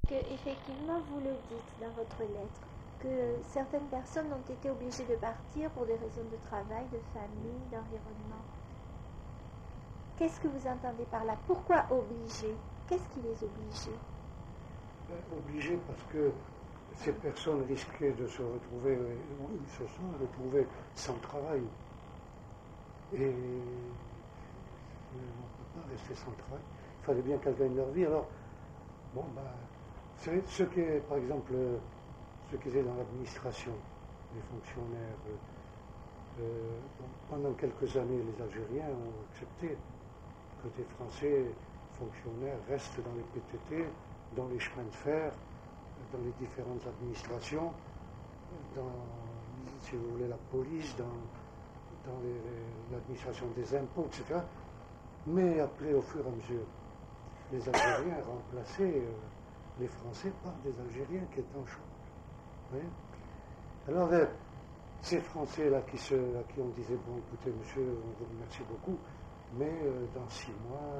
que effectivement vous le dites dans votre lettre, que certaines personnes ont été obligées de partir pour des raisons de travail, de famille, d'environnement. Qu'est-ce que vous entendez par là? Pourquoi obligés? Qu'est-ce qui les obligeait? Obligés parce que ces personnes risquaient de se retrouver, ou ils se sont retrouvés sans travail. Et on ne peut pas rester sans travail. Il fallait bien qu'elles gagnent leur vie. Alors, bon, c'est ce qui est, par exemple, ceux qui étaient dans l'administration, les fonctionnaires, pendant quelques années, les Algériens ont accepté que des Français fonctionnaires restent dans les PTT, dans les chemins de fer, dans les différentes administrations, dans, si vous voulez, la police, dans l'administration des impôts, etc. Mais après, au fur et à mesure, les Algériens remplaçaient les Français par des Algériens qui étaient en chômage. Oui. Alors, ces Français-là à qui on disait, bon, écoutez, monsieur, on vous remercie beaucoup, mais dans 6 mois,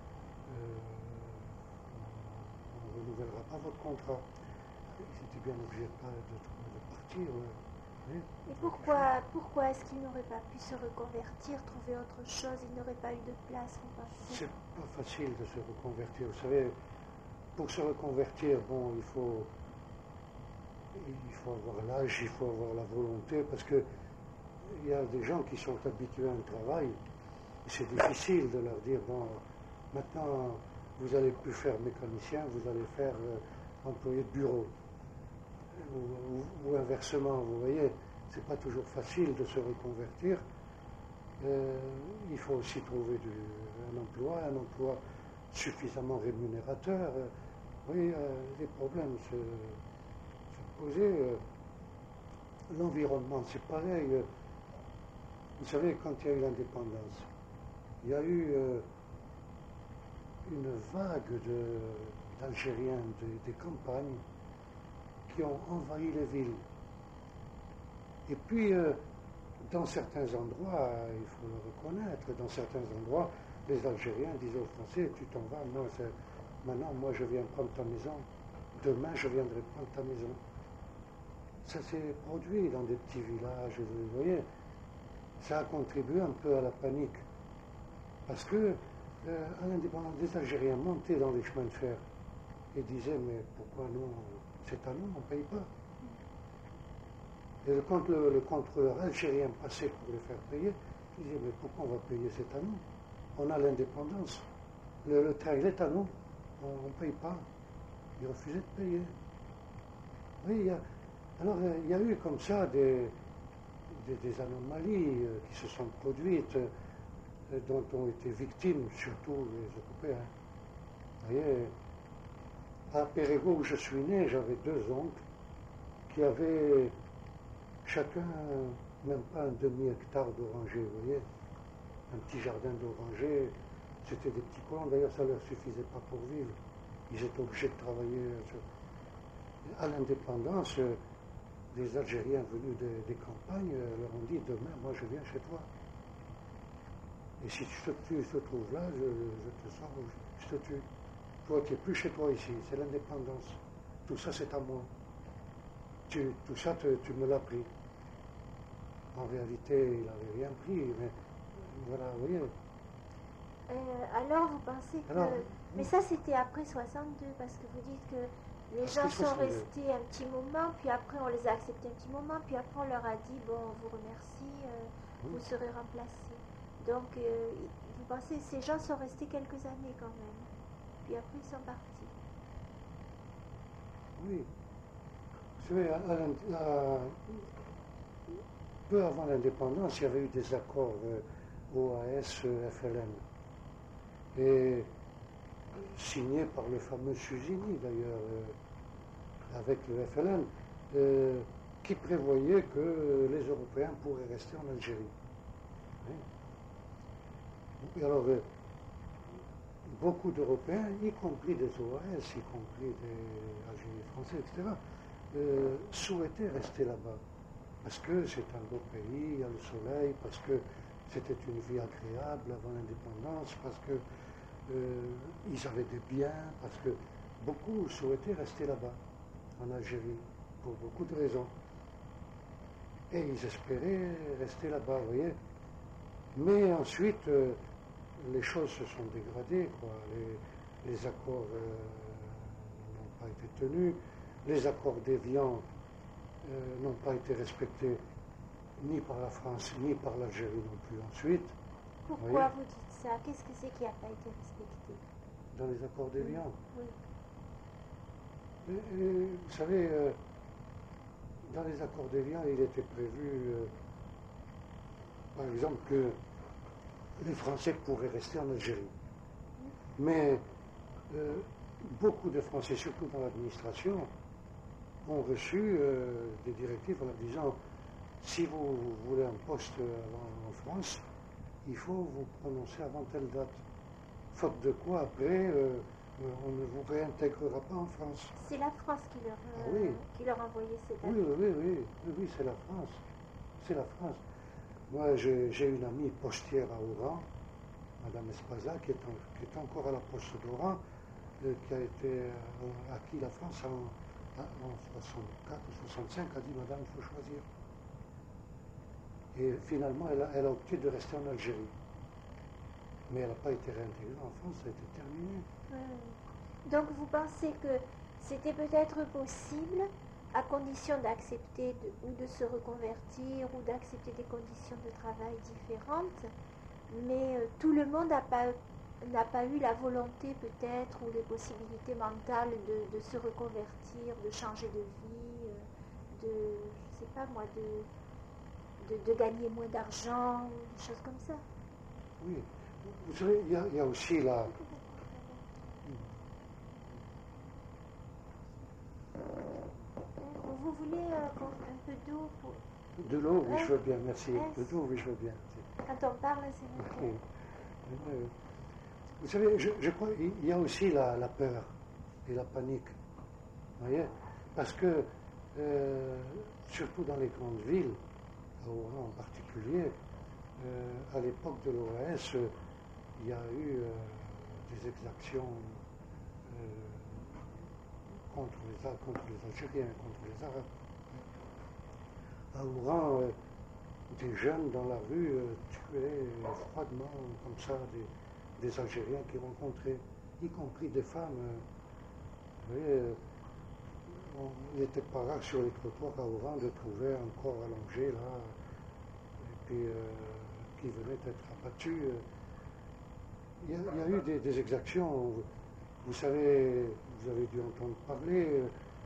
on ne renouvellera pas votre contrat. Ils étaient bien obligés de partir. Oui. Et pourquoi est-ce qu'ils n'auraient pas pu se reconvertir, trouver autre chose? Ils n'auraient pas eu de place, vous pensez? C'est pas facile de se reconvertir. Vous savez, pour se reconvertir, bon, il faut avoir l'âge, il faut avoir la volonté, parce que il y a des gens qui sont habitués à un travail, et c'est difficile de leur dire, bon, maintenant, vous n'allez plus faire mécanicien, vous allez faire employé de bureau. Ou inversement, vous voyez, c'est pas toujours facile de se reconvertir. Il faut aussi trouver un emploi suffisamment rémunérateur. Oui, les problèmes se posaient. L'environnement, c'est pareil. Vous savez, quand il y a eu l'indépendance, il y a eu une vague d'Algériens des campagnes qui ont envahi les villes. Et puis, dans certains endroits, il faut le reconnaître, dans certains endroits, les Algériens disaient aux Français, tu t'en vas, maintenant, moi, je viens prendre ta maison. Demain, je viendrai prendre ta maison. Ça s'est produit dans des petits villages, vous voyez. Ça a contribué un peu à la panique. Parce que, à l'indépendance, des Algériens montaient dans les chemins de fer et disaient, mais pourquoi nous, c'est à nous, on ne paye pas. Et quand le contrôleur algérien passait pour les faire payer, il disait, mais pourquoi on va payer, c'est à nous. On a l'indépendance. Le train, il est à nous. On ne paye pas. Il refusait de payer. Oui, alors il y a eu comme ça des anomalies qui se sont produites, dont ont été victimes surtout les Européens. Vous voyez, à Périgueux, où je suis né, j'avais 2 oncles qui avaient chacun même pas un demi-hectare d'orangers, vous voyez, un petit jardin d'orangers. C'était des petits colons, d'ailleurs ça ne leur suffisait pas pour vivre. Ils étaient obligés de travailler. À l'indépendance, des Algériens venus des campagnes leur ont dit, demain, moi je viens chez toi. Et si tu te trouves là, je te sors, je te tue. Toi, tu n'es plus chez toi ici, c'est l'indépendance. Tout ça, c'est à moi. Tout ça, tu me l'as pris. En réalité, il n'avait rien pris, mais voilà, vous voyez. Alors, vous pensez que... Mais ça, c'était après 62, parce que vous dites que les gens sont restés un petit moment, puis après, on les a acceptés un petit moment, puis après, on leur a dit, bon, on vous remercie, vous serez remplacés. Donc, vous pensez que ces gens sont restés quelques années quand même, puis après, ils sont partis. Oui. Vous savez, peu avant l'indépendance, il y avait eu des accords OAS-FLN, et signés par le fameux Suzini d'ailleurs, avec le FLN, qui prévoyait que les Européens pourraient rester en Algérie. Oui. Et alors, beaucoup d'Européens, y compris des OAS, y compris des Algériens français, etc., souhaitaient rester là-bas. Parce que c'est un beau pays, il y a le soleil, parce que c'était une vie agréable avant l'indépendance, parce que ils avaient des biens, parce que beaucoup souhaitaient rester là-bas, en Algérie, pour beaucoup de raisons. Et ils espéraient rester là-bas, vous voyez. Mais ensuite, les choses se sont dégradées, quoi. Les accords n'ont pas été tenus, les accords d'Évian n'ont pas été respectés ni par la France, ni par l'Algérie non plus ensuite. Pourquoi vous dites ça? Qu'est-ce que c'est qui n'a pas été respecté? Dans les accords d'Évian? Oui. Vous savez, dans les accords d'Évian, il était prévu, par exemple, que les Français pourraient rester en Algérie. Mais beaucoup de Français, surtout dans l'administration, ont reçu des directives en leur disant si vous voulez un poste en France, il faut vous prononcer avant telle date. Faute de quoi, après, on ne vous réintégrera pas en France. C'est la France qui leur envoyait cette date. Oui, c'est la France. C'est la France. Moi, j'ai une amie postière à Oran, Madame Espaza, qui est encore à la poste d'Oran, qui a été acquis la France en 64 ou 65, a dit Madame, il faut choisir. Et finalement, elle a opté de rester en Algérie. Mais elle n'a pas été réintégrée en France, ça a été terminé. Donc vous pensez que c'était peut-être possible, à condition d'accepter ou de se reconvertir ou d'accepter des conditions de travail différentes, mais tout le monde n'a pas eu la volonté peut-être ou les possibilités mentales de se reconvertir, de changer de vie, je ne sais pas moi, de gagner moins d'argent, des choses comme ça. Oui, vous savez, il y a aussi la... Vous voulez un peu d'eau pour... De l'eau, oui, je veux bien, merci. De l'eau, oui, je veux bien. Quand on parle, c'est vrai. Vous savez, je crois qu'il y a aussi la peur et la panique. Vous voyez? Parce que, surtout dans les grandes villes, à Oran en particulier, à l'époque de l'OAS, il y a eu des exactions contre les Algériens, contre les Arabes. À Oran, des jeunes dans la rue tuaient froidement, comme ça, des Algériens qu'ils rencontraient, y compris des femmes. Vous voyez, il n'était pas rare sur les trottoirs à Oran de trouver un corps allongé là, et puis qui venait d'être abattu. Il y a eu des exactions. Vous savez, vous avez dû entendre parler,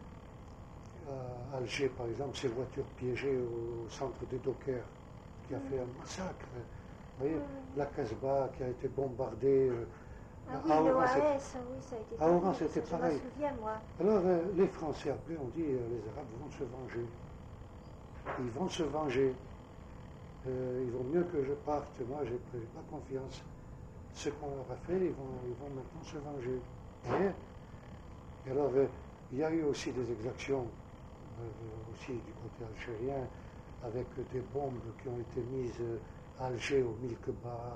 à Alger par exemple, ces voitures piégées au centre des dockers, qui a fait un massacre. Vous voyez, la Casbah qui a été bombardée. l'OAS, ça a été à Oran, c'était pareil. Je me souviens, moi. Alors, les Français, après, ont dit les Arabes vont se venger. Ils vont se venger. Il vaut mieux que je parte. Moi, je n'ai pas confiance. Ce qu'on leur a fait, ils vont maintenant se venger. Vous voyez? Et alors, il y a eu aussi des exactions, aussi du côté algérien, avec des bombes qui ont été mises à Alger, au Milk Bar.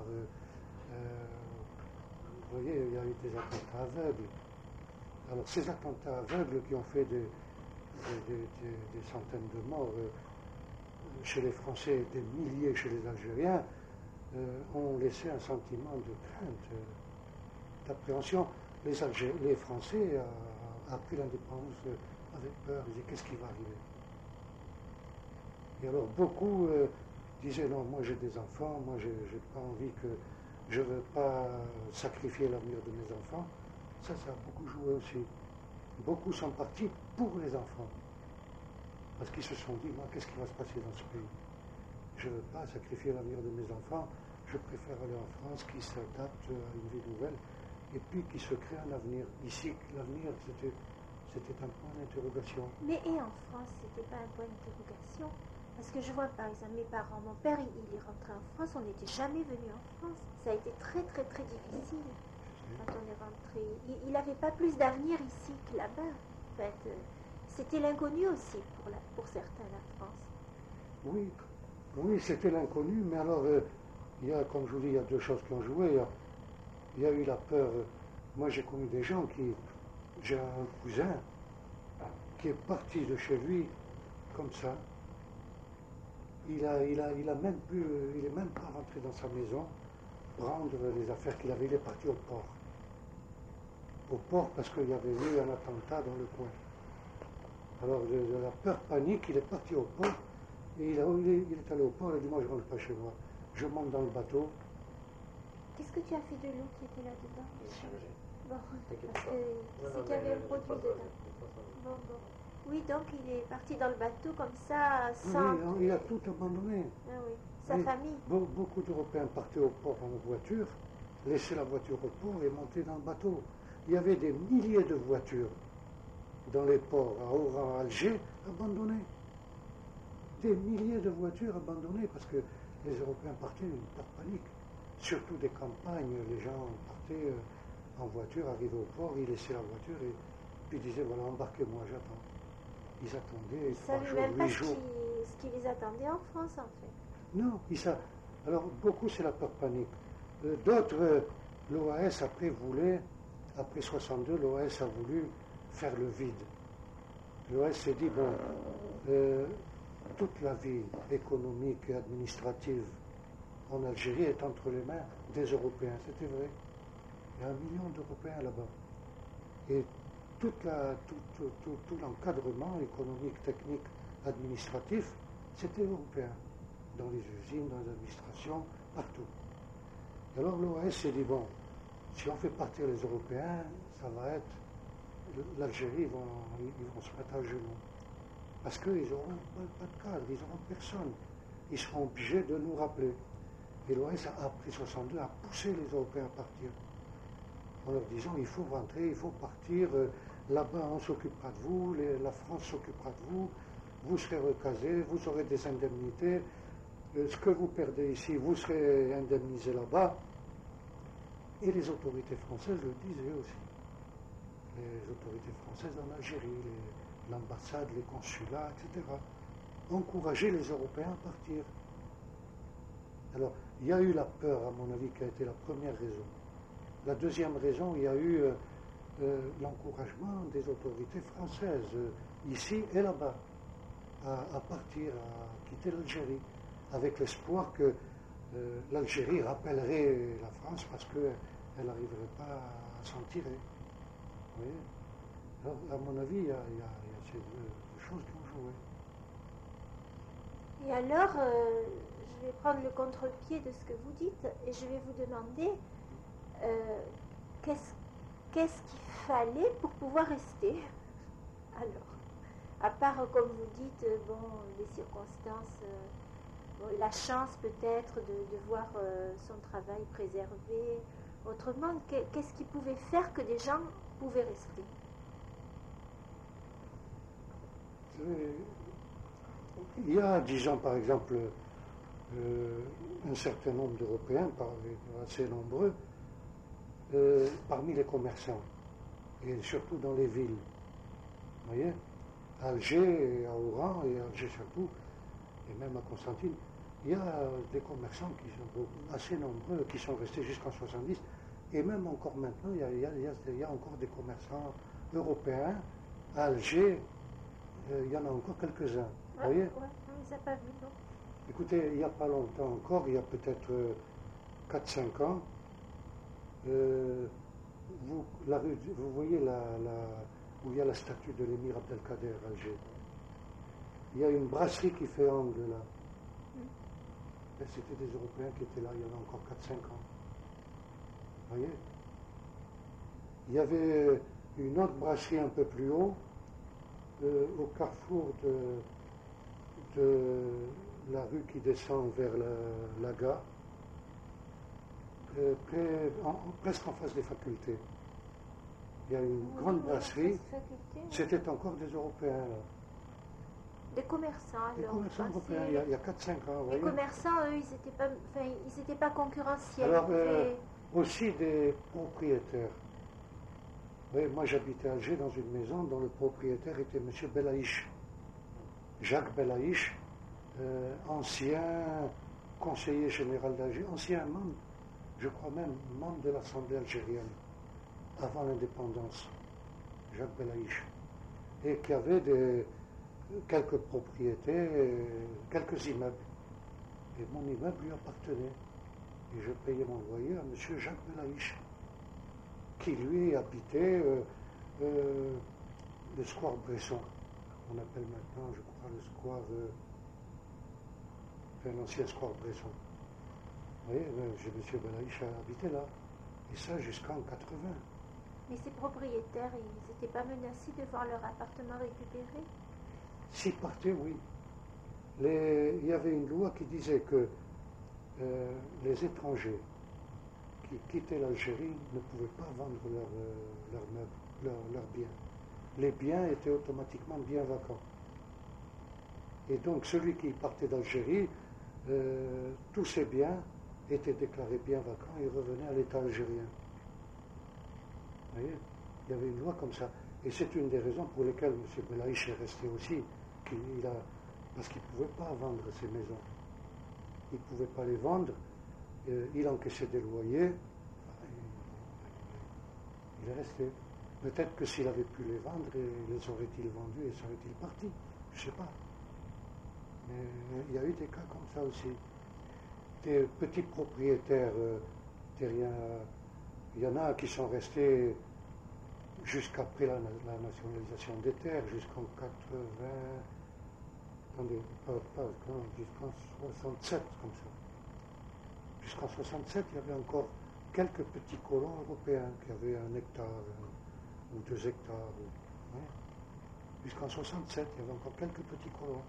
Vous voyez, il y a eu des attentats aveugles. Alors, ces attentats aveugles qui ont fait des centaines de morts chez les Français, des milliers chez les Algériens, ont laissé un sentiment de crainte, d'appréhension. Les Français, après l'indépendance, avaient peur, ils disaient qu'est-ce qui va arriver. Et alors beaucoup disaient non, moi j'ai des enfants, moi j'ai pas envie que, je ne veux pas sacrifier l'avenir de mes enfants. Ça a beaucoup joué aussi. Beaucoup sont partis pour les enfants. Parce qu'ils se sont dit, moi, qu'est-ce qui va se passer dans ce pays? Je ne veux pas sacrifier l'avenir de mes enfants. Je préfère aller en France, qui s'adapte à une vie nouvelle, et puis qui se crée un avenir. Ici, l'avenir, c'était un point d'interrogation. Mais et en France, c'était pas un point d'interrogation? Parce que je vois, par exemple, mes parents, mon père, il est rentré en France, on n'était jamais venu en France. Ça a été très, très, très difficile quand on est rentré. Il n'avait pas plus d'avenir ici que là-bas. En fait, c'était l'inconnu aussi pour certains, la France. Oui, c'était l'inconnu, mais alors, il y a, comme je vous dis, il y a deux choses qui ont joué. Il y a eu la peur. Moi, j'ai connu des gens j'ai un cousin qui est parti de chez lui comme ça. Il est même pas rentré dans sa maison prendre les affaires qu'il avait. Il est parti au port. Au port parce qu'il y avait eu un attentat dans le coin. Alors de la peur panique, il est parti au port et il est allé au port et il a dit moi je ne rentre pas chez moi. Je monte dans le bateau. Qu'est-ce que tu as fait de l'eau qui était là-dedans? Bon, parce que c'est qu'il y avait un produit dedans. Bon. Oui, donc il est parti dans le bateau comme ça, sans... Oui, il a tout abandonné. Ah oui, sa famille. Beaucoup d'Européens partaient au port en voiture, laissaient la voiture au port et montaient dans le bateau. Il y avait des milliers de voitures dans les ports, à Oran, à Alger, abandonnées. Des milliers de voitures abandonnées parce que les Européens partaient par panique. Surtout des campagnes, les gens partaient en voiture, arrivaient au port, ils laissaient la voiture et puis disaient voilà, embarquez-moi, j'attends. Ils attendaient 3 jours, 8 jours. Ce qui les attendait en France, en fait. Non, alors beaucoup c'est la peur panique. D'autres, l'OAS après voulait, après 62, l'OAS a voulu faire le vide. L'OAS s'est dit bon, toute la vie économique et administrative en Algérie est entre les mains des Européens. C'était vrai. Il y a 1 million d'Européens là-bas. Et tout l'encadrement économique, technique, administratif, c'était européen. Dans les usines, dans les administrations, partout. Et alors l'OAS s'est dit, bon, si on fait partir les Européens, ça va être... L'Algérie, ils vont se mettre à genoux. Parce qu'ils n'auront pas de cadre, ils n'auront personne. Ils seront obligés de nous rappeler. Et l'OAS, après 62, a poussé les Européens à partir. En leur disant, il faut rentrer, il faut partir, là-bas on s'occupera de vous, la France s'occupera de vous, vous serez recasés, vous aurez des indemnités, ce que vous perdez ici, vous serez indemnisés là-bas. Et les autorités françaises le disaient aussi. Les autorités françaises en Algérie, l'ambassade, les consulats, etc. Encourager les Européens à partir. Alors, il y a eu la peur, à mon avis, qui a été la première raison. La deuxième raison, il y a eu l'encouragement des autorités françaises, ici et là-bas, à partir, à quitter l'Algérie, avec l'espoir que l'Algérie rappellerait la France parce qu'elle n'arriverait pas à s'en tirer. Vous voyez? Alors, à mon avis, il y a ces deux choses qui ont joué. Et alors, je vais prendre le contre-pied de ce que vous dites et je vais vous demander qu'est-ce qu'il fallait pour pouvoir rester. Alors, à part, comme vous dites, les circonstances, la chance peut-être de voir son travail préservé. Autrement, qu'est-ce qui pouvait faire que des gens pouvaient rester? Il y a, disons par exemple, un certain nombre d'Européens, assez nombreux, parmi les commerçants, et surtout dans les villes. Vous voyez, à Alger, à Oran, et à Alger surtout, et même à Constantine, il y a des commerçants qui sont assez nombreux, qui sont restés jusqu'en 70, et même encore maintenant, il y a encore des commerçants européens. À Alger, il y en a encore quelques-uns. Vous voyez? Ouais, on ne les a pas vus, non? Écoutez, il n'y a pas longtemps encore, il y a peut-être 4-5 ans, vous voyez où il y a la statue de l'émir Abdelkader à Alger. Il y a une brasserie qui fait angle là. Et c'était des Européens qui étaient là il y en a encore 4-5 ans. Vous voyez? Il y avait une autre brasserie un peu plus haut, au carrefour de la rue qui descend vers la gare, presque en face des facultés. Il y a une grande brasserie. C'était encore des Européens là. Des commerçants, alors. Des commerçants européens, il y a 4-5 ans. Les commerçants, eux, ils n'étaient pas concurrentiels. Alors, aussi des propriétaires. Oui, moi, j'habitais à Alger dans une maison dont le propriétaire était M. Belaïch. Jacques Belaïch, ancien conseiller général d'Alger, ancien membre, je crois même membre de l'Assemblée algérienne, avant l'indépendance. Jacques Belaïch, et qui avait quelques propriétés, quelques immeubles. Et mon immeuble lui appartenait. Et je payais mon loyer à M. Jacques Belaïch, qui lui habitait le square Bresson. On appelle maintenant, je crois, le square, l'ancien square Bresson. Vous voyez, M. Belaïch a habité là. Et ça jusqu'en 80. Mais ces propriétaires, ils n'étaient pas menacés de voir leur appartement récupéré? S'ils partaient, oui. Il y avait une loi qui disait que les étrangers qui quittaient l'Algérie ne pouvaient pas vendre leurs meubles, leurs biens. Les biens étaient automatiquement bien vacants. Et donc celui qui partait d'Algérie, tous ses biens étaient déclarés bien vacants et revenaient à l'État algérien. Vous voyez, il y avait une loi comme ça. Et c'est une des raisons pour lesquelles M. Belaïch est resté aussi, parce qu'il ne pouvait pas vendre ses maisons. Il ne pouvait pas les vendre, il encaissait des loyers, il est resté. Peut-être que s'il avait pu les vendre, les aurait-il vendus et serait-il parti? Je ne sais pas. Mais il y a eu des cas comme ça aussi. Des petits propriétaires terriens, il y en a qui sont restés jusqu'après la nationalisation des terres, jusqu'en 80, jusqu'en 67, comme ça. Jusqu'en 67, il y avait encore quelques petits colons européens qui avaient 1 hectare ou 2 hectares. Ouais. Jusqu'en 67, il y avait encore quelques petits colons.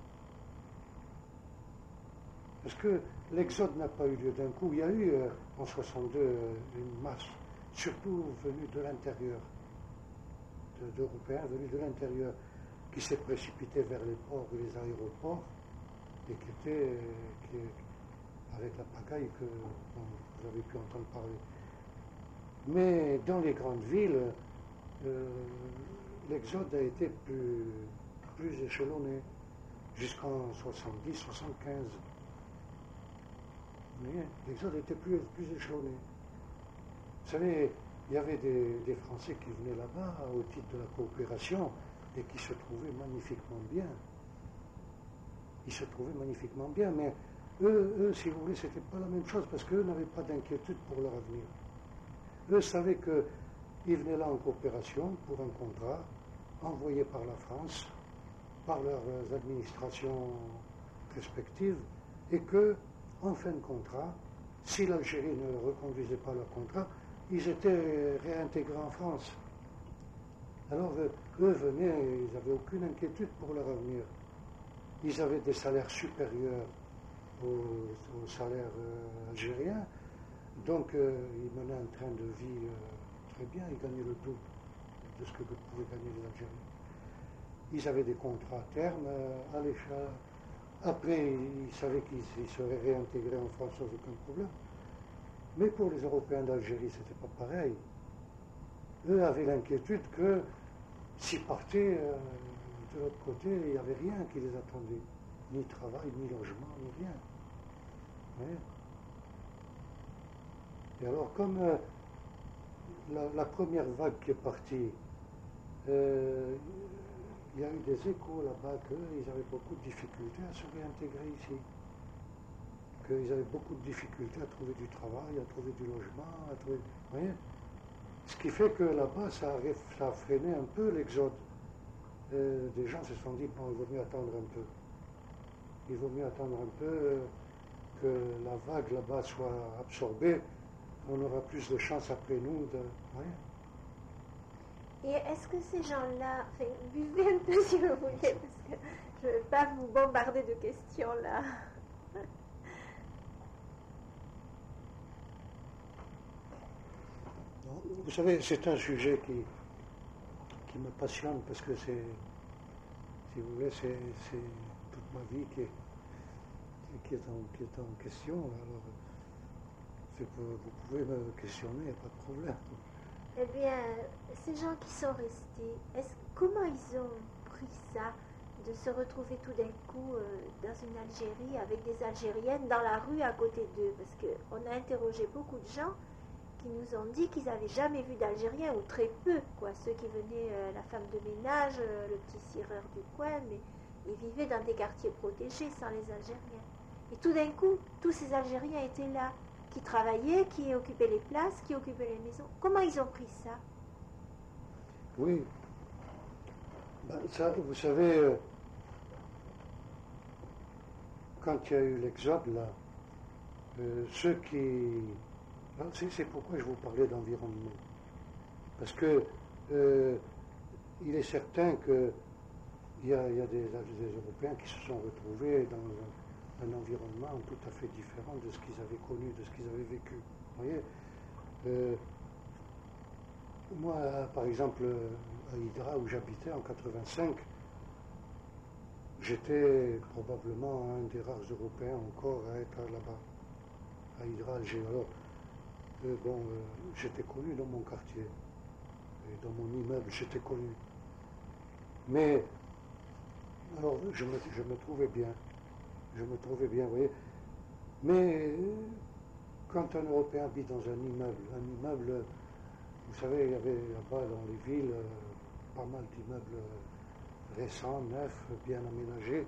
Parce que l'exode n'a pas eu lieu d'un coup. Il y a eu en 62 une masse, surtout venue de l'intérieur, d'Européens venus de l'intérieur, qui s'est précipité vers les ports et les aéroports, et qui était, avec la pagaille que vous avez pu entendre parler. Mais dans les grandes villes, l'exode a été plus échelonné, jusqu'en 70, 75. L'exode était plus échelonné. Vous savez, il y avait des Français qui venaient là-bas au titre de la coopération et qui se trouvaient magnifiquement bien. Ils se trouvaient magnifiquement bien, mais eux, si vous voulez, c'était pas la même chose parce qu'eux n'avaient pas d'inquiétude pour leur avenir. Eux savaient qu'ils venaient là en coopération pour un contrat envoyé par la France, par leurs administrations respectives, et que, en fin de contrat, si l'Algérie ne reconduisait pas leur contrat, ils étaient réintégrés en France. Alors eux venaient, ils n'avaient aucune inquiétude pour leur avenir. Ils avaient des salaires supérieurs aux salaires algériens, donc ils menaient un train de vie très bien, ils gagnaient le double de ce que pouvaient gagner les Algériens. Ils avaient des contrats à terme, à l'échelle. Après, ils savaient qu'ils seraient réintégrés en France sans aucun problème. Mais pour les Européens d'Algérie, ce n'était pas pareil. Eux avaient l'inquiétude que s'ils partaient de l'autre côté, il n'y avait rien qui les attendait. Ni travail, ni logement, ni rien. Ouais. Et alors, comme la première vague qui est partie, il y a eu des échos là-bas qu'ils avaient beaucoup de difficultés à se réintégrer ici. Qu'ils avaient beaucoup de difficultés à trouver du travail, à trouver du logement, à trouver... Vous voyez? Ce qui fait que là-bas, ça a freiné un peu l'exode. Des gens se sont dit, bon, il vaut mieux attendre un peu. Il vaut mieux attendre un peu que la vague là-bas soit absorbée. On aura plus de chance après nous de... Vous voyez? Et est-ce que ces gens-là, enfin, buvez un peu si vous voulez, parce que je ne veux pas vous bombarder de questions là. Vous savez, c'est un sujet qui me passionne parce que c'est, si vous voulez, c'est toute ma vie qui est en question. Alors, vous pouvez me questionner, il n'y a pas de problème. Eh bien, ces gens qui sont restés, comment ils ont pris ça, de se retrouver tout d'un coup dans une Algérie avec des Algériennes dans la rue à côté d'eux? Parce qu'on a interrogé beaucoup de gens qui nous ont dit qu'ils n'avaient jamais vu d'Algériens, ou très peu, quoi. Ceux qui venaient, la femme de ménage, le petit cireur du coin, mais ils vivaient dans des quartiers protégés sans les Algériens. Et tout d'un coup, tous ces Algériens étaient là, qui travaillaient, qui occupaient les places, qui occupaient les maisons. Comment ils ont pris ça? Oui. Ben, ça, vous savez, quand il y a eu l'exode, là, ceux qui... C'est pourquoi je vous parlais d'environnement. Parce que il est certain qu'il y a des Européens qui se sont retrouvés dans un environnement tout à fait différent de ce qu'ils avaient connu, de ce qu'ils avaient vécu. Vous voyez, moi, par exemple, à Hydra, où j'habitais en 85, j'étais probablement un des rares Européens encore à être là-bas, à Hydra, Alger. Alors, j'étais connu dans mon quartier, et dans mon immeuble, j'étais connu. Mais, alors, je me trouvais bien, vous voyez. Mais, quand un Européen habite dans un immeuble, vous savez, il y avait là-bas dans les villes pas mal d'immeubles récents, neufs, bien aménagés,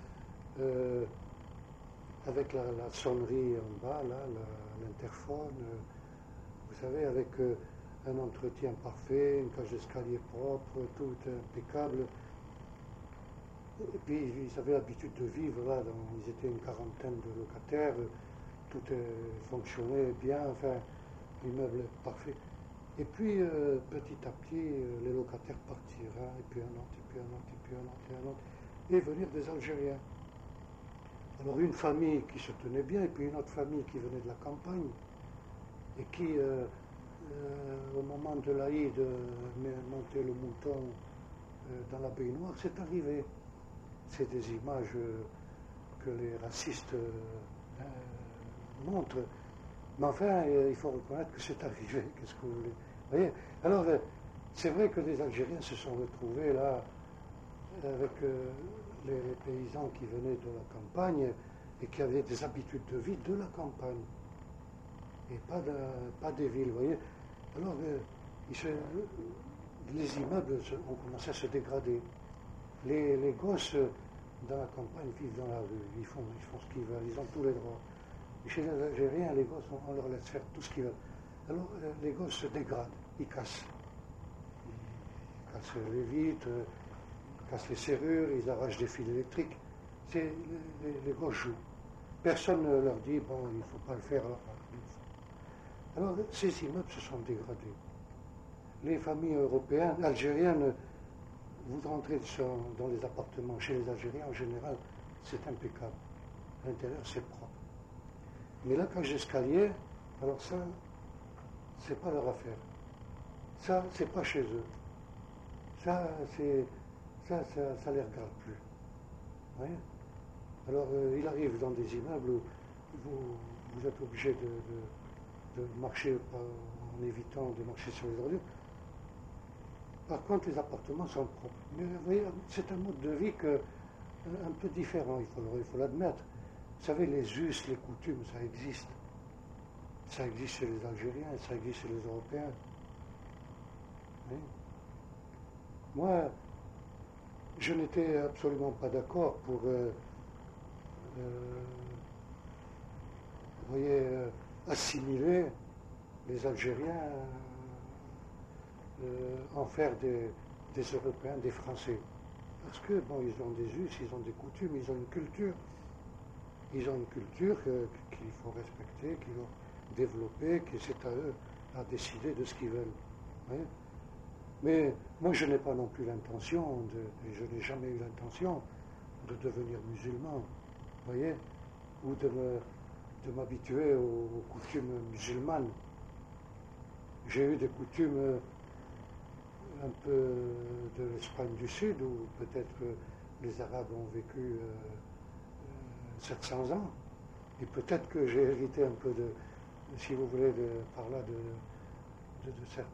avec la sonnerie en bas, là, l'interphone, vous savez, avec un entretien parfait, une cage d'escalier propre, tout impeccable. Et puis, ils avaient l'habitude de vivre là, ils étaient une quarantaine de locataires, tout fonctionnait bien, enfin, l'immeuble est parfait. Et puis, petit à petit, les locataires partirent, hein, et puis un autre, et puis un autre, et puis un autre, et un autre, et venir des Algériens. Alors, une famille qui se tenait bien, et puis une autre famille qui venait de la campagne, et qui, au moment de l'Aïd, montait le mouton dans la baignoire, c'est arrivé. C'est des images que les racistes montrent. Mais enfin, il faut reconnaître que c'est arrivé. Qu'est-ce que vous voulez? Vous voyez? Alors, c'est vrai que les Algériens se sont retrouvés là avec les paysans qui venaient de la campagne et qui avaient des habitudes de vie de la campagne et pas des villes. Vous voyez? Alors, les immeubles ont commencé à se dégrader. Les gosses dans la campagne vivent dans la rue, ils font ce qu'ils veulent, ils ont tous les droits. Et chez les Algériens, les gosses, on leur laisse faire tout ce qu'ils veulent. Alors, les gosses se dégradent, ils cassent. Ils cassent les vitres, ils cassent les serrures, ils arrachent des fils électriques. Les gosses jouent. Personne ne leur dit, bon, il ne faut pas le faire. Alors, ces immeubles se sont dégradés. Les familles européennes, algériennes, vous rentrez dans les appartements chez les Algériens, en général, c'est impeccable. À l'intérieur, c'est propre. Mais là, quand j'escalier, alors ça, c'est pas leur affaire. Ça, c'est pas chez eux. Ça les regarde plus. Vous voyez? Alors, il arrive dans des immeubles où vous êtes obligé de marcher en évitant de marcher sur les ordures. Par contre, les appartements sont propres. Mais vous voyez, c'est un mode de vie un peu différent, il faut l'admettre. Vous savez, les us, les coutumes, ça existe. Ça existe chez les Algériens, ça existe chez les Européens. Oui. Moi, je n'étais absolument pas d'accord pour, vous voyez, assimiler les Algériens, en faire des Européens, des Français. Parce que, bon, ils ont des us, ils ont des coutumes, ils ont une culture. Ils ont une culture qu'il faut respecter, qu'il faut développer, que c'est à eux à décider de ce qu'ils veulent. Oui. Mais moi, je n'ai pas non plus l'intention, et je n'ai jamais eu l'intention de devenir musulman, vous voyez, ou de m'habituer aux coutumes musulmanes. J'ai eu des coutumes un peu de l'Espagne du Sud, où peut-être que les Arabes ont vécu 700 ans, et peut-être que j'ai hérité un peu si vous voulez, par là, de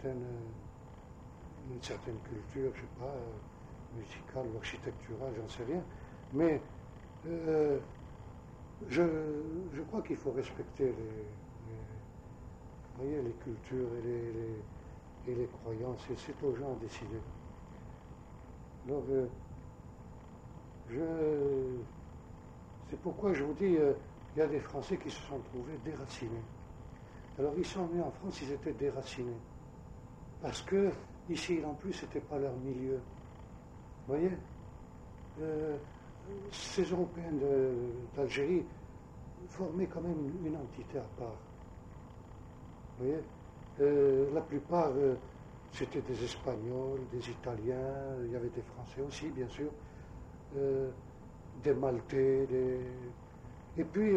une certaine culture, je ne sais pas, musicale ou architecturale, j'en sais rien, mais je crois qu'il faut respecter Vous voyez, les cultures et les croyances, et c'est aux gens à décider. Alors, c'est pourquoi je vous dis, il y a des Français qui se sont trouvés déracinés. Alors, ils sont venus en France, ils étaient déracinés. Parce que, ici, en plus, ce n'était pas leur milieu. Vous voyez, ces Européens d'Algérie formaient quand même une entité à part. Vous voyez, la plupart, c'était des Espagnols, des Italiens, il y avait des Français aussi, bien sûr, des Maltais, et puis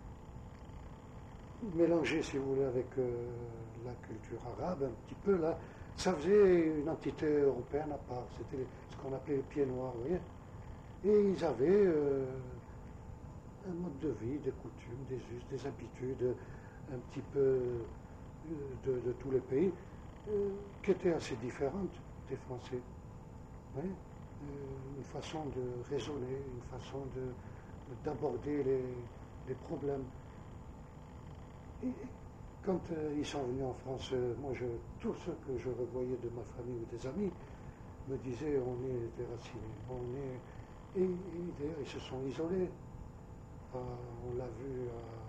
mélangé, si vous voulez, avec la culture arabe, un petit peu là, ça faisait une entité européenne à part. C'était ce qu'on appelait les pieds noirs, vous voyez. Et ils avaient un mode de vie, des coutumes, des us, des habitudes, un petit peu de tous les pays, qui étaient assez différentes des Français. Vous voyez, une façon de raisonner, une façon d'aborder les problèmes. Et quand ils sont venus en France, tous ceux que je revoyais de ma famille ou des amis me disaient on est déracinés, et d'ailleurs ils se sont isolés. On l'a vu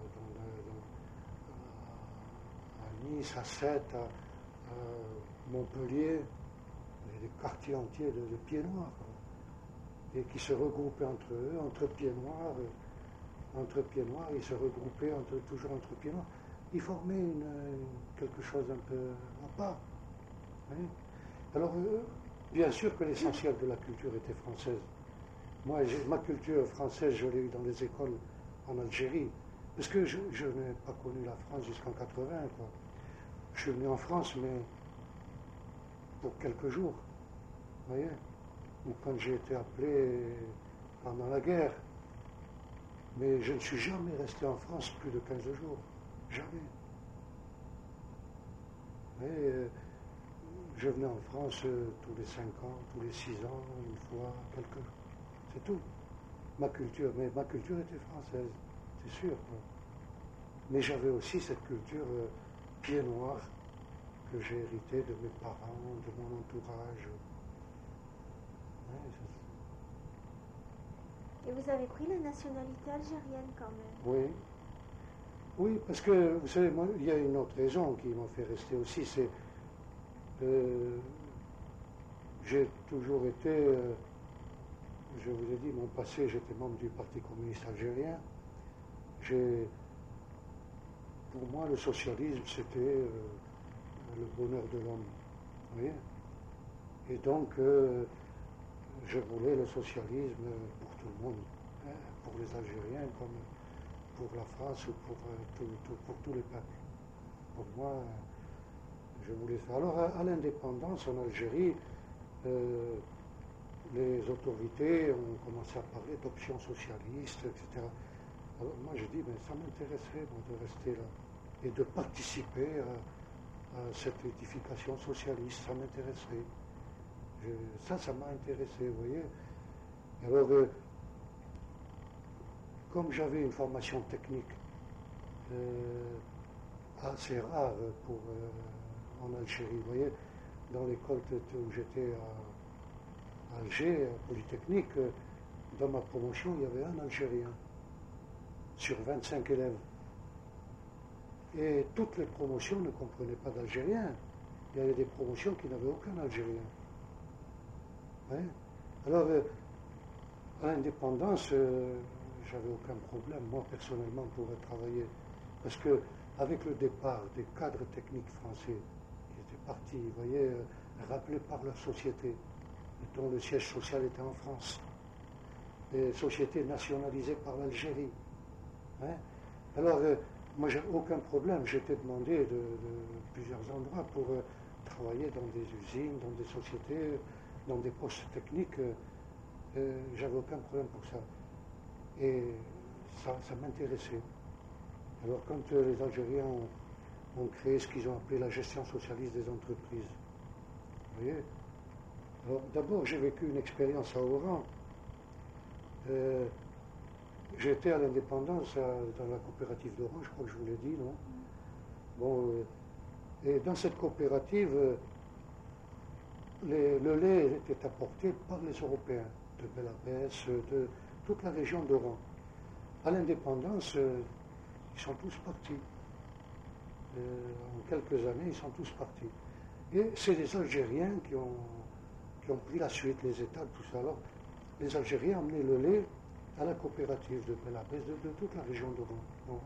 à Nice, à Sète, à Montpellier, des quartiers entiers de pieds noirs, et qui se regroupaient entre eux, entre pieds noirs, ils se regroupaient toujours entre pieds noirs. Ils formaient quelque chose un peu à part. Oui. Alors, bien sûr que l'essentiel de la culture était française. Moi, ma culture française, je l'ai eue dans les écoles en Algérie, parce que je n'ai pas connu la France jusqu'en 80, quoi. Je suis venu en France, mais pour quelques jours, vous voyez, ou quand j'ai été appelé pendant la guerre. Mais je ne suis jamais resté en France plus de 15 jours. Jamais. Mais je venais en France tous les 5 ans, tous les 6 ans, une fois, quelques jours. C'est tout. Ma culture était française, c'est sûr. Quoi. Mais j'avais aussi cette culture pied noir que j'ai héritée de mes parents, de mon entourage. Ouais, et vous avez pris la nationalité algérienne quand même? Oui. Oui, parce que, vous savez, moi, il y a une autre raison qui m'a fait rester aussi, c'est j'ai toujours été, je vous ai dit, mon passé, j'étais membre du Parti communiste algérien. Pour moi, le socialisme, c'était le bonheur de l'homme. Vous voyez? Et donc, je voulais le socialisme pour tout le monde, hein, pour les Algériens comme pour la France ou pour tous les peuples. Pour moi, je voulais ça. Alors, à l'indépendance en Algérie, les autorités ont commencé à parler d'options socialistes, etc. Alors, moi, j'ai dit, mais ça m'intéresserait de rester là et de participer à cette édification socialiste, ça m'intéresserait. Ça m'a intéressé, vous voyez. Alors, comme j'avais une formation technique assez rare en Algérie, vous voyez, dans l'école où j'étais à Alger, à Polytechnique, dans ma promotion, il y avait un Algérien sur 25 élèves. Et toutes les promotions ne comprenaient pas d'Algériens. Il y avait des promotions qui n'avaient aucun Algérien. Ouais. Alors, à l'indépendance, j'avais aucun problème, moi personnellement, pour travailler. Parce que, avec le départ des cadres techniques français qui étaient partis, vous voyez, rappelés par leur société, dont le siège social était en France, des sociétés nationalisées par l'Algérie. Hein. Alors, moi, j'ai aucun problème. J'ai été demandé de plusieurs endroits pour travailler dans des usines, dans des sociétés, dans des postes techniques. J'avais aucun problème pour ça. Et ça m'intéressait. Alors, quand les Algériens ont créé ce qu'ils ont appelé la gestion socialiste des entreprises, vous voyez. Alors, d'abord, j'ai vécu une expérience à Oran. J'étais à l'indépendance dans la coopérative d'Oran, je crois que je vous l'ai dit, non? Bon, Et dans cette coopérative, le lait était apporté par les Européens, de Belabès, de toute la région d'Oran. À l'indépendance, ils sont tous partis. En quelques années, ils sont tous partis. Et c'est les Algériens qui ont pris la suite, les étapes, tout ça. Alors, les Algériens ont amené le lait à la coopérative de Belabès, de toute la région d'Oran.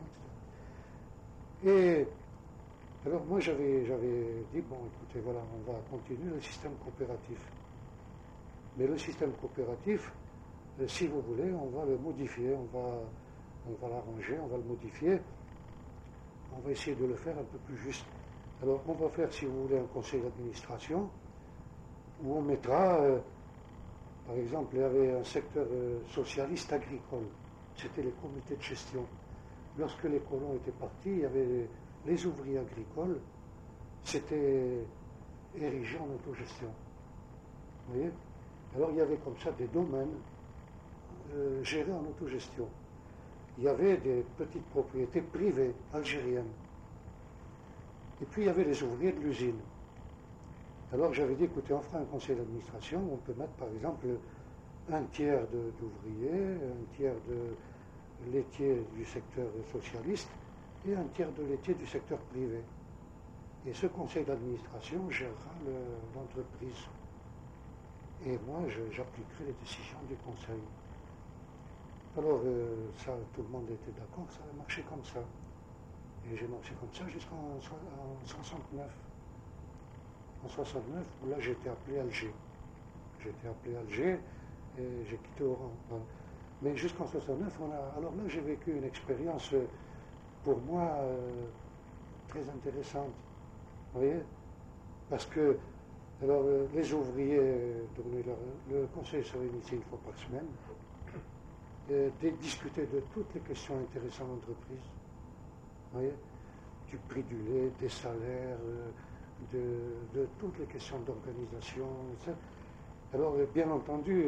Et alors moi j'avais dit, bon écoutez, voilà, on va continuer le système coopératif. Mais le système coopératif, si vous voulez, on va le modifier, on va l'arranger, on va le modifier, on va essayer de le faire un peu plus juste. Alors on va faire, si vous voulez, un conseil d'administration où on mettra, par exemple, il y avait un secteur socialiste agricole, c'était les comités de gestion. Lorsque les colons étaient partis, il y avait les ouvriers agricoles, c'était érigé en autogestion. Vous voyez? Alors il y avait comme ça des domaines gérés en autogestion. Il y avait des petites propriétés privées algériennes. Et puis il y avait les ouvriers de l'usine. Alors j'avais dit, écoutez, on fera un conseil d'administration, on peut mettre par exemple un tiers d'ouvriers, un tiers de laitiers du secteur socialiste et un tiers de laitiers du secteur privé. Et ce conseil d'administration gérera l'entreprise. Et moi, j'appliquerai les décisions du conseil. Alors, ça, tout le monde était d'accord, ça a marché comme ça. Et j'ai marché comme ça jusqu'en 69. En 69, là, j'ai été appelé à Alger. J'ai été appelé à Alger et j'ai quitté Oran. Mais jusqu'en 69, alors là, j'ai vécu une expérience, pour moi, très intéressante. Vous voyez? Parce que, alors, les ouvriers, le conseil se réunissait une fois par semaine, discuter de toutes les questions intéressantes de l'entreprise. Vous voyez? Du prix du lait, des salaires, de toutes les questions d'organisation. Alors, bien entendu,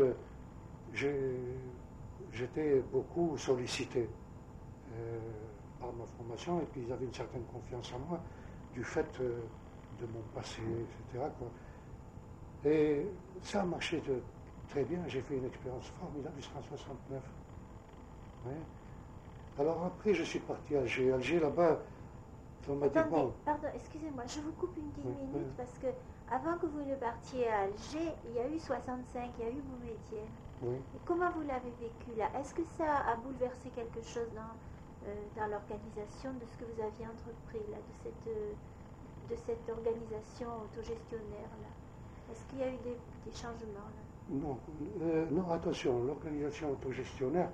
j'étais beaucoup sollicité par ma formation, et puis ils avaient une certaine confiance en moi du fait de mon passé, etc. quoi. Et ça a marché très bien. J'ai fait une expérience formidable jusqu'en 69. Ouais. Alors après, je suis parti à Alger. Alger, là-bas, on m'a dit, bon... Pardon, excusez-moi, je vous coupe une petite minute, parce que avant que vous ne partiez à Alger, il y a eu 65, il y a eu Boumedienne. Oui. Et comment vous l'avez vécu là? Est-ce que ça a bouleversé quelque chose dans l'organisation de ce que vous aviez entrepris là, de cette organisation autogestionnaire là? Est-ce qu'il y a eu des changements là? Non, attention, l'organisation autogestionnaire,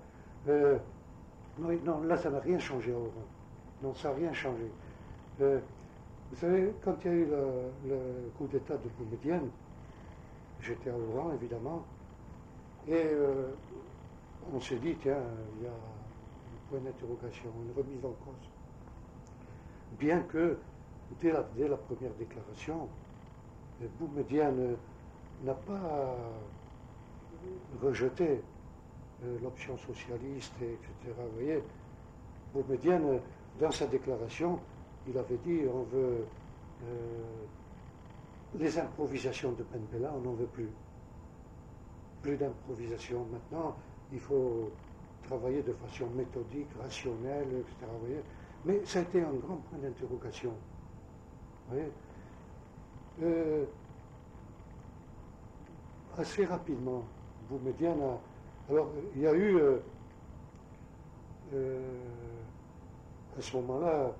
non, là ça n'a rien changé à Oran. Non, ça n'a rien changé. Vous savez, quand il y a eu le coup d'État de Boumedienne, j'étais à Oran évidemment, et on s'est dit, tiens, il y a un point d'interrogation, une remise en cause. Bien que, dès la première déclaration, Boumedienne n'a pas rejeté l'option socialiste, etc. Vous voyez, Boumedienne, dans sa déclaration, il avait dit, on veut les improvisations de Ben Bella, on n'en veut plus. Plus d'improvisation. Maintenant, il faut travailler de façon méthodique, rationnelle, etc. Vous voyez. Mais ça a été un grand point d'interrogation. Vous voyez. Assez rapidement, Boumedienne a... Alors, il y a eu, à ce moment-là,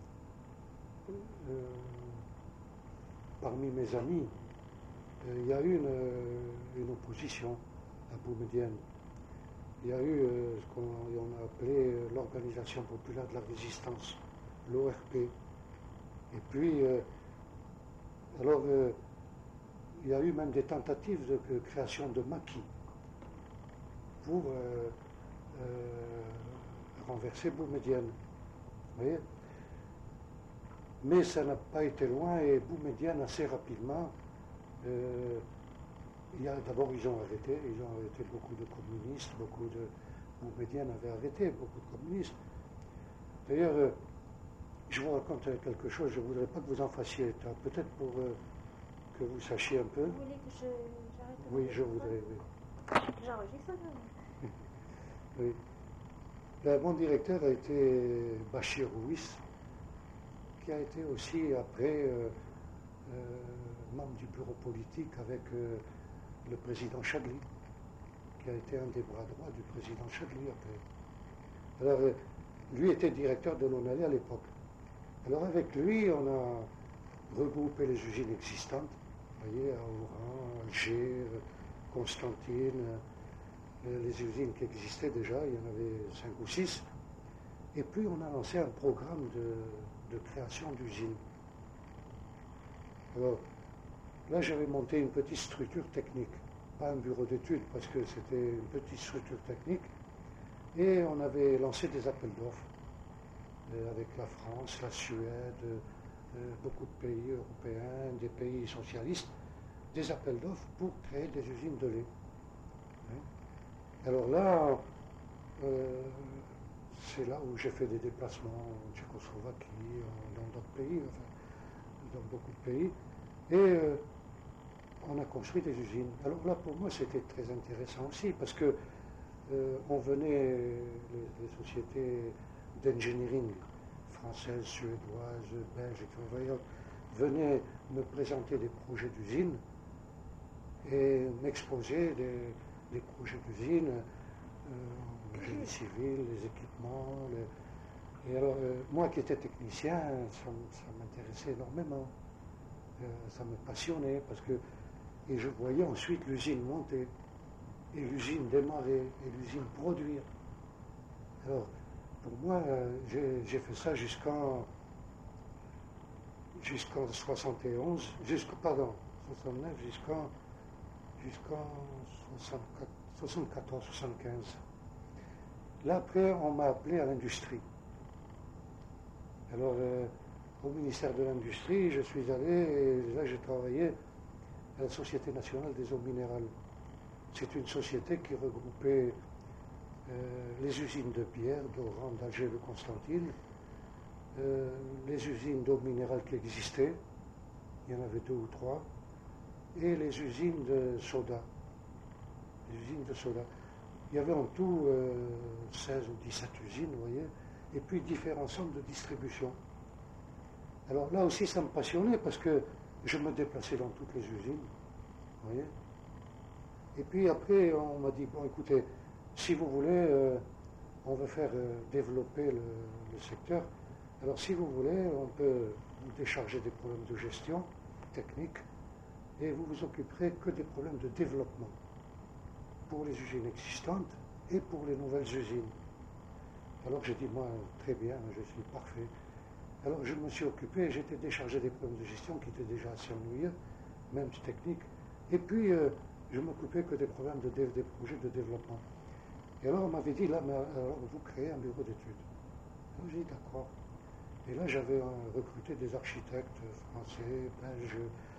parmi mes amis, il y a eu une opposition à Boumedienne. Il y a eu ce qu'on a appelé l'Organisation populaire de la résistance, l'ORP. Et puis, alors, il y a eu même des tentatives de création de maquis pour renverser Boumedienne. Vous voyez? Mais ça n'a pas été loin, et Boumedienne, assez rapidement, d'abord ils ont arrêté beaucoup de communistes, Boumedienne avait arrêté beaucoup de communistes. D'ailleurs, je vous raconte quelque chose, je ne voudrais pas que vous en fassiez état, peut-être pour que vous sachiez un peu. Vous voulez que j'arrête de Oui, je voudrais, oui. J'enregistre ça, non? Oui. Mon directeur a été Bachir Ruiz, qui a été aussi après membre du bureau politique avec le président Chagli, qui a été un des bras droits du président Chagli après. Alors, lui était directeur de l'ONALE à l'époque. Alors avec lui, on a regroupé les usines existantes, vous voyez, à Oran, Alger, Constantine, les usines qui existaient déjà, il y en avait 5 ou 6. Et puis on a lancé un programme de création d'usines. Alors là, j'avais monté une petite structure technique, pas un bureau d'études, parce que c'était une petite structure technique. Et on avait lancé des appels d'offres avec la France, la Suède, beaucoup de pays européens, des pays socialistes, des appels d'offres pour créer des usines de lait. Alors là, c'est là où j'ai fait des déplacements en Tchécoslovaquie, dans d'autres pays, enfin, dans beaucoup de pays, et on a construit des usines. Alors là, pour moi, c'était très intéressant aussi, parce que on venait, les sociétés d'engineering françaises, suédoises, belges, etc., venaient me présenter des projets d'usines et m'exposer des projets d'usines, le génie civil, les équipements. Et alors, moi qui étais technicien, ça m'intéressait énormément. Ça me passionnait parce que, et je voyais ensuite l'usine monter, et l'usine démarrer, et l'usine produire. Alors, pour moi, j'ai fait ça jusqu'en 71, 69, jusqu'en 74, 75. Là, après, on m'a appelé à l'industrie. Alors, au ministère de l'Industrie, je suis allé, et là, j'ai travaillé à la Société nationale des eaux minérales. C'est une société qui regroupait les usines de Bière, d'Oran, d'Alger, de Constantine, les usines d'eau minérale qui existaient, il y en avait 2 ou 3, et les usines de soda. Il y avait en tout 16 ou 17 usines, vous voyez, et puis différents centres de distribution. Alors là aussi, ça me passionnait parce que je me déplaçais dans toutes les usines, vous voyez. Et puis après, on m'a dit, bon, écoutez, si vous voulez, on veut faire développer le secteur. Alors si vous voulez, on peut vous décharger des problèmes de gestion technique et vous vous occuperez que des problèmes de développement pour les usines existantes et pour les nouvelles usines. Alors j'ai dit, moi, très bien, je suis parfait. Alors je me suis occupé, j'étais déchargé des problèmes de gestion qui étaient déjà assez ennuyeux, même techniques. Et puis, je ne m'occupais que des problèmes des projets de développement. Et alors on m'avait dit, là, mais alors, vous créez un bureau d'études. Alors j'ai dit, d'accord. Et là, j'avais recruté des architectes français, belges,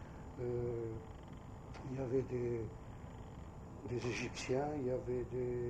il y avait des Égyptiens, il y avait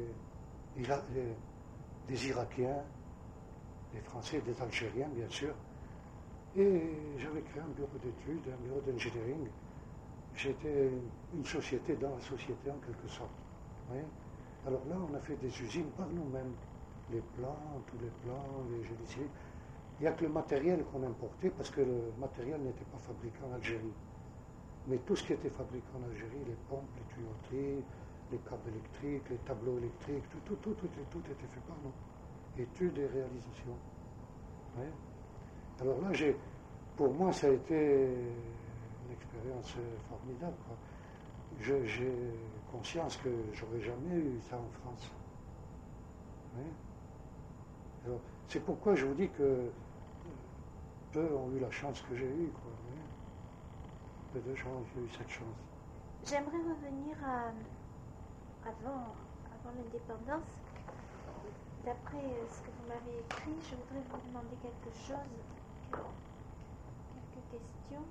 des Irakiens, des Français, des Algériens, bien sûr. Et j'avais créé un bureau d'études, un bureau d'engineering. J'étais une société dans la société, en quelque sorte. Vous voyez. Alors là, on a fait des usines par nous-mêmes. Les plans, tous les plans, les génies civils. Il n'y a que le matériel qu'on importait, parce que le matériel n'était pas fabriqué en Algérie. Mais tout ce qui était fabriqué en Algérie, les pompes, les tuyauteries, les câbles électriques, les tableaux électriques, tout était fait par nous. Études et réalisations. Ouais. Alors là, pour moi, ça a été une expérience formidable, quoi. J'ai conscience que j'aurais jamais eu ça en France. Ouais. Alors, c'est pourquoi je vous dis que peu ont eu la chance que j'ai eue, quoi. Ouais. Peu de gens ont eu cette chance. J'aimerais revenir avant l'indépendance. D'après ce que vous m'avez écrit, je voudrais vous demander quelque chose, quelques questions.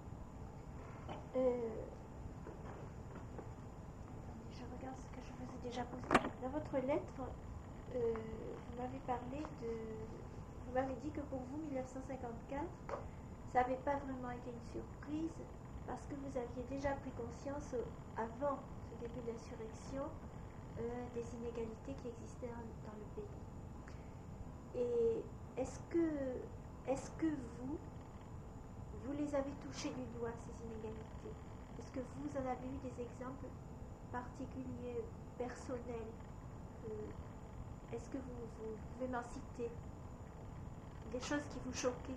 Je regarde ce que je vous ai déjà posé. Dans votre lettre, vous m'avez parlé de... Vous vous m'avez dit que pour vous, 1954, ça n'avait pas vraiment été une surprise parce que vous aviez déjà pris conscience avant ce début de l'insurrection des inégalités qui existaient dans le pays. Et est-ce que vous les avez touchées du doigt, ces inégalités? Est-ce que vous en avez eu des exemples particuliers, personnels? Est-ce que vous pouvez m'en citer des choses qui vous choquaient?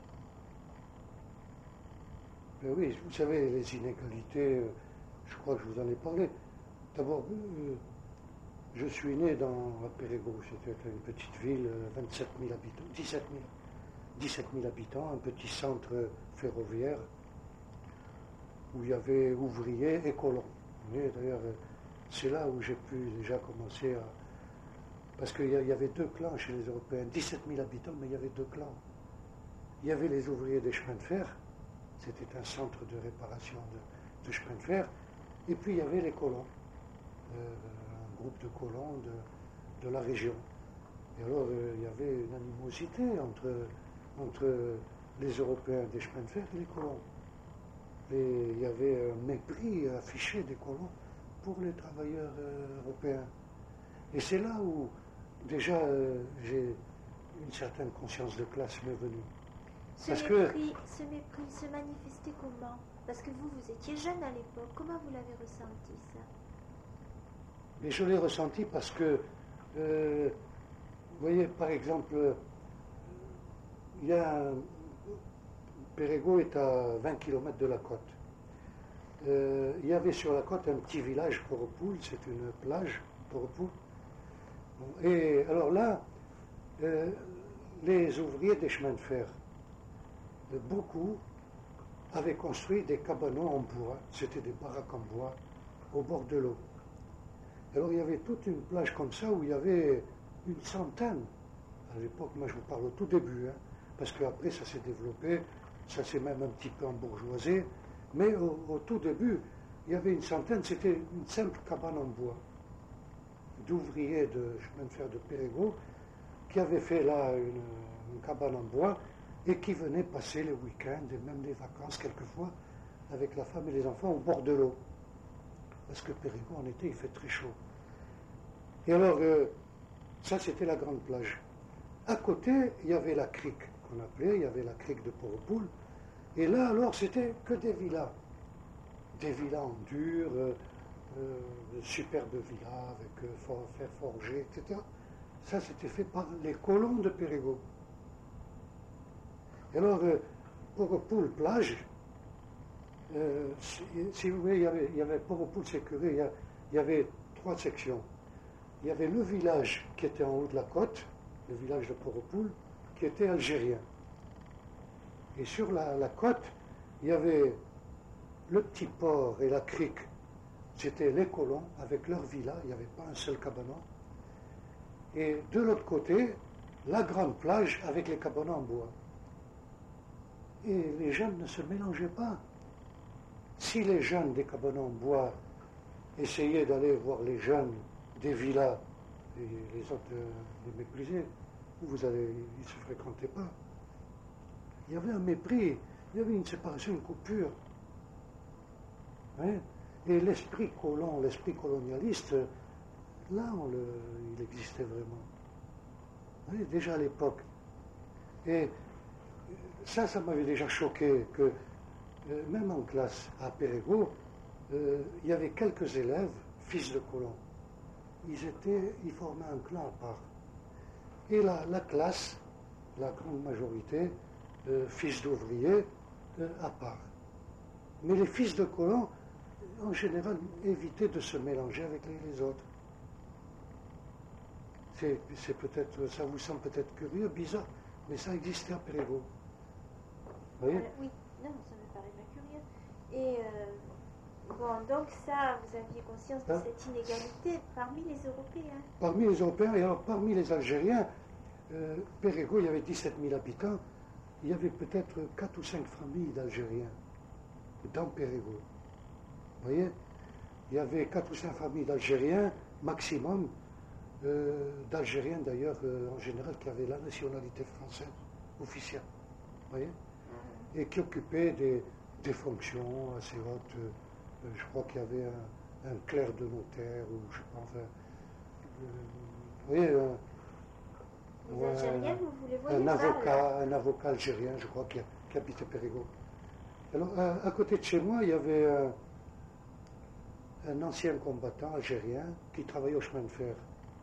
Ben oui, vous savez, les inégalités, je crois que je vous en ai parlé. D'abord, je suis né dans la Pérégaux, c'était une petite ville, 27 000 habitants, 17 000 habitants, un petit centre ferroviaire où il y avait ouvriers et colons. Et d'ailleurs, c'est là où j'ai pu déjà commencer à... Parce qu'il y avait deux clans chez les Européens, 17 000 habitants, mais il y avait deux clans. Il y avait les ouvriers des chemins de fer, c'était un centre de réparation de chemins de fer, et puis il y avait les colons, un groupe de colons de la région. Et alors il y avait une animosité entre les Européens des chemins de fer et les colons. Et il y avait un mépris affiché des colons pour les travailleurs européens. Et c'est là où déjà j'ai une certaine conscience de classe m'est venue. Ce mépris se manifestait comment? Parce que vous étiez jeune à l'époque. Comment vous l'avez ressenti, ça? Mais je l'ai ressenti parce que, vous voyez, par exemple, il y a Pérégaux est à 20 km de la côte. Il y avait sur la côte un petit village, Poropoul, c'est une plage, Poropoul. Et alors là, les ouvriers des chemins de fer, beaucoup avaient construit des cabanons en bois, c'était des baraques en bois, au bord de l'eau. Alors il y avait toute une plage comme ça où il y avait une centaine. À l'époque, moi je vous parle au tout début, parce qu'après ça s'est développé, ça s'est même un petit peu embourgeoisé, mais au tout début, il y avait une centaine, c'était une simple cabane en bois, d'ouvriers de chemin de fer de Pérégaux, qui avaient fait là une cabane en bois, et qui venaient passer les week-ends et même les vacances quelquefois avec la femme et les enfants au bord de l'eau. Parce que Pérégaux en été il fait très chaud. Et alors, ça c'était la grande plage. À côté, il y avait la crique qu'on appelait, il y avait la crique de Poropoul. Et là alors c'était que des villas en dur, de superbes villas avec fer forgé, etc. Ça c'était fait par les colons de Pérégaux. Et alors, Poropoul plage, si vous voulez, il y avait Poropoul Sécuré, il y avait trois sections. Il y avait le village qui était en haut de la côte, le village de Poropoul, qui était algérien. Et sur la côte, il y avait le petit port et la crique, c'était les colons avec leur villa, il n'y avait pas un seul cabanon. Et de l'autre côté, la grande plage avec les cabanons en bois. Et les jeunes ne se mélangeaient pas. Si les jeunes des cabanons en bois essayaient d'aller voir les jeunes des villas et les autres les méprisaient, ils ne se fréquentaient pas. Il y avait un mépris, il y avait une séparation, une coupure. Hein? Et l'esprit colon, l'esprit colonialiste, là, il existait vraiment. Oui, déjà à l'époque. Et ça m'avait déjà choqué que, même en classe à Pérégaux, il y avait quelques élèves, fils de colons. Ils formaient un clan à part. Et la classe, la grande majorité, fils d'ouvriers, à part. Mais les fils de colons, en général, évitaient de se mélanger avec les autres. C'est peut-être, ça vous semble peut-être curieux, bizarre, mais ça existait à Pérégaux. Vous voyez? Oui, non, ça me paraît bien curieux. Et bon, donc ça, vous aviez conscience de cette inégalité parmi les Européens? Parmi les Européens, et alors parmi les Algériens, Pérégaux, il y avait 17 000 habitants, il y avait peut-être 4 ou 5 familles d'Algériens dans Pérégaux. Vous voyez? Il y avait 4 ou 5 familles d'Algériens, maximum, d'Algériens d'ailleurs, en général, qui avaient la nationalité française. officiels, voyez, et qui occupaient des fonctions assez hautes. Je crois qu'il y avait un clerc de notaire, ou je sais pas, enfin, vous voyez, les Algériens, vous voulez voir un avocat algérien, je crois, qui habitait Périgueux. Alors, à côté de chez moi, il y avait un ancien combattant algérien qui travaillait au chemin de fer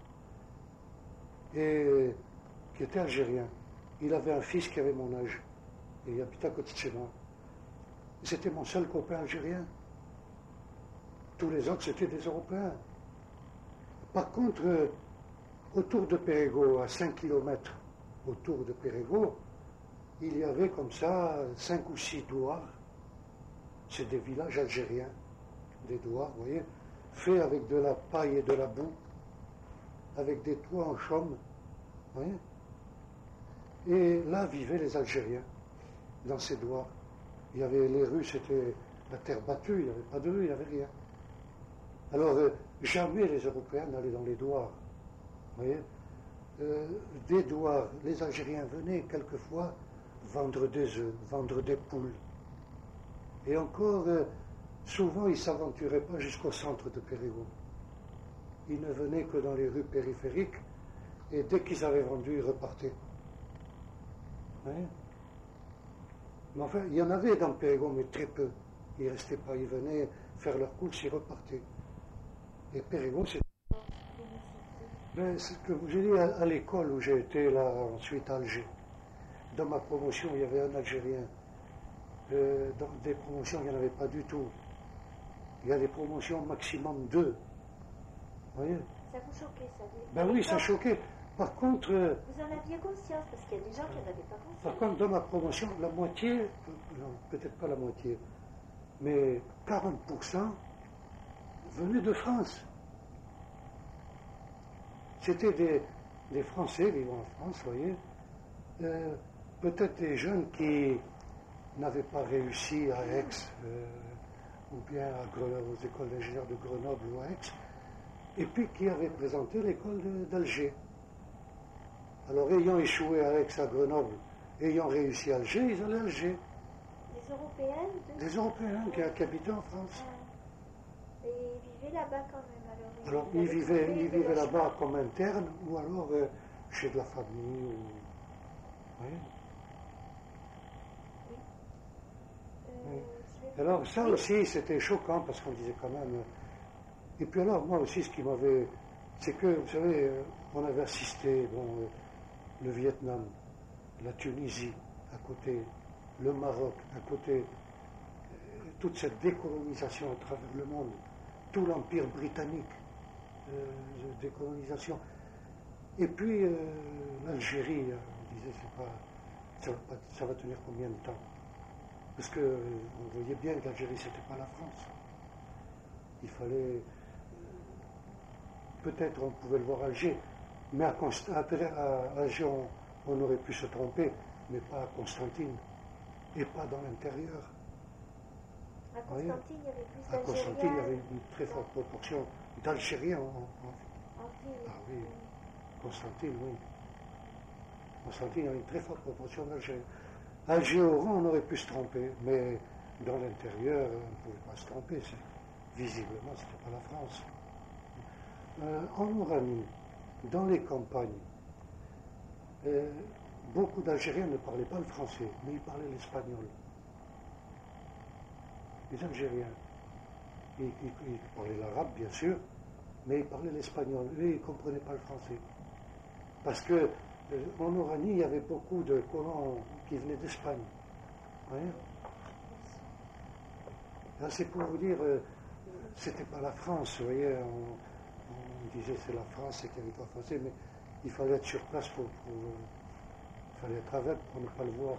et qui était algérien. Il avait un fils qui avait mon âge et il habitait à côté de chez moi. C'était mon seul copain algérien. Tous les autres, c'était des Européens. Par contre, autour de Périgueux, à 5 km autour de Périgueux, il y avait comme ça 5 ou 6 douars. C'est des villages algériens, des douars, vous voyez, faits avec de la paille et de la boue, avec des toits en chaume, vous voyez. Et là vivaient les Algériens, dans ces douars. Il y avait les rues, c'était la terre battue, il n'y avait pas de rue, il n'y avait rien. Alors, jamais les Européens n'allaient dans les douars, vous voyez. Des douars, les Algériens venaient quelquefois vendre des œufs, vendre des poules. Et encore, souvent, ils ne s'aventuraient pas jusqu'au centre de Périgueux. Ils ne venaient que dans les rues périphériques, et dès qu'ils avaient vendu, ils repartaient. Oui. Mais enfin, il y en avait dans Périgueux, mais très peu. Ils ne restaient pas, ils venaient faire leurs courses, ils repartaient. Et Périgueux, c'est... Ben, ce que j'ai dit à l'école où j'ai été, là, ensuite à Alger. Dans ma promotion, il y avait un Algérien. Dans des promotions, il n'y en avait pas du tout. Il y a des promotions maximum 2. Vous voyez? Ça vous choquait, ça? Ben oui, ça choquait. Par contre... vous en aviez conscience, parce qu'il y a des gens qui n'en avaient pas conscience. Par contre, dans ma promotion, la moitié, non, peut-être pas la moitié, mais 40% venaient de France. C'était des Français vivant en France, vous voyez. Peut-être des jeunes qui n'avaient pas réussi à Aix, ou bien aux écoles d'ingénieurs de Grenoble ou à Aix, et puis qui avaient présenté l'école d'Alger. Alors, ayant échoué à Aix, à Grenoble, ayant réussi à Alger, ils allaient à Alger. Des Européens Des Européens qui habitaient en France. Et ils vivaient là-bas quand même, alors ils vivaient là-bas comme internes, ou alors chez de la famille, ou... Oui. Alors ça aussi, c'était choquant, parce qu'on disait quand même... Et puis alors, moi aussi, ce qui m'avait... C'est que, vous savez, on avait assisté, le Vietnam, la Tunisie, à côté, le Maroc, à côté, toute cette décolonisation à travers le monde, tout l'empire britannique, décolonisation. Et puis, l'Algérie, on disait, ça va tenir combien de temps? Parce qu'on voyait bien que l'Algérie, c'était pas la France. Il fallait... peut-être on pouvait le voir à Alger, mais à Alger, on aurait pu se tromper, mais pas à Constantine, et pas dans l'intérieur. À Constantine, il y avait plus d'Algériens. À Constantine, il y avait une très forte proportion d'Algériens en ville. Ah oui, Constantine, oui. Constantine, il y avait une très forte proportion d'Algériens. Alger-Oran, on aurait pu se tromper, mais dans l'intérieur, on ne pouvait pas se tromper. Visiblement, ce n'était pas la France. En Oranie, dans les campagnes, beaucoup d'Algériens ne parlaient pas le français, mais ils parlaient l'espagnol. Les Algériens, ils parlaient l'arabe, bien sûr, mais ils parlaient l'espagnol. Eux, ils ne comprenaient pas le français. Parce que en Oranie, il y avait beaucoup de colons qui venaient d'Espagne. Voyez? Là, c'est pour vous dire, c'était pas la France, vous voyez, on disait c'est la France, c'est qu'il n'y avait pas français, mais il fallait être sur place il fallait être aveugle pour ne pas le voir.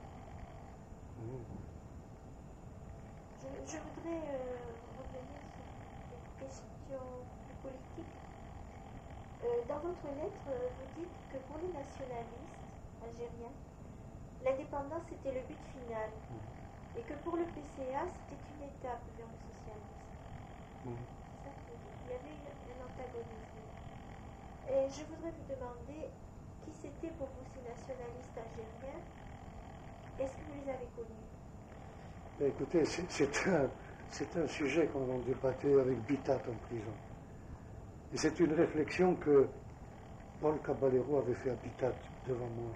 Je voudrais revenir sur une question plus politique. Dans votre lettre, vous dites que pour les nationalistes algériens, l'indépendance était le but final et que pour le PCA, c'était une étape vers le socialisme. C'est ça que vous dites. Il y avait un antagonisme. Et je voudrais vous demander qui c'était pour vous ces nationalistes algériens? Est-ce que vous les avez connus? Écoutez, c'est un sujet qu'on a débatté avec Bitat en prison. Et c'est une réflexion que Paul Caballero avait fait à Bitat devant moi.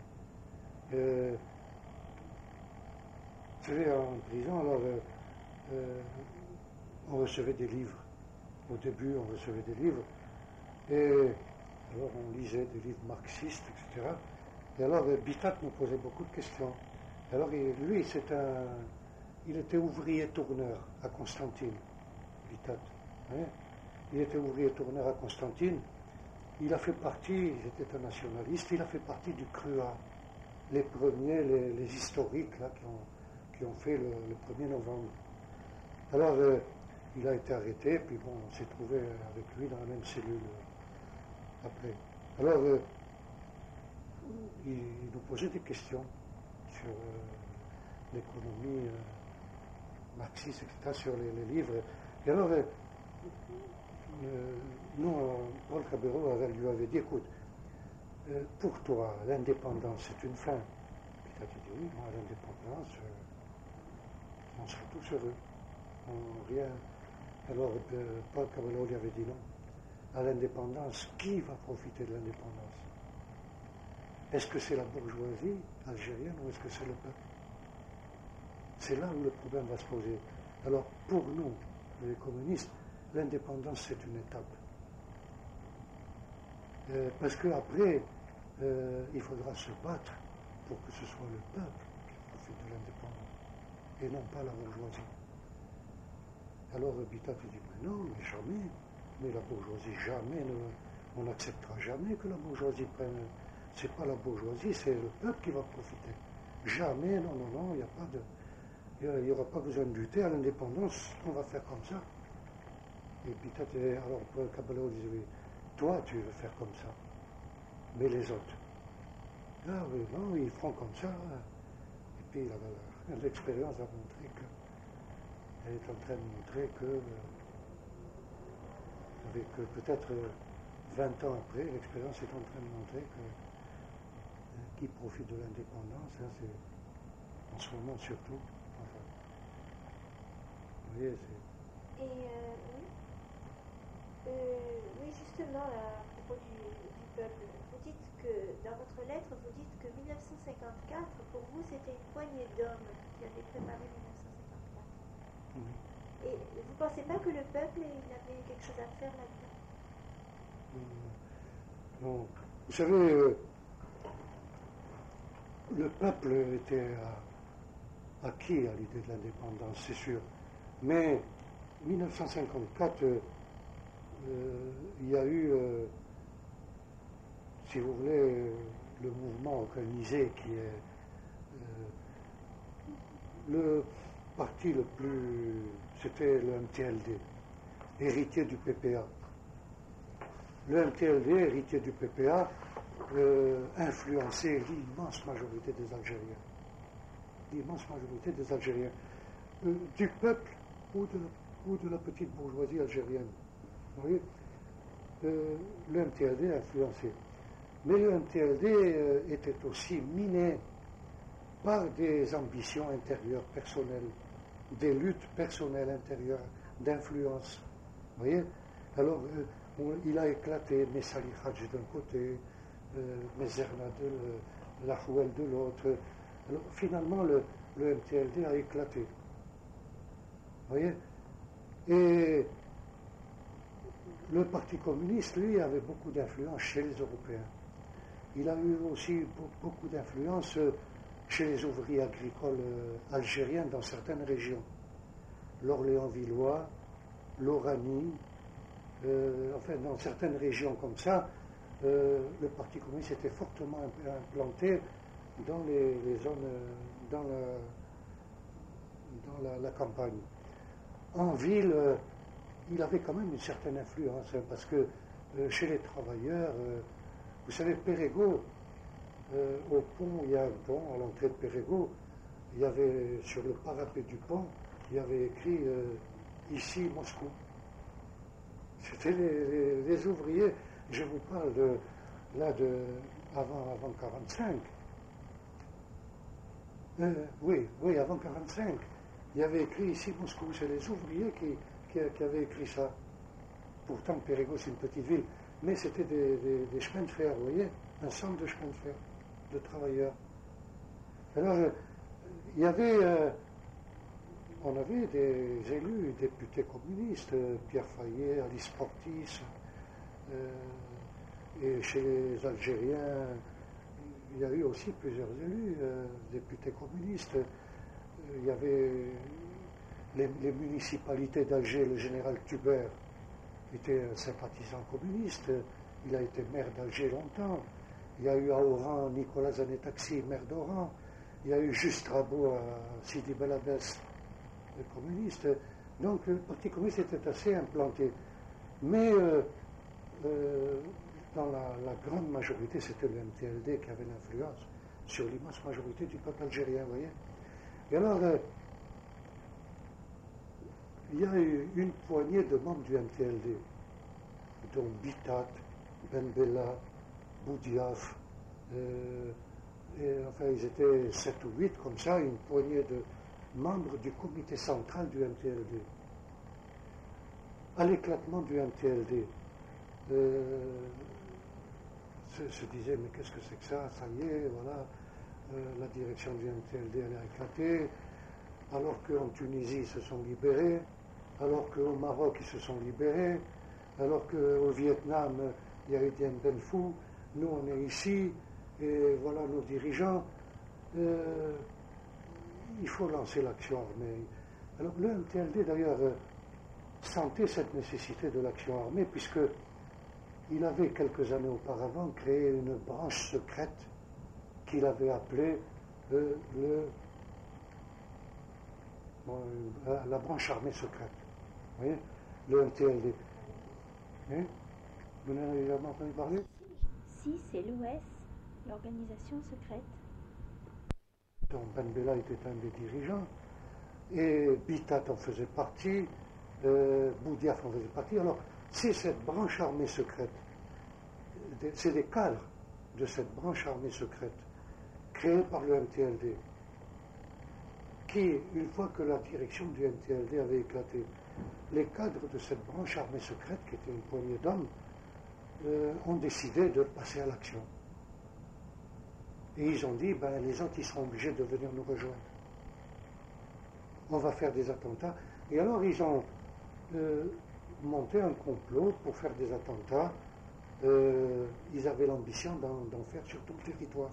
Vous savez, en prison, alors, on recevait des livres. Au début, on recevait des livres. Et alors, on lisait des livres marxistes, etc. Et alors, Bitat nous posait beaucoup de questions. Et alors, lui, il était ouvrier tourneur à Constantine, Bitat. Hein? Il était ouvrier tourneur à Constantine. Il a fait partie, il était un nationaliste, il a fait partie du CRUA, les premiers, les historiques là, qui ont fait le 1er novembre. Alors, il a été arrêté, puis bon, on s'est trouvé avec lui dans la même cellule après. Alors, il nous posait des questions sur l'économie marxiste, etc., sur les livres. Et alors, nous, Paul Caballero lui avait dit, écoute, pour toi, l'indépendance, c'est une fin. Puis il a dit, oui, moi, l'indépendance, on sera tous heureux. Rien. Alors, Paul Caballero lui avait dit non. À l'indépendance, qui va profiter de l'indépendance? Est-ce que c'est la bourgeoisie algérienne ou est-ce que c'est le peuple? C'est là où le problème va se poser. Alors, pour nous, les communistes, l'indépendance, c'est une étape. Parce qu'après, il faudra se battre pour que ce soit le peuple qui profite de l'indépendance et non pas la bourgeoisie. Alors Bitat dit, mais non, mais jamais, mais la bourgeoisie, jamais, on n'acceptera jamais que la bourgeoisie prenne. C'est pas la bourgeoisie, c'est le peuple qui va profiter. Jamais, non, il n'y a pas de. Il n'y aura pas besoin de lutter à l'indépendance, on va faire comme ça. Et Bitat, alors Caballero disait, oui, toi tu veux faire comme ça, mais les autres. Ah oui, non, ils feront comme ça. Et puis l'expérience a montré que. Elle est en train de montrer que, avec peut-être 20 ans après, l'expérience est en train de montrer que qui profite de l'indépendance, hein, c'est en ce moment surtout. Enfin, vous voyez, c'est. Et oui, justement, là, à propos du peuple, vous dites que, dans votre lettre, vous dites que 1954, pour vous, c'était une poignée d'hommes qui avaient préparé 1954. Et vous ne pensez pas que le peuple, il avait quelque chose à faire là-dedans? Non. Vous savez, le peuple était acquis à l'idée de l'indépendance, c'est sûr. Mais 1954, il y a eu, si vous voulez, le mouvement organisé qui est le parti le plus, c'était le MTLD, héritier du PPA. Le MTLD, héritier du PPA, influençait l'immense majorité des Algériens. L'immense majorité des Algériens. Du peuple ou de la petite bourgeoisie algérienne. Vous voyez, le MTLD influençait. Mais le MTLD était aussi miné par des ambitions intérieures personnelles, des luttes personnelles intérieures, d'influence. Vous voyez? Alors, il a éclaté Messali Hadj d'un côté, Mezerna de Lahouel de l'autre. Alors, finalement, le MTLD a éclaté. Vous voyez? Et le Parti communiste, lui, avait beaucoup d'influence chez les Européens. Il a eu aussi beaucoup d'influence chez les ouvriers agricoles algériens dans certaines régions. L'Orléans-Villois, l'Oranie, enfin dans certaines régions comme ça, le Parti communiste était fortement implanté dans les zones, dans la campagne. En ville, il avait quand même une certaine influence, hein, parce que chez les travailleurs, vous savez, Périgueux, au pont, il y a un pont, à l'entrée de Périgueux, il y avait, sur le parapet du pont, il y avait écrit ici Moscou. C'était les ouvriers, je vous parle là avant 45. Oui, avant 45. Il y avait écrit ici Moscou, c'est les ouvriers qui avaient écrit ça. Pourtant, Périgueux, c'est une petite ville, mais c'était des chemins de fer, vous voyez, un centre de chemin de fer, de travailleurs. Alors, il y avait, on avait des élus, députés communistes, Pierre Fayet, Alice Portis, et chez les Algériens, il y a eu aussi plusieurs élus, députés communistes. Il y avait les municipalités d'Alger, le général Tubert était un sympathisant communiste, il a été maire d'Alger longtemps. Il y a eu à Oran Nicolas Zanetaxi, maire d'Oran. Il y a eu Juste Rabot à Sidi Bel Abbès, le communiste. Donc le Parti communiste était assez implanté. Mais dans la grande majorité, c'était le MTLD qui avait l'influence sur l'immense majorité du peuple algérien, vous voyez. Et alors, il y a eu une poignée de membres du MTLD, dont Bitat, Ben Bella, Boudiaf, enfin ils étaient 7 ou 8 comme ça, une poignée de membres du comité central du MTLD. À l'éclatement du MTLD, se disait mais qu'est-ce que c'est que ça, ça y est, voilà, la direction du MTLD elle a éclaté, alors qu'en Tunisie ils se sont libérés, alors qu'au Maroc ils se sont libérés, alors qu'au Vietnam il y a eu Dien Ben Phu, nous on est ici, et voilà nos dirigeants. Il faut lancer l'action armée. Alors le MTLD d'ailleurs sentait cette nécessité de l'action armée, puisqu'il avait quelques années auparavant créé une branche secrète qu'il avait appelée la branche armée secrète. Vous voyez, le MTLD. Hein? Vous n'avez jamais entendu parler? Si, c'est l'OS, l'organisation secrète. Donc Ben Bella était un des dirigeants, et Bitat en faisait partie, Boudiaf en faisait partie. Alors, c'est cette branche armée secrète, c'est des cadres de cette branche armée secrète, créée par le MTLD, qui, une fois que la direction du MTLD avait éclaté, les cadres de cette branche armée secrète, qui était une poignée d'hommes, ont décidé de passer à l'action. Et ils ont dit, les autres, ils seront obligés de venir nous rejoindre. On va faire des attentats. Et alors, ils ont monté un complot pour faire des attentats. Ils avaient l'ambition d'en faire sur tout le territoire,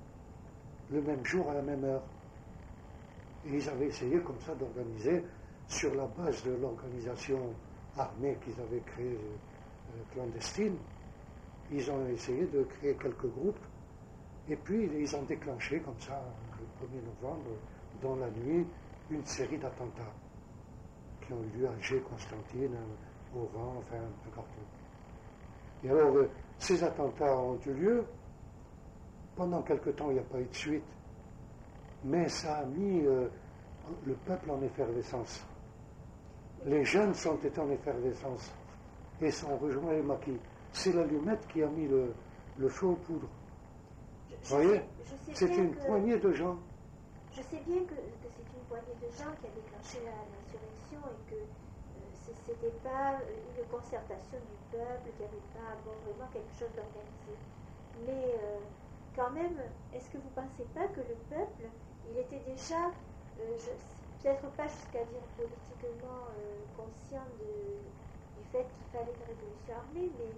le même jour, à la même heure. Et ils avaient essayé comme ça d'organiser, sur la base de l'organisation armée qu'ils avaient créée clandestine, ils ont essayé de créer quelques groupes, et puis ils ont déclenché comme ça, le 1er novembre, dans la nuit, une série d'attentats qui ont eu lieu à Alger, Constantine, Oran, enfin un peu partout. Et alors, ces attentats ont eu lieu. Pendant quelque temps, il n'y a pas eu de suite, mais ça a mis le peuple en effervescence. Les jeunes sont été en effervescence et sont rejoints les maquis. C'est l'allumette qui a mis le feu aux poudres. Vous voyez, c'est une poignée de gens. Je sais bien que c'est une poignée de gens qui a déclenché l'insurrection et que c'était pas une concertation du peuple, qu'il n'y avait pas vraiment quelque chose d'organisé. Mais quand même, est-ce que vous ne pensez pas que le peuple, il était déjà, peut-être pas jusqu'à dire politiquement conscient du fait qu'il fallait une révolution armée, mais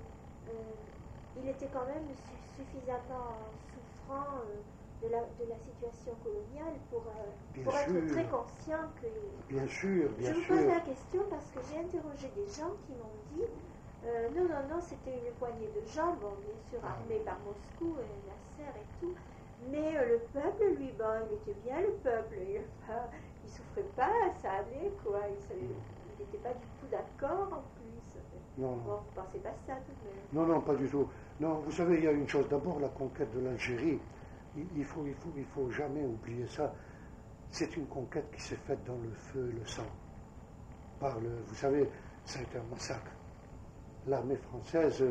il était quand même suffisamment souffrant de la situation coloniale pour être très conscient que... Bien sûr, bien sûr. Je vous pose la question parce que j'ai interrogé des gens qui m'ont dit non, c'était une poignée de gens, bon, bien sûr armés par Moscou et Nasser et tout, mais le peuple, lui, il était bien le peuple, il souffrait pas, ça allait, quoi, il n'était pas du tout d'accord en plus. Non. Bon, vous ne pensez pas ça tout de même? Non, pas du tout. Non, vous savez, il y a une chose. D'abord, la conquête de l'Algérie, il faut jamais oublier ça. C'est une conquête qui s'est faite dans le feu et le sang. Vous savez, ça a été un massacre. L'armée française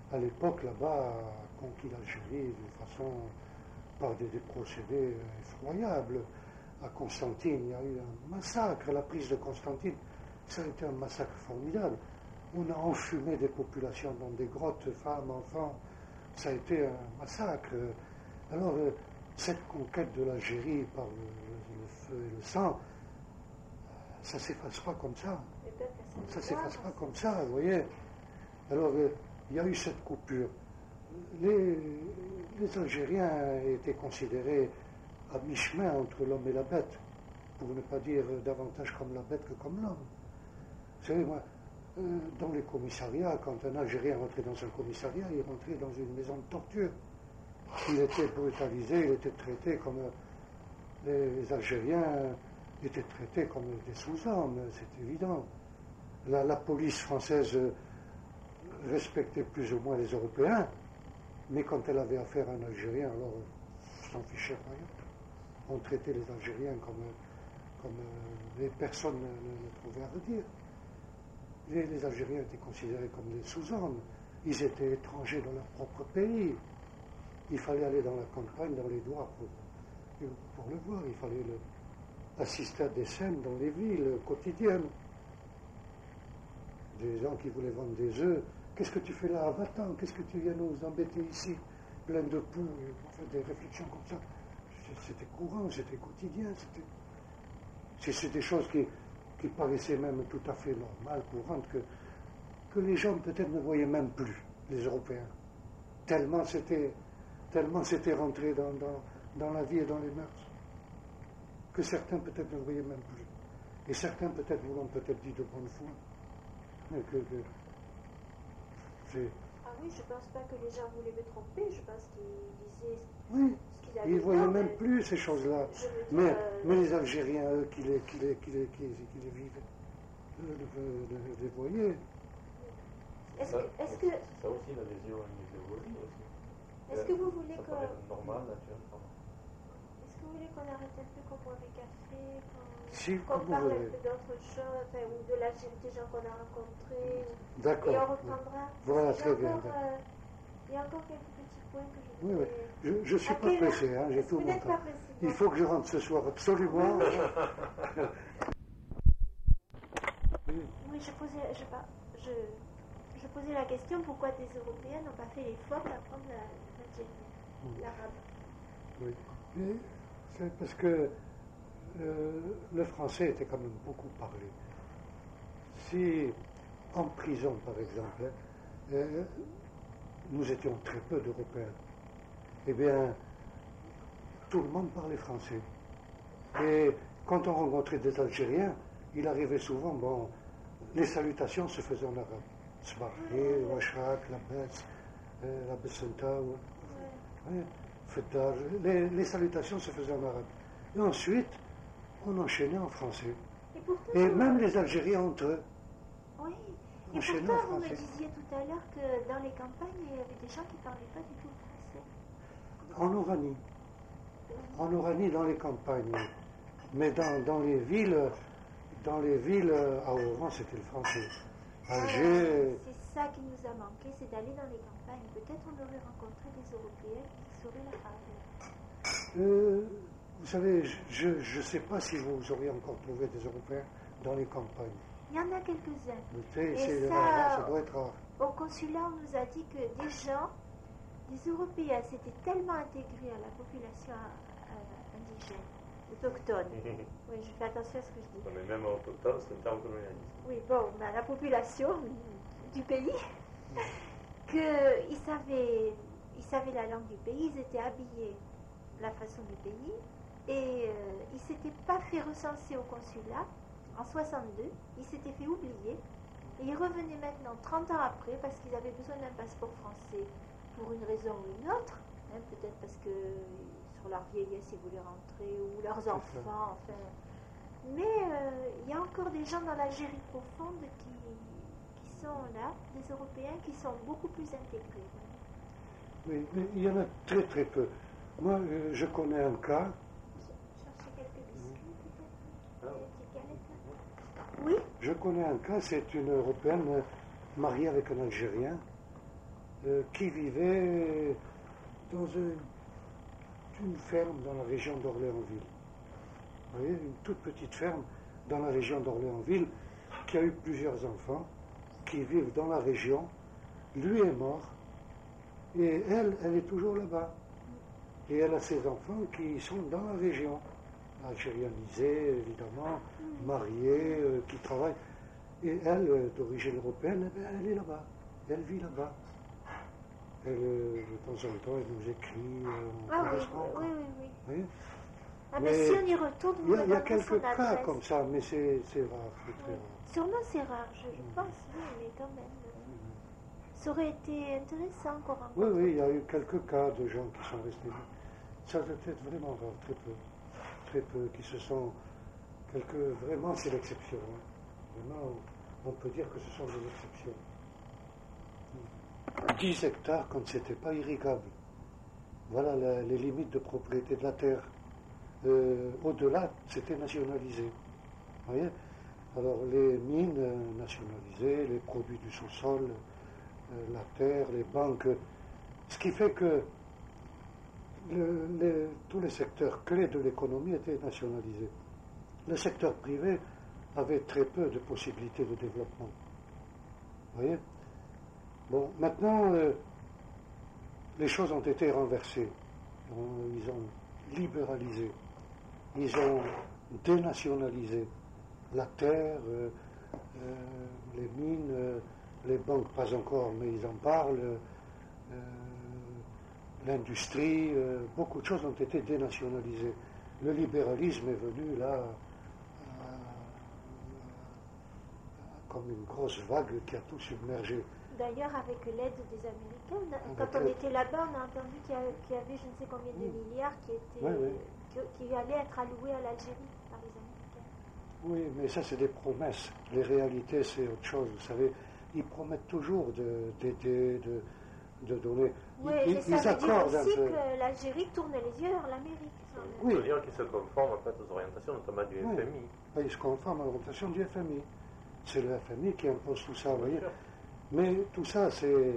à l'époque, là-bas, a conquis l'Algérie de façon, par des procédés effroyables. À Constantine, il y a eu un massacre. La prise de Constantine, ça a été un massacre formidable. On a enfumé des populations dans des grottes, femmes, enfants. Ça a été un massacre. Alors, cette conquête de l'Algérie par le feu et le sang, ça ne s'efface pas comme ça. Ça ne s'efface pas comme ça, vous voyez. Alors, il y a eu cette coupure. Les Algériens étaient considérés à mi-chemin entre l'homme et la bête, pour ne pas dire davantage comme la bête que comme l'homme. Vous savez, moi, dans les commissariats, quand un Algérien rentrait dans un commissariat, il rentrait dans une maison de torture. Il était brutalisé, il était traité comme... Les Algériens étaient traités comme des sous-hommes, c'est évident. La police française respectait plus ou moins les Européens, mais quand elle avait affaire à un Algérien, alors s'en fichait rien. On traitait les Algériens comme les personnes ne trouvaient à redire. Les Algériens étaient considérés comme des sous-hommes. Ils étaient étrangers dans leur propre pays. Il fallait aller dans la campagne, dans les bois pour le voir. Il fallait assister à des scènes dans les villes quotidiennes. Des gens qui voulaient vendre des œufs. Qu'est-ce que tu fais là? Va-t'en, qu'est-ce que tu viens nous embêter ici? Plein de poux, on fait des réflexions comme ça. C'était courant, c'était quotidien, c'est des choses qui paraissaient même tout à fait normales, courantes, que les gens peut-être ne voyaient même plus, les Européens. Tellement c'était rentré dans la vie et dans les mœurs, que certains peut-être ne voyaient même plus. Et certains peut-être voulant peut-être dire de bonne foi. Mais Ah oui, je ne pense pas que les gens voulaient me tromper, je pense qu'ils disaient oui, ce qu'ils avaient. Ils ne voyaient même plus ces choses-là. Mais les Algériens, eux, qui les vivaient, les voyaient. Est-ce que... Ça aussi, l'adhésion à une idéologie aussi. Est-ce que vous voulez qu'on... normal, naturel, Est-ce que vous voulez qu'on arrête un peu, qu'on boive des cafés, si, qu'on parle un peu d'autre chose, ou de l'Algérie des gens qu'on a rencontrés? D'accord. Et on reprendra. Voilà, très bien. Il y a encore quelques petits points que je voudrais... Oui. Je ne suis pas pressé, j'ai tout mon temps. Il faut que je rentre ce soir, absolument. Oui, je posais la question pourquoi des Européens n'ont pas fait l'effort d'apprendre l'Algérien, l'arabe. Oui, mais c'est parce que le français était quand même beaucoup parlé. Si, en prison par exemple, nous étions très peu d'Européens, eh bien, tout le monde parlait français. Et quand on rencontrait des Algériens, il arrivait souvent, bon, les salutations se faisaient en arabe. Sbarhi, Washak, la Bessenta, Feddar, les salutations se faisaient en arabe. Et ensuite, on enchaînait en français. Et même les Algériens entre eux. Oui, et pourtant vous me disiez tout à l'heure que dans les campagnes, il y avait des gens qui ne parlaient pas du tout français. En Oranie. En Oranie, dans les campagnes. Mais dans les villes, à Oran, c'était le français. Alger... C'est ça qui nous a manqué, c'est d'aller dans les campagnes. Peut-être on aurait rencontré des Européens qui sauraient l'arabe. Vous savez, je ne sais pas si vous auriez encore trouvé des Européens dans les campagnes. Il y en a quelques-uns. Et ça doit être rare. Au consulat, on nous a dit que des Européens s'étaient tellement intégrés à la population indigène, autochtone. Oui, je fais attention à ce que je dis. Non, mais même autochtone, c'est un terme colonialiste. Oui, bon, la population du pays, qu'ils savaient la langue du pays, ils étaient habillés de la façon du pays, et ils ne s'étaient pas fait recenser au consulat. En 62, ils s'étaient fait oublier, et ils revenaient maintenant 30 ans après, parce qu'ils avaient besoin d'un passeport français, pour une raison ou une autre, hein, peut-être parce que sur leur vieillesse, ils voulaient rentrer, ou leurs enfants, enfin. Mais il y a encore des gens dans l'Algérie profonde qui sont là, des Européens qui sont beaucoup plus intégrés. Oui, mais il y en a très très peu. Moi, je connais un cas. Cherchez quelques biscuits, peut-être. Des galettes. Oui. Je connais un cas, c'est une Européenne mariée avec un Algérien. qui vivait dans une ferme dans la région d'Orléansville. Vous voyez, une toute petite ferme dans la région d'Orléansville, qui a eu plusieurs enfants, qui vivent dans la région. Lui est mort, et elle est toujours là-bas. Et elle a ses enfants qui sont dans la région, algérianisés, évidemment, mariés, qui travaillent. Et elle, d'origine européenne, elle est là-bas, elle vit là-bas. Elle, de temps en temps, elle nous écrit, oui. Ah, mais si on y retourne, il y a quelques cas comme ça, mais c'est rare, c'est très rare. Sûrement c'est rare, je pense, oui, mais quand même. Ça aurait été intéressant qu'on rencontre. Oui, il y a eu quelques cas de gens qui sont restés. Ça doit être vraiment rare, très peu, qui se sont. Vraiment, c'est l'exception. Hein. Vraiment, on peut dire que ce sont des exceptions. 10 hectares quand ce n'était pas irrigable. Voilà les limites de propriété de la terre. Au-delà, c'était nationalisé. Vous voyez ? Alors, les mines nationalisées, les produits du sous-sol, la terre, les banques. Ce qui fait que tous les secteurs clés de l'économie étaient nationalisés. Le secteur privé avait très peu de possibilités de développement. Vous voyez ? Bon, maintenant, les choses ont été renversées. Ils ont libéralisé. Ils ont dénationalisé la terre, les mines, les banques pas encore, mais ils en parlent, l'industrie, beaucoup de choses ont été dénationalisées. Le libéralisme est venu là comme une grosse vague qui a tout submergé. D'ailleurs, avec l'aide des Américains, quand on était là-bas, on a entendu qu'il y avait je ne sais combien de milliards qui allaient être alloués à l'Algérie par les Américains. Oui, mais ça, c'est des promesses. Les réalités, c'est autre chose. Vous savez, ils promettent toujours d'aider, de donner. Oui, mais ça veut dire aussi que l'Algérie tourne les yeux vers l'Amérique. Oui. Ça veut dire qu'ils se conforment en fait, aux orientations, notamment du FMI. Oui, ils se conforment à l'orientation du FMI. C'est le FMI qui impose tout ça, vous voyez. Mais tout ça,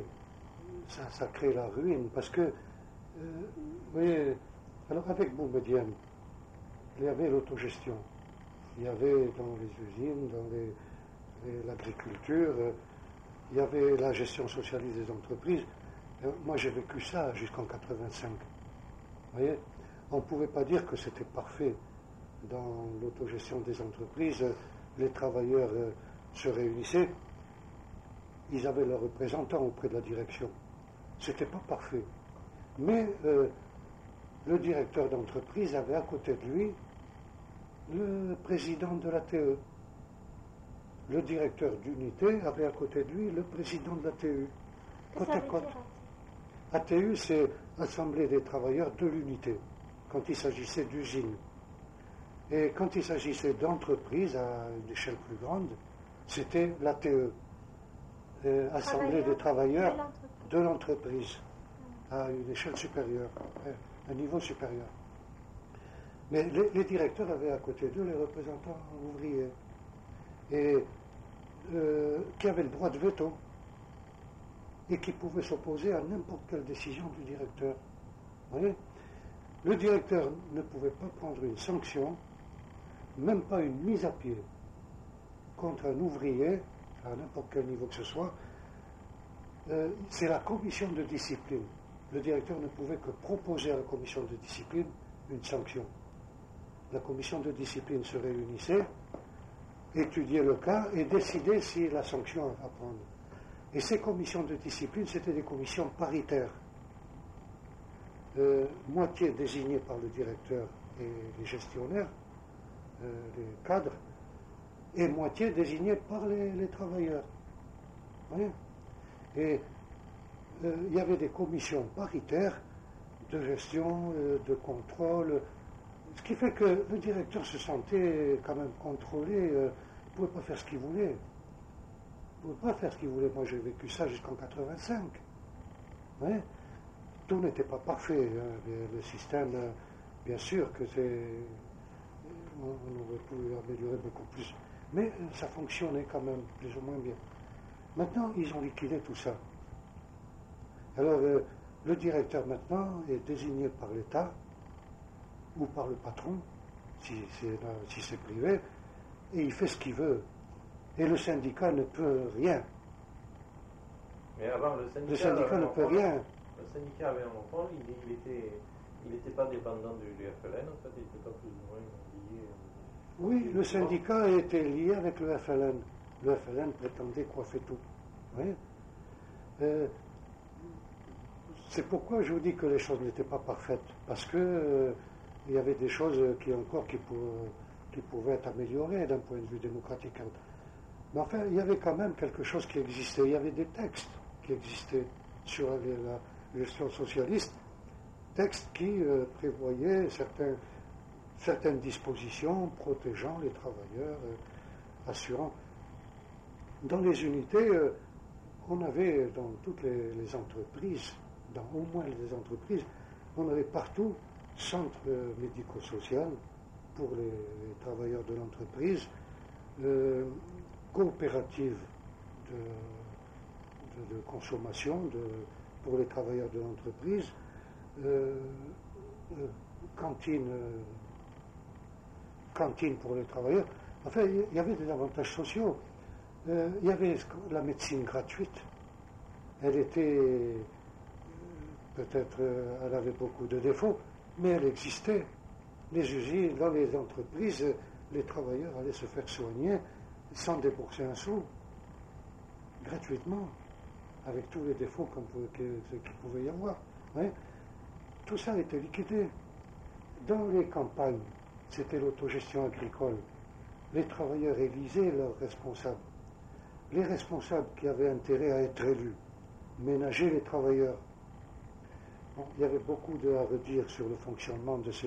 ça crée la ruine, parce que, vous voyez, alors avec Boumedienne, il y avait l'autogestion. Il y avait dans les usines, dans l'agriculture, il y avait la gestion socialiste des entreprises. Moi, j'ai vécu ça jusqu'en 85. Vous voyez, on ne pouvait pas dire que c'était parfait. Dans l'autogestion des entreprises, les travailleurs se réunissaient. Ils avaient leurs représentants auprès de la direction. C'était pas parfait. Mais le directeur d'entreprise avait à côté de lui le président de l'ATE. Le directeur d'unité avait à côté de lui le président de l'ATU. Côte à côte. ATU, c'est Assemblée des travailleurs de l'unité, quand il s'agissait d'usines. Et quand il s'agissait d'entreprises à une échelle plus grande, c'était l'ATE. Assemblée des travailleurs de l'entreprise à une échelle supérieure, un niveau supérieur. Mais les directeurs avaient à côté d'eux les représentants ouvriers et qui avaient le droit de veto et qui pouvaient s'opposer à n'importe quelle décision du directeur. Vous voyez ? Le directeur ne pouvait pas prendre une sanction, même pas une mise à pied contre un ouvrier à n'importe quel niveau que ce soit. C'est la commission de discipline. Le directeur ne pouvait que proposer à la commission de discipline une sanction. La commission de discipline se réunissait, étudiait le cas et décidait si la sanction à prendre. Et ces commissions de discipline, c'était des commissions paritaires. Moitié désignées par le directeur et les gestionnaires, les cadres, et moitié désignée par les travailleurs. Oui. Et il y avait des commissions paritaires de gestion, de contrôle, ce qui fait que le directeur se sentait quand même contrôlé, il ne pouvait pas faire ce qu'il voulait. Il ne pouvait pas faire ce qu'il voulait. Moi, j'ai vécu ça jusqu'en 85. Oui. Tout n'était pas parfait. Hein. Le système, bien sûr que on aurait pu améliorer beaucoup plus. Mais ça fonctionnait quand même plus ou moins bien. Maintenant, ils ont liquidé tout ça. Alors, le directeur maintenant est désigné par l'État ou par le patron, si c'est privé, et il fait ce qu'il veut. Et le syndicat ne peut rien. Mais avant, le syndicat ne peut rien. Le syndicat avait un monopole, il n'était pas dépendant du FLN, en fait, il n'était pas plus ou moins lié. Oui, le syndicat était lié avec le FLN. Le FLN prétendait coiffer tout. Oui. C'est pourquoi je vous dis que les choses n'étaient pas parfaites, parce que il y avait des choses qui pouvaient être améliorées d'un point de vue démocratique. Mais enfin, il y avait quand même quelque chose qui existait. Il y avait des textes qui existaient sur la gestion socialiste, textes qui prévoyaient certaines dispositions protégeant les travailleurs, assurant. Dans les unités, on avait dans toutes les entreprises, dans au moins les entreprises, on avait partout centre médico-social pour les travailleurs de l'entreprise, coopérative de consommation pour les travailleurs de l'entreprise, cantine pour les travailleurs. Enfin, il y avait des avantages sociaux. Il y avait la médecine gratuite. Elle était, peut-être, elle avait beaucoup de défauts, mais elle existait. Les usines, dans les entreprises, les travailleurs allaient se faire soigner sans débourser un sou, gratuitement, avec tous les défauts qu'il pouvait y avoir. Hein. Tout ça était liquidé. Dans les campagnes, c'était l'autogestion agricole. Les travailleurs élisaient leurs responsables. Les responsables qui avaient intérêt à être élus ménageaient les travailleurs. Bon, il y avait beaucoup à redire sur le fonctionnement de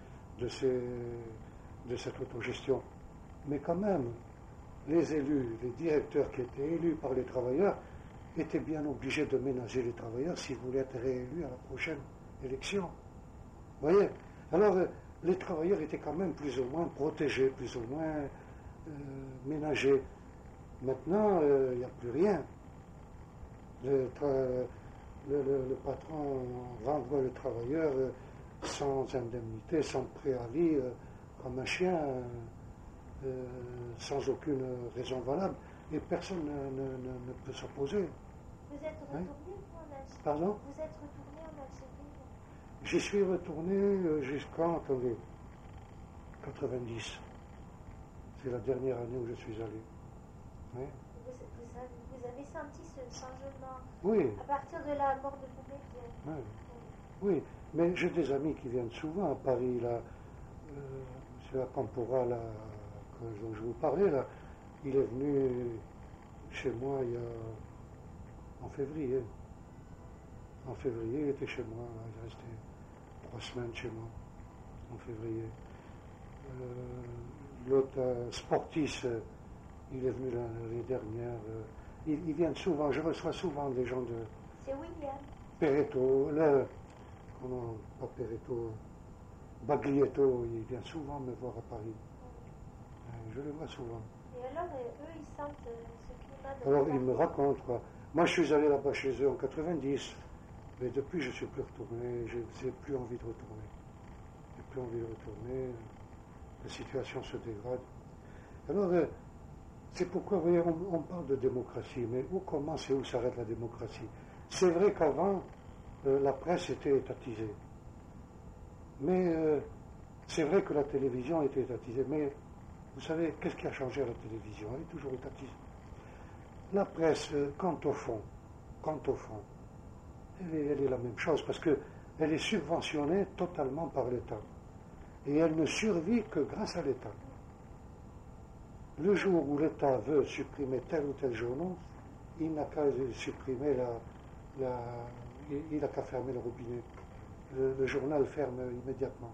cette autogestion. Mais quand même, les élus, les directeurs qui étaient élus par les travailleurs, étaient bien obligés de ménager les travailleurs s'ils voulaient être réélus à la prochaine élection. Vous voyez? Alors, les travailleurs étaient quand même plus ou moins protégés, plus ou moins ménagés. Maintenant, il n'y a plus rien. Le patron renvoie le travailleur sans indemnité, sans préavis, comme un chien, sans aucune raison valable, et personne ne peut s'opposer. Vous êtes retourné en Algérie? Pardon? Vous êtes retourné en Algérie? J'y suis retourné jusqu'en, 90. C'est la dernière année où je suis allé. Oui. Vous avez senti ce changement Oui. À partir de la mort de Boumediene? Oui, mais j'ai des amis qui viennent souvent à Paris, là. C'est la Campora, là, dont je vous parlais, là. Il est venu chez moi en février. En février, il était chez moi, là. Il est resté 3 semaines chez moi, en février. L'autre, Sportis, il est venu l'année dernière. Ils viennent souvent, je reçois souvent des gens de... C'est William. Peretto, pas Peretto, Baglietto, il vient souvent me voir à Paris. Je le vois souvent. Et alors, eux, ils sentent ce climat de... Alors, ils me racontent, quoi. Moi, je suis allé là-bas chez eux en 90, mais depuis, je ne suis plus retourné, je n'ai plus envie de retourner. Je n'ai plus envie de retourner, la situation se dégrade. Alors, c'est pourquoi, vous voyez, on parle de démocratie, mais où commence et où s'arrête la démocratie? C'est vrai qu'avant, la presse était étatisée. Mais c'est vrai que la télévision était étatisée. Mais vous savez, qu'est-ce qui a changé à la télévision? Elle est toujours étatisée. La presse, quant au fond, elle est la même chose, parce qu'elle est subventionnée totalement par l'État. Et elle ne survit que grâce à l'État. Le jour où l'État veut supprimer tel ou tel journal, il n'a qu'à supprimer il n'a qu'à fermer le robinet. Le journal ferme immédiatement.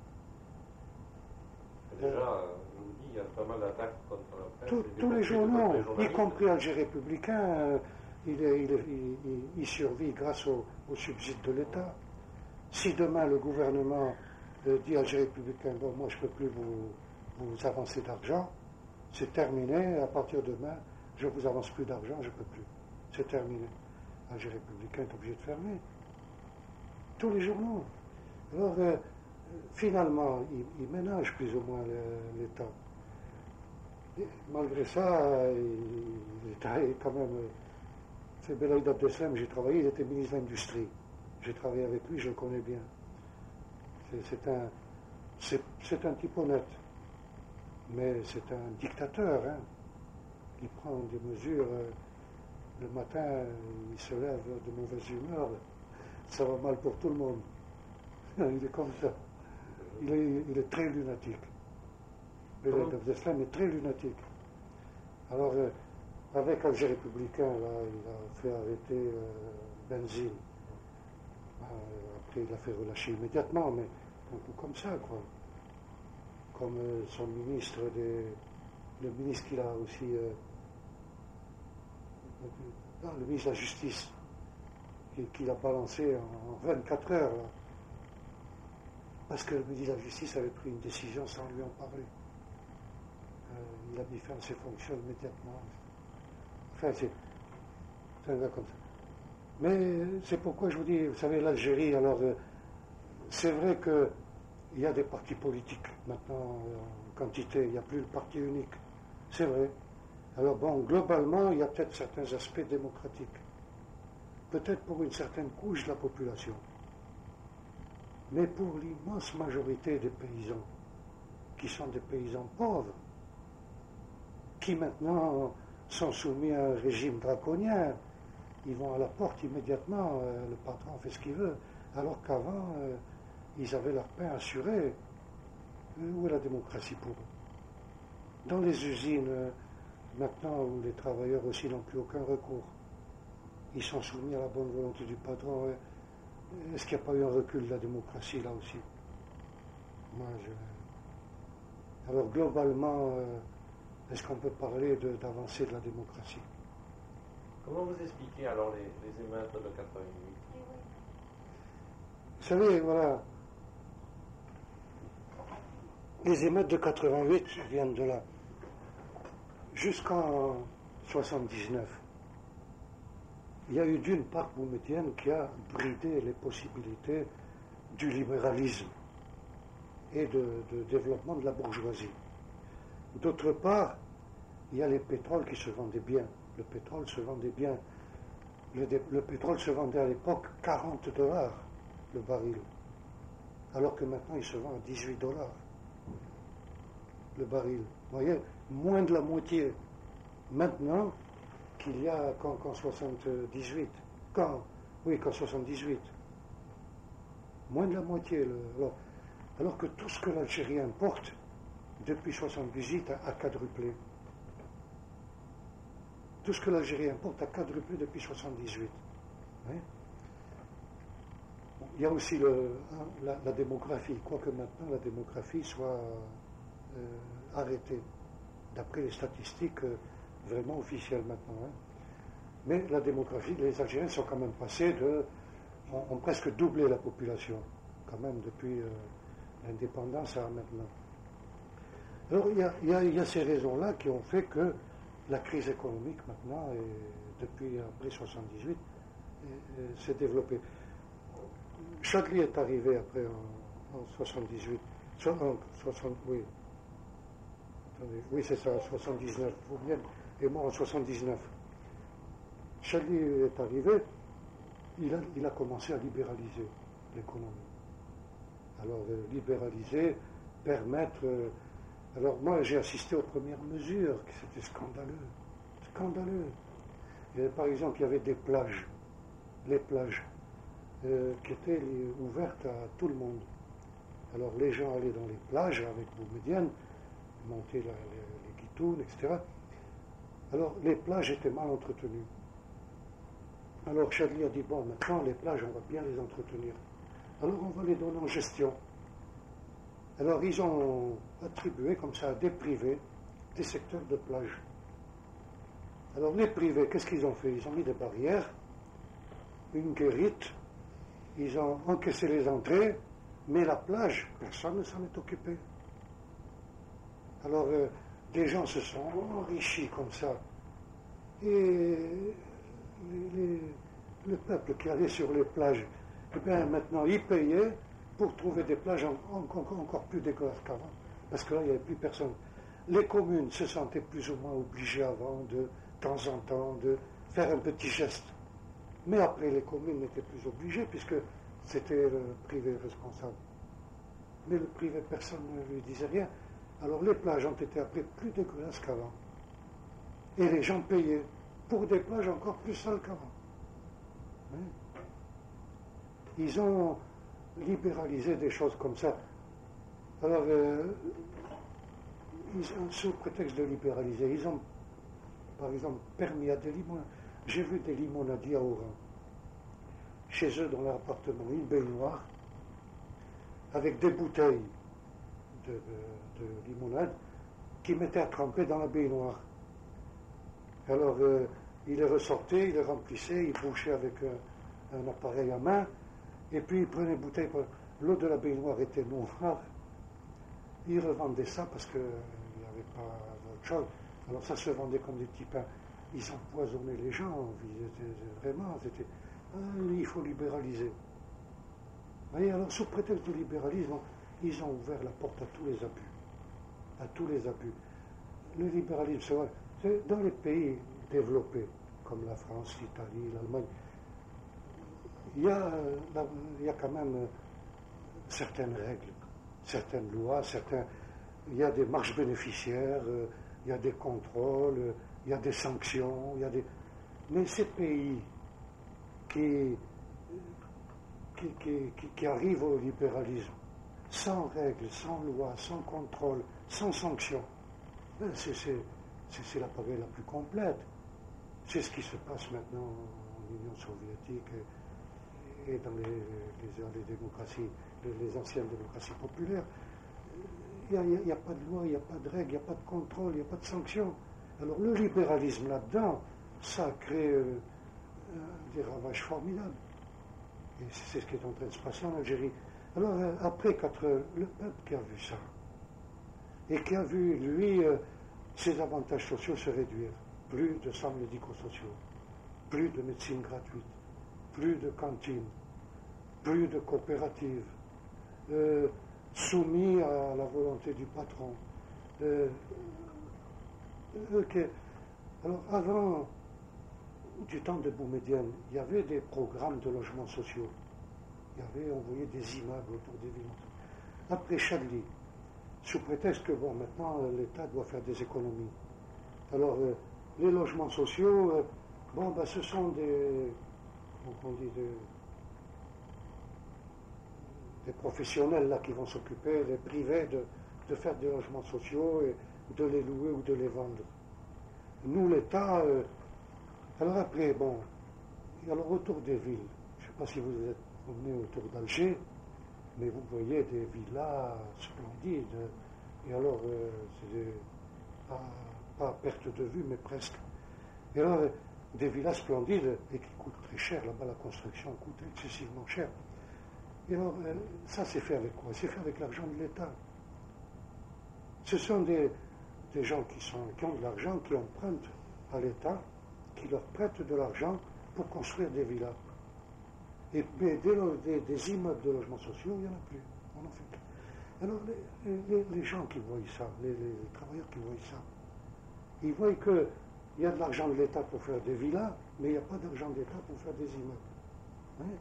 Déjà, je vous dis, il y a pas mal d'attaques contre la presse. Tous les journaux, y compris Alger Républicain, il survit grâce au subside de l'État. Si demain le gouvernement dit à Alger Républicain, bon, moi je ne peux plus vous avancer d'argent, c'est terminé, à partir de demain, je ne vous avance plus d'argent, je ne peux plus. C'est terminé. Alger républicain est obligé de fermer. Tous les journaux. Alors, finalement, il ménage plus ou moins l'État. Et malgré ça, l'État est quand même... C'est Belaïd Abdeslam, j'ai travaillé, il était ministre de l'Industrie. J'ai travaillé avec lui, je le connais bien. C'est un type honnête. Mais c'est un dictateur. Hein. Il prend des mesures. Le matin, il se lève de mauvaise humeur. Ça va mal pour tout le monde. Il est comme ça. Il est très lunatique. Belaïd Abdeslam est très lunatique. Alors, avec Alger républicain, là, il a fait arrêter Benzine. Après, il a fait relâcher immédiatement, mais un peu comme ça, quoi. Comme son ministre, le ministre qu'il a aussi, le ministre de la Justice, qu'il a balancé en 24 heures, là. Parce que le ministre de la Justice avait pris une décision sans lui en parler. Il a mis fin à ses fonctions immédiatement. Enfin, c'est un gars comme ça. Mais c'est pourquoi je vous dis, vous savez, l'Algérie, alors, c'est vrai qu'il y a des partis politiques maintenant en quantité, il n'y a plus le parti unique. C'est vrai. Alors bon, globalement, il y a peut-être certains aspects démocratiques. Peut-être pour une certaine couche de la population. Mais pour l'immense majorité des paysans, qui sont des paysans pauvres, qui maintenant sont soumis à un régime draconien, ils vont à la porte immédiatement, le patron fait ce qu'il veut, alors qu'avant, ils avaient leur pain assuré. Où est la démocratie pour eux? Dans les usines, maintenant, où les travailleurs aussi n'ont plus aucun recours, ils sont soumis à la bonne volonté du patron. Est-ce qu'il n'y a pas eu un recul de la démocratie là aussi? Alors globalement, est-ce qu'on peut parler d'avancée de la démocratie? Comment vous expliquez alors les émeutes de 88? Vous savez, voilà, les émeutes de 88 viennent de là. Jusqu'en 79, il y a eu d'une part Boumedienne qui a bridé les possibilités du libéralisme et de développement de la bourgeoisie. D'autre part, il y a les pétroles qui se vendaient bien. Le pétrole se vendait bien. Le pétrole se vendait à l'époque $40 le baril, alors que maintenant il se vend à $18 le baril. Vous voyez, moins de la moitié maintenant qu'il y a qu'en 78. Qu'en 78. Moins de la moitié. Alors que tout ce que l'Algérie importe, depuis 78, a quadruplé. Tout ce que l'Algérie importe a quadruplé depuis 78. Oui. Il y a aussi la démographie. Quoique maintenant la démographie soit arrêtée, d'après les statistiques vraiment officielles maintenant. Hein. Mais la démographie, les Algériens sont quand même passés ont presque doublé la population, quand même, depuis l'indépendance à maintenant. Alors il y a ces raisons-là qui ont fait que la crise économique maintenant, depuis après 78, s'est développée. Chadli est arrivé après en 78. Oui, c'est ça, 79. Vous et moi en 79. Chadli est arrivé, il a commencé à libéraliser l'économie. Alors, libéraliser, permettre. Alors, moi, j'ai assisté aux premières mesures, c'était scandaleux. Scandaleux. Par exemple, il y avait des plages. Les plages. Qui étaient ouvertes à tout le monde. Alors les gens allaient dans les plages avec Boumedienne, montaient les guitounes, etc. Alors les plages étaient mal entretenues. Alors Chadli a dit, bon, maintenant les plages, on va bien les entretenir. Alors on va les donner en gestion. Alors ils ont attribué comme ça à des privés des secteurs de plage. Alors les privés, qu'est-ce qu'ils ont fait? Ils ont mis des barrières, une guérite. Ils ont encaissé les entrées, mais la plage, personne ne s'en est occupé. Alors, des gens se sont enrichis comme ça. Et le peuple qui allait sur les plages, eh bien maintenant, il payait pour trouver des plages encore plus dégueulasses qu'avant. Parce que là, il n'y avait plus personne. Les communes se sentaient plus ou moins obligées avant, de temps en temps, de faire un petit geste. Mais après, les communes n'étaient plus obligées, puisque c'était le privé responsable. Mais le privé, personne ne lui disait rien. Alors les plages ont été après plus dégueulasses qu'avant. Et les gens payaient pour des plages encore plus sales qu'avant. Hein? Ils ont libéralisé des choses comme ça. Alors, sous prétexte de libéraliser, ils ont, par exemple, permis à des limonades. J'ai vu des limonadiers à Oran, chez eux dans leur appartement, une baignoire, avec des bouteilles de limonade qu'ils mettaient à tremper dans la baignoire. Alors, ils les ressortaient, ils les remplissaient, ils bouchaient avec un appareil à main, et puis ils prenaient une bouteille. L'eau de la baignoire était noire. Ils revendaient ça parce qu'il n'y avait pas d'autre chose. Alors ça se vendait comme des petits pains. Ils empoisonnaient les gens. Il faut libéraliser. Vous voyez, alors sous prétexte de libéralisme, ils ont ouvert la porte à tous les abus. À tous les abus. Le libéralisme, c'est vrai, c'est dans les pays développés, comme la France, l'Italie, l'Allemagne, il y a quand même certaines règles, certaines lois, il y a des marges bénéficiaires, il y a des contrôles, il y a des sanctions, mais ces pays qui arrivent au libéralisme, sans règles, sans loi, sans contrôle, sans sanctions, c'est la pagaille la plus complète. C'est ce qui se passe maintenant en Union soviétique et dans les démocraties, les anciennes démocraties populaires. Il n'y a pas de loi, il n'y a pas de règles, il n'y a pas de contrôle, il n'y a pas de sanctions. Alors le libéralisme là-dedans, ça a créé des ravages formidables. Et c'est ce qui est en train de se passer en Algérie. Alors après, le peuple qui a vu ça, et qui a vu, lui, ses avantages sociaux se réduire, plus de centres médico-sociaux, plus de médecine gratuite, plus de cantines, plus de coopératives, soumis à la volonté du patron. Alors avant, du temps de Boumedienne, il y avait des programmes de logements sociaux. On voyait des immeubles autour des villes. Après Chadli, sous prétexte que maintenant l'État doit faire des économies. Alors les logements sociaux, ce sont des professionnels là qui vont s'occuper, des privés, de faire des logements sociaux et de les louer ou de les vendre. Nous, l'État, alors après, alors autour des villes, je ne sais pas si vous êtes promené autour d'Alger, mais vous voyez des villas splendides, et alors c'est pas à perte de vue, mais presque. Et alors, des villas splendides et qui coûtent très cher, là-bas la construction coûte excessivement cher. Et alors, ça c'est fait avec quoi? C'est fait avec l'argent de l'État. Ce sont des gens qui ont de l'argent, qui empruntent à l'État, qui leur prêtent de l'argent pour construire des villas. Mais des immeubles de logements sociaux, il n'y en a plus. On en fait plus. Alors les gens qui voient ça, les travailleurs qui voient ça, ils voient qu'il y a de l'argent de l'État pour faire des villas, mais il n'y a pas d'argent d'État pour faire des immeubles.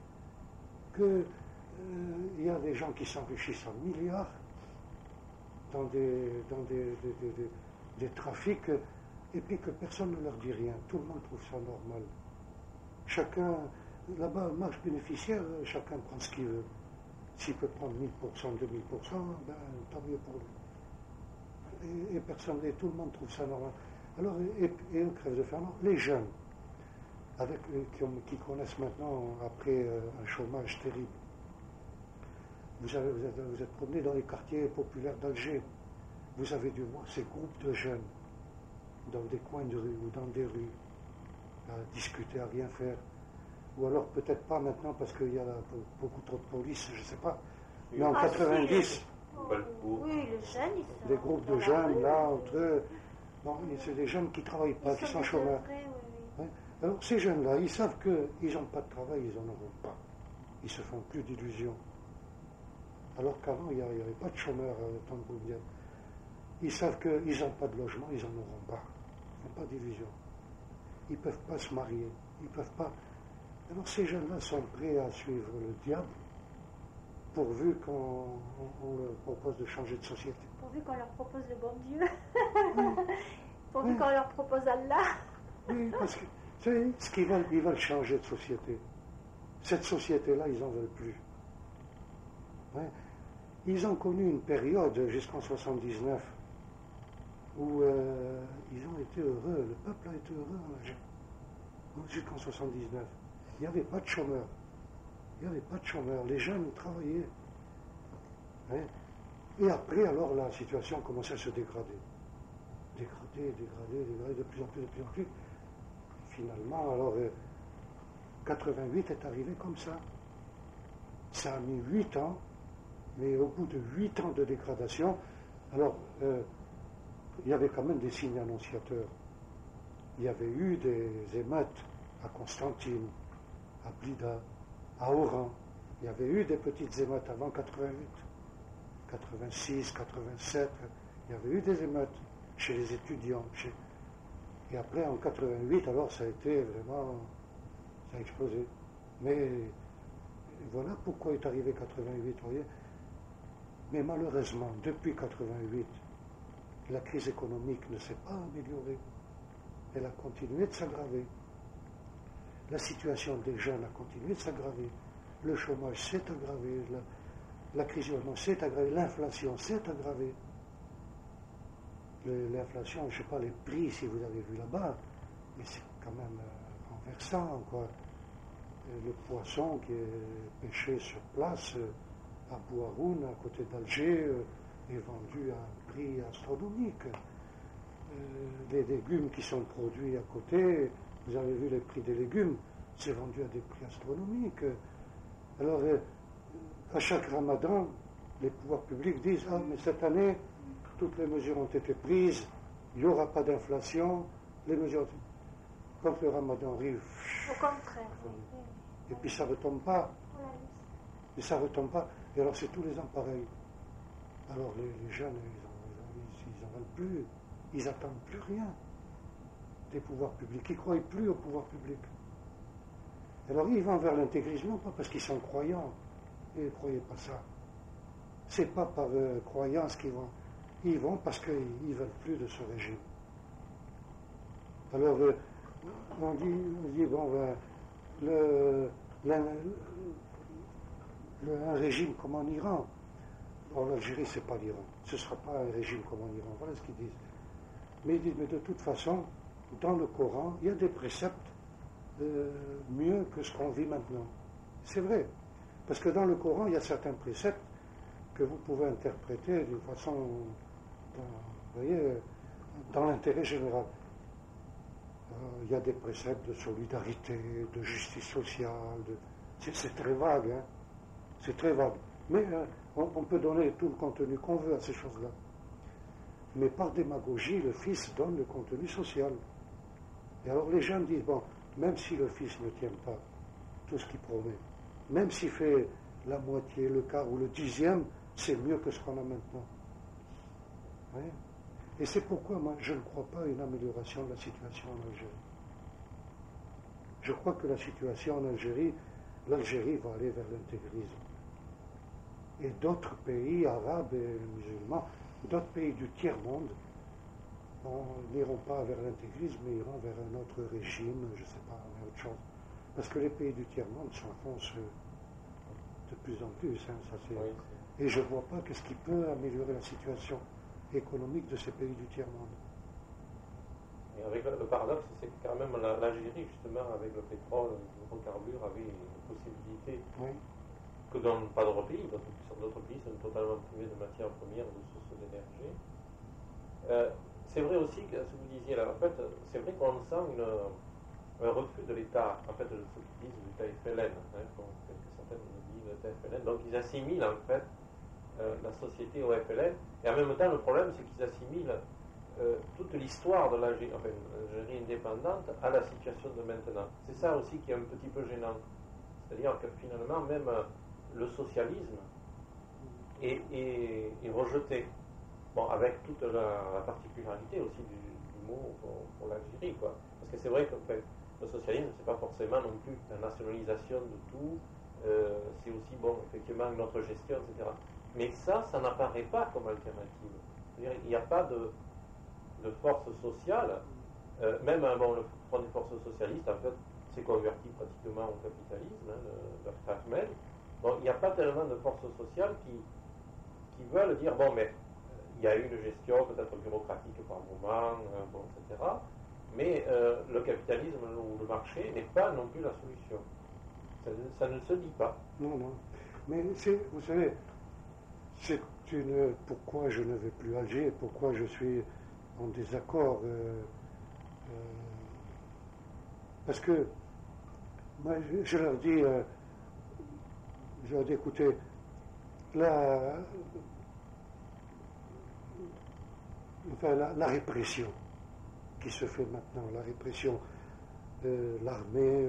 Il y a des gens qui s'enrichissent en milliards dans des trafics, et puis que personne ne leur dit rien. Tout le monde trouve ça normal. Chacun, là-bas, marge bénéficiaire, chacun prend ce qu'il veut. S'il peut prendre 1000%, 2000%, tant mieux pour lui. Et tout le monde trouve ça normal. Alors, et on crève de faim. Les jeunes, qui connaissent maintenant, après un chômage terrible, vous êtes promené dans les quartiers populaires d'Alger, vous avez dû voir ces groupes de jeunes dans des coins de rue ou dans des rues, à discuter, à rien faire. Ou alors peut-être pas maintenant parce qu'il y a beaucoup trop de police, je ne sais pas. Mais en 90, oui, les jeunes, ils sont des groupes de jeunes là entre eux. Non, c'est des jeunes qui ne travaillent pas, qui sont chômeurs. Oui. Alors ces jeunes-là, ils savent qu'ils n'ont pas de travail, ils n'en auront pas. Ils se font plus d'illusions. Alors qu'avant, il n'y avait pas de chômeurs dans le mondial. Ils savent qu'ils n'ont pas de logement, ils n'en auront pas. Ils n'ont pas d'illusions. Ils ne peuvent pas se marier. Ils ne peuvent pas. Alors ces jeunes-là sont prêts à suivre le diable pourvu qu'on leur propose de changer de société. Pourvu qu'on leur propose le bon Dieu. Pourvu qu'on leur propose Allah. Oui, parce que ce qu'ils veulent, ils veulent changer de société. Cette société-là, ils n'en veulent plus. Ouais. Ils ont connu une période jusqu'en 79 où ils ont été heureux, le peuple a été heureux en Algérie. Jusqu'en 79. Il n'y avait pas de chômeurs. Il n'y avait pas de chômeurs. Les jeunes travaillaient. Ouais. Et après, alors, la situation commençait à se dégrader. Dégrader, de plus en plus. Finalement, alors, 88 est arrivé comme ça. Ça a mis 8 ans, mais au bout de 8 ans de dégradation, alors, il y avait quand même des signes annonciateurs. Il y avait eu des émeutes à Constantine, à Blida, à Oran. Il y avait eu des petites émeutes avant 88, 86, 87. Il y avait eu des émeutes chez les étudiants. Et après, en 88, alors, ça a été vraiment... Ça a explosé. Mais voilà pourquoi est arrivé 88, vous voyez. Mais malheureusement, depuis 88, la crise économique ne s'est pas améliorée. Elle a continué de s'aggraver. La situation des jeunes a continué de s'aggraver. Le chômage s'est aggravé. La crise du logement s'est aggravée. L'inflation s'est aggravée. L'inflation, je ne sais pas les prix si vous avez vu là-bas, mais c'est quand même renversant, quoi. Le poisson qui est pêché sur place à Bouharoun, à côté d'Alger, est vendu à un prix astronomique. Les légumes qui sont produits à côté, vous avez vu les prix des légumes, c'est vendu à des prix astronomiques. Alors, à chaque ramadan, les pouvoirs publics disent « Ah, mais cette année, toutes les mesures ont été prises, il n'y aura pas d'inflation, les mesures... » Quand le ramadan arrive... Au contraire. Et puis ça ne retombe pas. Et ça ne retombe pas. Et alors c'est tous les ans pareil. Alors les jeunes, ils n'en veulent plus. Ils n'attendent plus rien des pouvoirs publics. Ils ne croient plus au pouvoir public. Alors ils vont vers l'intégrisme, non pas parce qu'ils sont croyants. Ils ne croyaient pas ça. Ce n'est pas par croyance qu'ils vont. Ils vont parce qu'ils ne veulent plus de ce régime. Alors on dit bon, un régime comme en Iran. Or, l'Algérie, ce n'est pas l'Iran. Ce ne sera pas un régime comme en Iran. Voilà ce qu'ils disent. Mais ils disent, mais de toute façon, dans le Coran, il y a des préceptes mieux que ce qu'on vit maintenant. C'est vrai. Parce que dans le Coran, il y a certains préceptes que vous pouvez interpréter d'une façon, vous voyez, dans l'intérêt général. Il y a des préceptes de solidarité, de justice sociale. C'est très vague, hein. C'est très vague. Mais on peut donner tout le contenu qu'on veut à ces choses-là. Mais par démagogie, le Fils donne le contenu social. Et alors les gens disent, bon, même si le Fils ne tient pas tout ce qu'il promet, même s'il fait la moitié, le quart ou le dixième, c'est mieux que ce qu'on a maintenant. Oui. Et c'est pourquoi moi, je ne crois pas à une amélioration de la situation en Algérie. Je crois que la situation en Algérie, l'Algérie va aller vers l'intégrisme. Et d'autres pays arabes et musulmans, d'autres pays du tiers-monde, n'iront pas vers l'intégrisme, mais iront vers un autre régime, je ne sais pas, mais autre chose. Parce que les pays du tiers-monde s'enfoncent de plus en plus. Hein, ça c'est... Oui. Et je ne vois pas qu'est-ce qui peut améliorer la situation économique de ces pays du tiers-monde. Et avec le paradoxe, c'est que quand même l'Algérie, justement, avec le pétrole, les hydrocarbures, avait une possibilité que dans pas d'autres pays, d'autres pays sont totalement privés de matières premières, de sources d'énergie. C'est vrai aussi que, ce que vous disiez là, en fait, c'est vrai qu'on sent un refus de l'État, en fait, de ce qu'ils disent l'État FLN, hein, comme certaines disent l'État FLN. Donc ils assimilent en fait la société au FLN, et en même temps le problème c'est qu'ils assimilent toute l'histoire de l'Algérie indépendante à la situation de maintenant. C'est ça aussi qui est un petit peu gênant. C'est-à-dire que finalement, même le socialisme est rejeté. Bon, avec toute la particularité aussi du mot pour l'Algérie, quoi. Parce que c'est vrai que le socialisme, c'est pas forcément non plus la nationalisation de tout, c'est aussi, bon, effectivement, une autre gestion, etc. Mais ça n'apparaît pas comme alternative. C'est-à-dire, il n'y a pas de force sociale, même le Front des forces socialistes, en fait, s'est converti pratiquement au capitalisme, le Ahmed. Bon, il n'y a pas tellement de forces sociales qui veulent dire, bon, mais il y a eu une gestion peut-être bureaucratique par moment, bon, etc. Mais le capitalisme ou le marché n'est pas non plus la solution. Ça ne se dit pas. Non, non. Mais vous savez, c'est pourquoi je ne vais plus à Alger, pourquoi je suis en désaccord. Parce que moi, je leur dis, écoutez, la répression qui se fait maintenant, la répression, l'armée,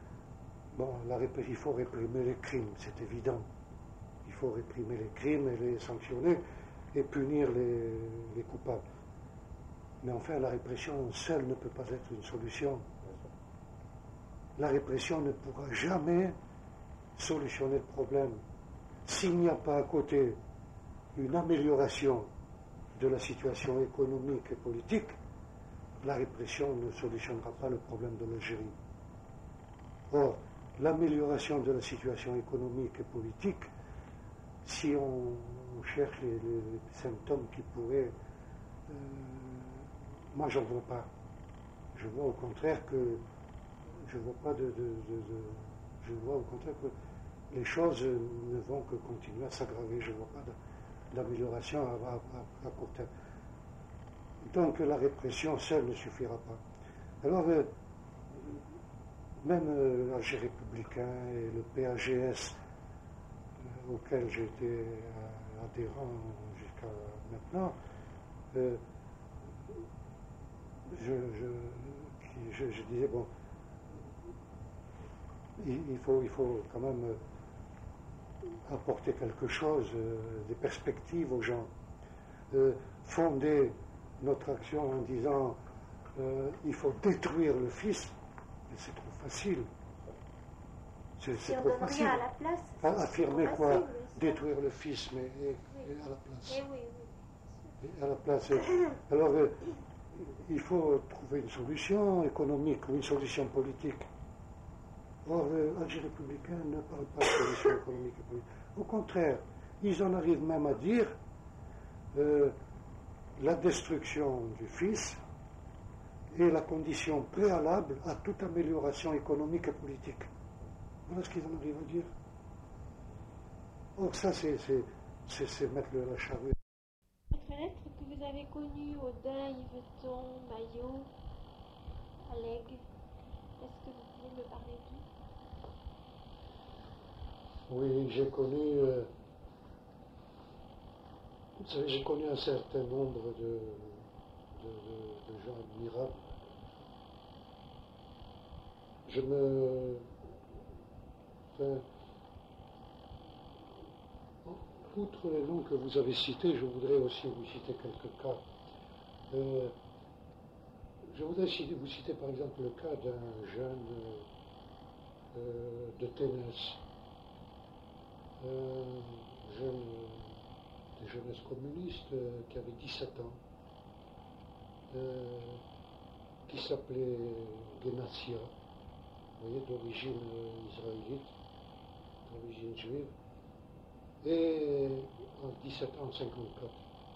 il faut réprimer les crimes, c'est évident. Il faut réprimer les crimes et les sanctionner et punir les coupables. Mais enfin, la répression seule ne peut pas être une solution. La répression ne pourra jamais solutionner le problème. S'il n'y a pas à côté une amélioration de la situation économique et politique, la répression ne solutionnera pas le problème de l'Algérie. Or, l'amélioration de la situation économique et politique, si on cherche les symptômes qui pourraient... moi, j'en vois pas. Je vois au contraire que... Je vois au contraire que les choses ne vont que continuer à s'aggraver. Je ne vois pas d'amélioration à court terme. Donc la répression seule ne suffira pas. Alors, même l'Alger républicain et le PAGS, auquel j'ai été adhérent jusqu'à maintenant, je disais, bon, il faut quand même apporter quelque chose, des perspectives aux gens. Fonder notre action en disant il faut détruire le fils, mais c'est trop facile. C'est trop facile. À la place, affirmer quoi facile, détruire le fils, mais à la place. Et à la place. Alors, il faut trouver une solution économique ou une solution politique. Or, l'Alger républicain ne parle pas de solution économique et politique. Au contraire, ils en arrivent même à dire la destruction du fils est la condition préalable à toute amélioration économique et politique. Voilà ce qu'ils en arrivent à dire. Or, ça, c'est mettre la charrue. Votre lettre que vous avez connue, Audin, Yveton, Maillot, Alleg, est-ce que vous pouvez me parler d'eux? Oui, j'ai connu un certain nombre de gens admirables. Outre les noms que vous avez cités, je voudrais aussi vous citer quelques cas. Je voudrais vous citer par exemple le cas d'un jeune de Ténès, des jeunesses communistes qui avait 17 ans, qui s'appelait Genassia, vous voyez, d'origine israélite, d'origine juive, et en 17 ans, en 54,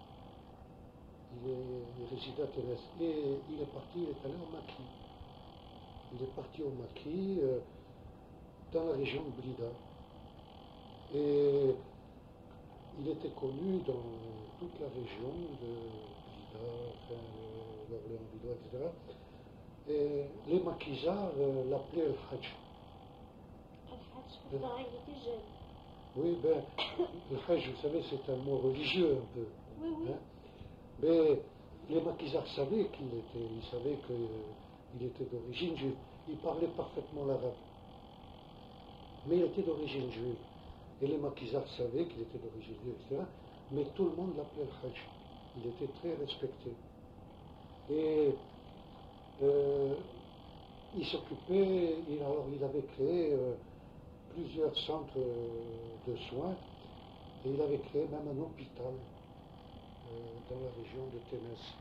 il résidait à Ténès, et il est allé au Maquis. Il est parti au Maquis, dans la région de Blida. Et il était connu dans toute la région de Blida, l'Orléans, Blida, etc. Et les maquisards l'appelaient le Hajj. Il était jeune. Oui, le Hajj, vous savez, c'est un mot religieux un peu. Oui, oui. Hein? Mais les maquisards savaient qui il était, ils savaient qu'il était d'origine juive. Il parlait parfaitement l'arabe. Mais il était d'origine juive. Et les maquisards savaient qu'il était d'origine juive, etc. Mais tout le monde l'appelait le Hajj. Il était très respecté. Et il s'occupait, il avait créé plusieurs centres de soins, et il avait créé même un hôpital dans la région de Ténès.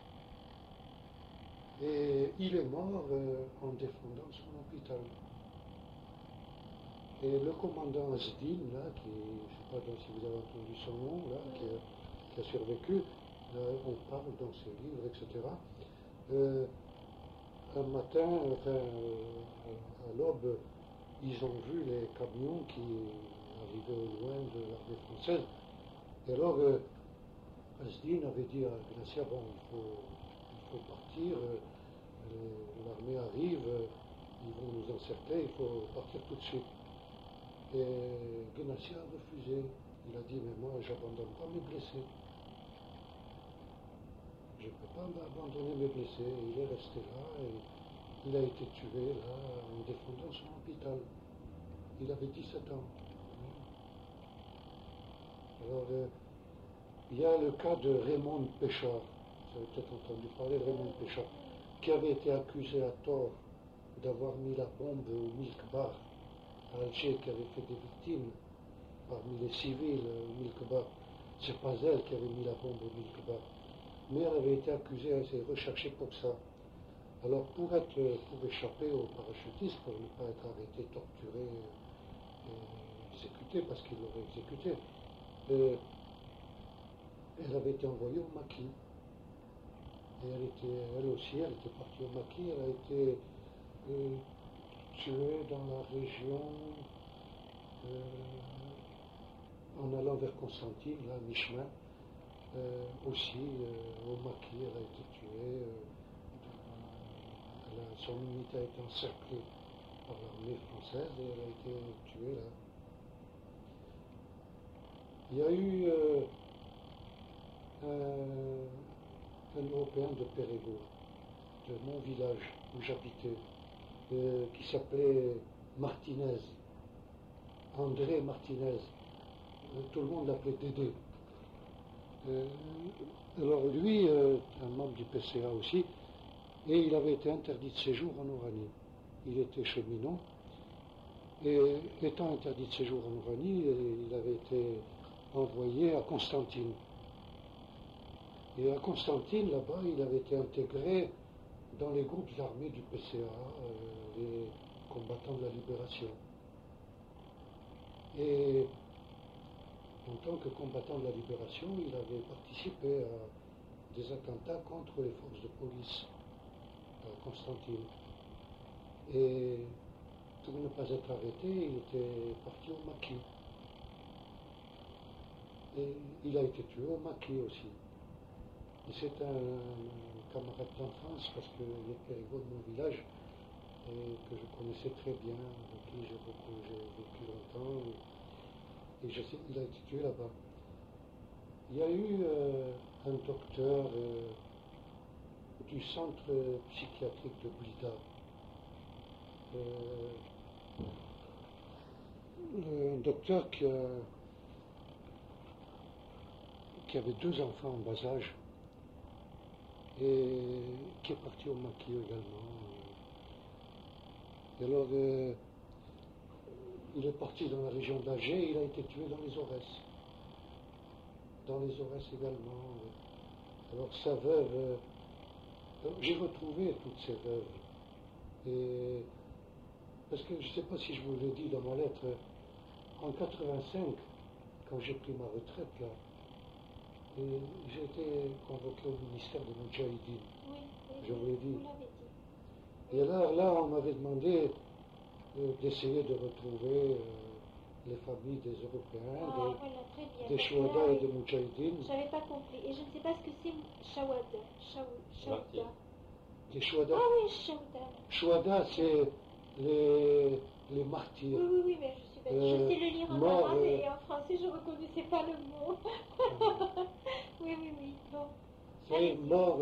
Et il est mort en défendant son hôpital. Et le commandant Asdin, là, qui, je ne sais pas si vous avez entendu son nom, là, qui a survécu, on parle dans ses livres, etc. Un matin, à l'aube, ils ont vu les camions qui arrivaient au loin de l'armée française. Et alors, Asdin avait dit à Gnacia, bon, il faut partir, l'armée arrive, ils vont nous encercler, il faut partir tout de suite. Et Gnacia a refusé. Il a dit, mais moi, j'abandonne pas mes blessés. Je ne peux pas abandonner mes blessés. Il est resté là et il a été tué là en défendant son hôpital. Il avait 17 ans. Alors, il y a le cas de Raymond Péchard. Vous avez peut-être entendu parler de Raymond Péchard, qui avait été accusé à tort d'avoir mis la bombe au Milk Bar à Alger, qui avait fait des victimes parmi les civils au Milk Bar. C'est pas elle qui avait mis la bombe au Milk Bar. Mais elle avait été accusée, elle s'est recherchée pour ça. Alors pour échapper au parachutisme, pour ne pas être arrêté, torturé, exécuté, parce qu'il l'aurait exécuté, elle avait été envoyée au maquis. Et elle aussi, elle était partie au maquis, elle a été tuée dans la région, en allant vers Constantine, là, à mi-chemin. Aussi, au maquis, elle a été tuée. Son unité a été encerclée par l'armée française et elle a été tuée là. Il y a eu un Européen de Périgueux, de mon village où j'habitais, qui s'appelait Martinez, André Martinez. Tout le monde l'appelait Dédé. Alors lui, un membre du PCA aussi, et il avait été interdit de séjour en Oranie. Il était cheminot, et étant interdit de séjour en Oranie, il avait été envoyé à Constantine. Et à Constantine, là-bas, il avait été intégré dans les groupes armés du PCA, les combattants de la libération. Et en tant que combattant de la libération, il avait participé à des attentats contre les forces de police à Constantine. Et pour ne pas être arrêté, il était parti au maquis. Et il a été tué au maquis aussi. Et c'est un camarade d'enfance, parce qu'il est Périgueux de mon village, et que je connaissais très bien, avec qui j'ai vécu longtemps. Et je sais, il a été tué là-bas. Il y a eu un docteur du centre psychiatrique de Blida, un docteur qui avait 2 enfants en bas âge et qui est parti au maquis également. Et alors, il est parti dans la région d'Alger et il a été tué dans les Aurès. Dans les Aurès également. Alors sa veuve, j'ai retrouvé toutes ces veuves. Et, parce que je ne sais pas si je vous l'ai dit dans ma lettre, en 85, quand j'ai pris ma retraite là, j'ai été convoqué au ministère de Moudjahidine. Oui, je vous l'ai dit. Vous l'avez dit. Et là, on m'avait demandé d'essayer de retrouver les familles des Européens, des Chouada et des Moudjahidines. Je n'avais pas compris. Et je ne sais pas ce que c'est Chouada. Les Chouada. Ah oui, Chouada. Chouada, c'est les martyrs. Oui, mais je suis bête. Je sais le lire en arabe et en français, je ne reconnaissais pas le mot. Oui. Bon. Oui, mort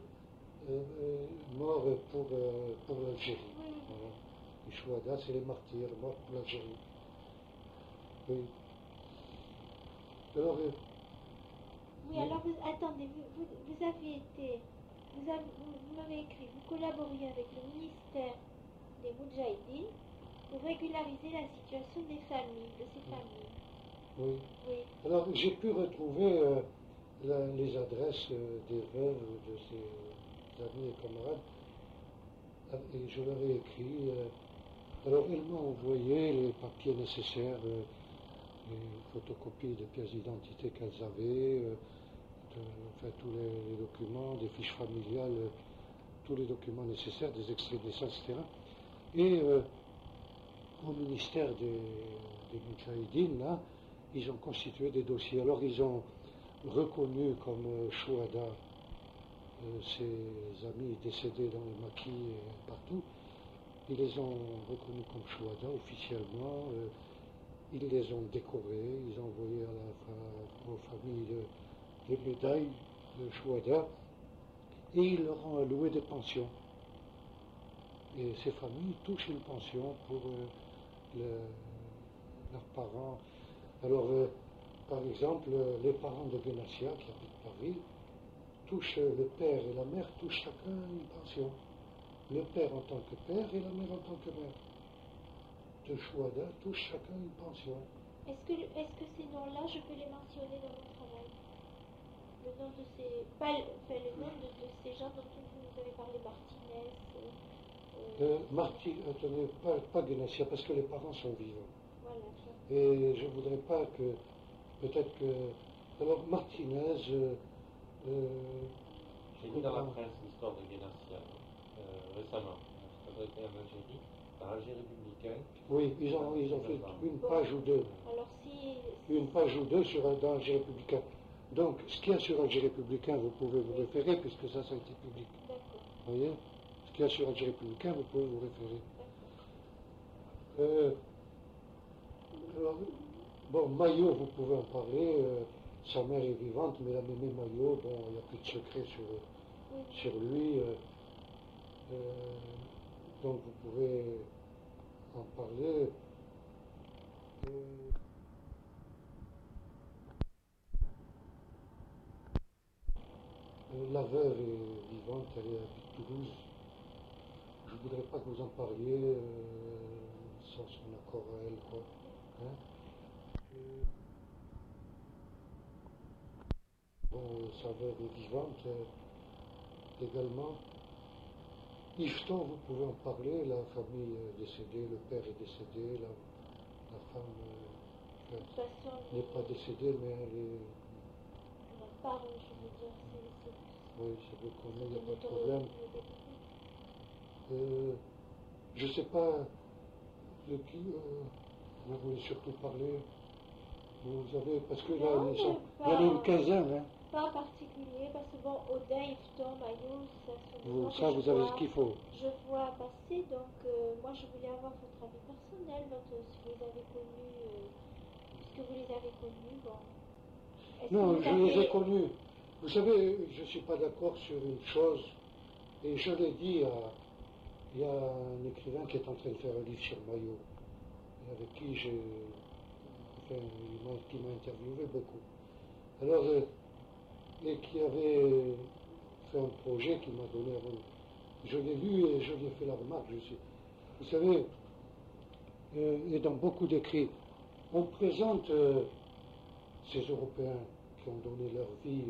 pour l'Algérie. Oui. Voilà. Les Chouhada, c'est les martyrs, morts pour l'Algérie. Oui. Alors, oui, alors attendez, vous avez été, vous m'avez écrit, vous collaboriez avec le ministère des Moudjahidines pour régulariser la situation des familles, de ces familles. Oui. Oui. Alors, j'ai pu retrouver les adresses des veuves de ces amis et camarades, et je leur ai écrit. Alors, elles m'ont envoyé les papiers nécessaires, les photocopies de pièces d'identité qu'elles avaient, tous les documents, des fiches familiales, tous les documents nécessaires, des extraits de naissance, etc. Et au ministère des Moudjahidines, là, ils ont constitué des dossiers. Alors, ils ont reconnu comme Chouhada ces amis décédés dans les maquis et partout. Ils les ont reconnus comme Chouhada officiellement. Ils les ont décorés. Ils ont envoyé aux familles des médailles de Chouhada. Et ils leur ont alloué des pensions. Et ces familles touchent une pension pour leurs parents. Alors, par exemple, les parents de Benassia, qui habitent Paris, le père et la mère touchent chacun une pension. Le père en tant que père et la mère en tant que mère. De Chouhada touchent chacun une pension. Est-ce que ces noms-là, je peux les mentionner dans mon travail? Le nom de ces... le nom de ces gens dont vous avez parlé, Martinez... attendez, pas Benassia, parce que les parents sont vivants. Voilà. Et je ne voudrais pas que... Peut-être que... Alors, Martinez... J'ai lu dans la presse l'histoire de Benassia récemment. Ça a été en Algérie, dans l'Algérie républicaine. Oui, ils ont fait une page ou deux. Alors une page ou deux dans Algérie républicain. Donc, ce qu'il y a sur Algérie républicain, vous pouvez vous référer, puisque ça a été public. D'accord. Vous voyez? Ce qu'il y a sur Algérie républicain, vous pouvez vous référer. Alors, bon, Maillot, vous pouvez en parler. Sa mère est vivante, mais la mémé Maillot, bon, il n'y a plus de secret sur lui. Donc, vous pouvez en parler. La veuve est vivante, elle est à Toulouse. Je ne voudrais pas que vous en parliez sans son accord à elle, quoi. Hein? Bon, sa veuve est vivante également. Yvetot, vous pouvez en parler, la famille est décédée, le père est décédé, la femme n'est pas décédée, mais elle est... Pardon, je veux dire, oui, c'est beaucoup, mais il n'y a pas de problème. Je ne sais pas de qui vous voulez surtout parler. Vous avez, parce que là, il y en a une quinzaine. Hein. Pas en particulier, parce que bon, Odin, Yvetot, Maillot, ça vous avez ce qu'il faut. Je vois passer, donc moi je voulais avoir votre avis personnel, si vous les avez connus, puisque vous les avez connus, bon. Non, je les ai connus. Vous savez, je ne suis pas d'accord sur une chose, et je l'ai dit il y a un écrivain qui est en train de faire un livre sur Maillot, avec qui qui m'a interviewé beaucoup. Alors, et qui avait fait un projet qui m'a donné je l'ai lu et je lui ai fait la remarque. Vous savez, et dans beaucoup d'écrits, on présente ces Européens qui ont donné leur vie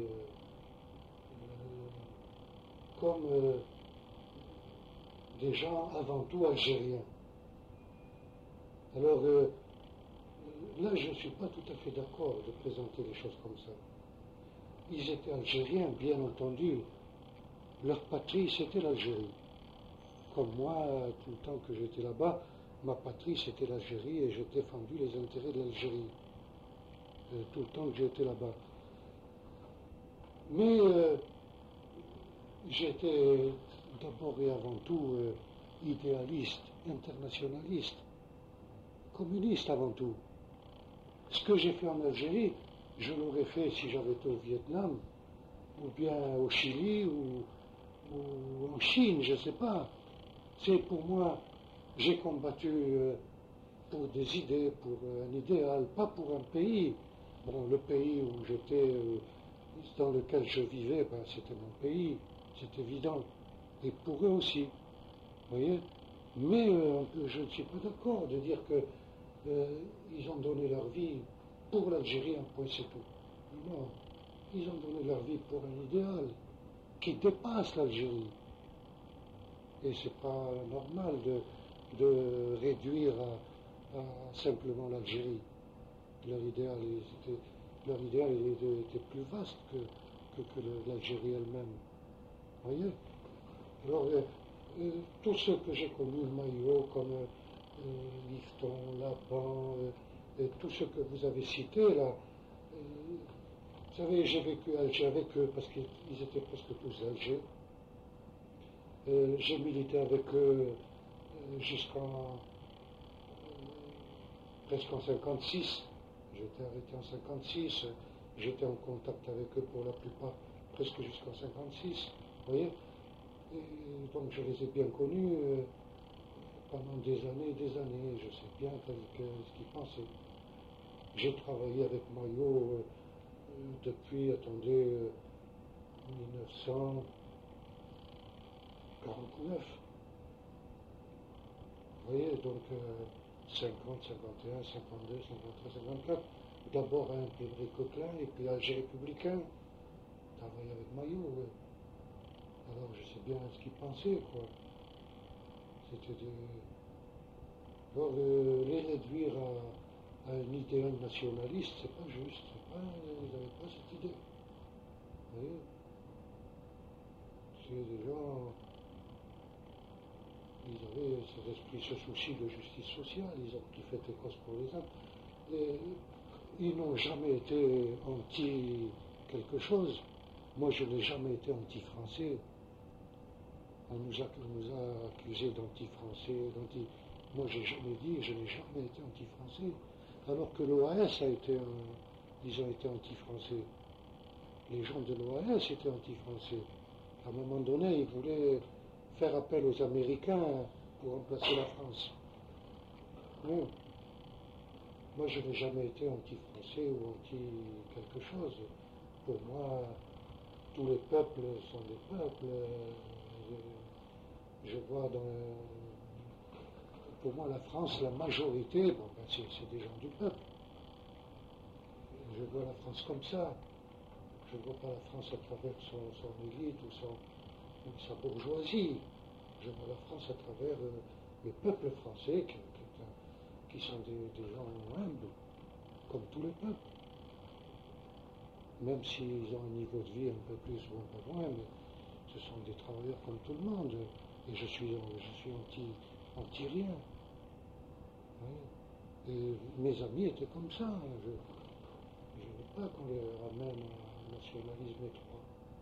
comme des gens avant tout algériens. Alors là, je ne suis pas tout à fait d'accord de présenter les choses comme ça. Ils étaient algériens, bien entendu. Leur patrie, c'était l'Algérie. Comme moi, tout le temps que j'étais là-bas, ma patrie, c'était l'Algérie et je défendis les intérêts de l'Algérie. Tout le temps que j'étais là-bas. Mais j'étais d'abord et avant tout idéaliste, internationaliste, communiste avant tout. Ce que j'ai fait en Algérie, je l'aurais fait si j'avais été au Vietnam, ou bien au Chili, ou en Chine, je ne sais pas. C'est pour moi, j'ai combattu pour des idées, pour un idéal, pas pour un pays. Bon, le pays où j'étais, dans lequel je vivais, ben, c'était mon pays, c'est évident. Et pour eux aussi, vous voyez. Mais je ne suis pas d'accord de dire que ils ont donné leur vie pour l'Algérie, un point c'est tout. Non, ils ont donné leur vie pour un idéal qui dépasse l'Algérie. Et c'est pas normal de réduire à simplement l'Algérie. Leur idéal était plus vaste que l'Algérie elle-même. Vous voyez. Alors, tous ceux que j'ai connus, Maillot, comme Lifton, Laban, tous ceux que vous avez cités là, vous savez, j'ai vécu à Alger avec eux parce qu'ils étaient presque tous d'Alger. J'ai milité avec eux jusqu'en presque en 56. J'étais arrêté en 56. J'étais en contact avec eux pour la plupart presque jusqu'en 56. Vous voyez. Et donc je les ai bien connus pendant des années. Je sais bien ce qu'ils pensaient. J'ai travaillé avec Maillot depuis, attendez, 1949. Vous voyez, donc 50, 51, 52, 53, 54. D'abord à Imprimerie Coquelin et puis à Alger Républicain. Travaillé avec Maillot. Alors je sais bien ce qu'ils pensaient, quoi. C'était Alors les réduire à un idéal nationaliste, c'est pas juste. Ils n'avaient pas cette idée. Vous voyez. C'est des gens. Ils avaient cet esprit, ce souci de justice sociale, ils ont tout fait écosse pour les uns. Ils n'ont jamais été anti quelque chose. Moi, je n'ai jamais été anti-français. On nous a accusés d'anti-français, Moi, j'ai jamais dit, je n'ai jamais été anti-français. Alors que l'OAS ils ont été anti-français. Les gens de l'OAS étaient anti-français. À un moment donné, ils voulaient faire appel aux Américains pour remplacer la France. Non. Moi, je n'ai jamais été anti-français ou anti-quelque chose. Pour moi, tous les peuples sont des peuples. Je vois pour moi, la France, la majorité, c'est des gens du peuple. Je vois la France comme ça. Je ne vois pas la France à travers son élite ou sa bourgeoisie. Je vois la France à travers le peuple français qui sont des gens humbles, comme tous les peuples. Même s'ils ont un niveau de vie un peu plus ou un peu moins, mais ce sont des travailleurs comme tout le monde. Et je suis anti-rien. Oui. Et mes amis étaient comme ça. Je ne veux pas qu'on les ramène au nationalisme étroit.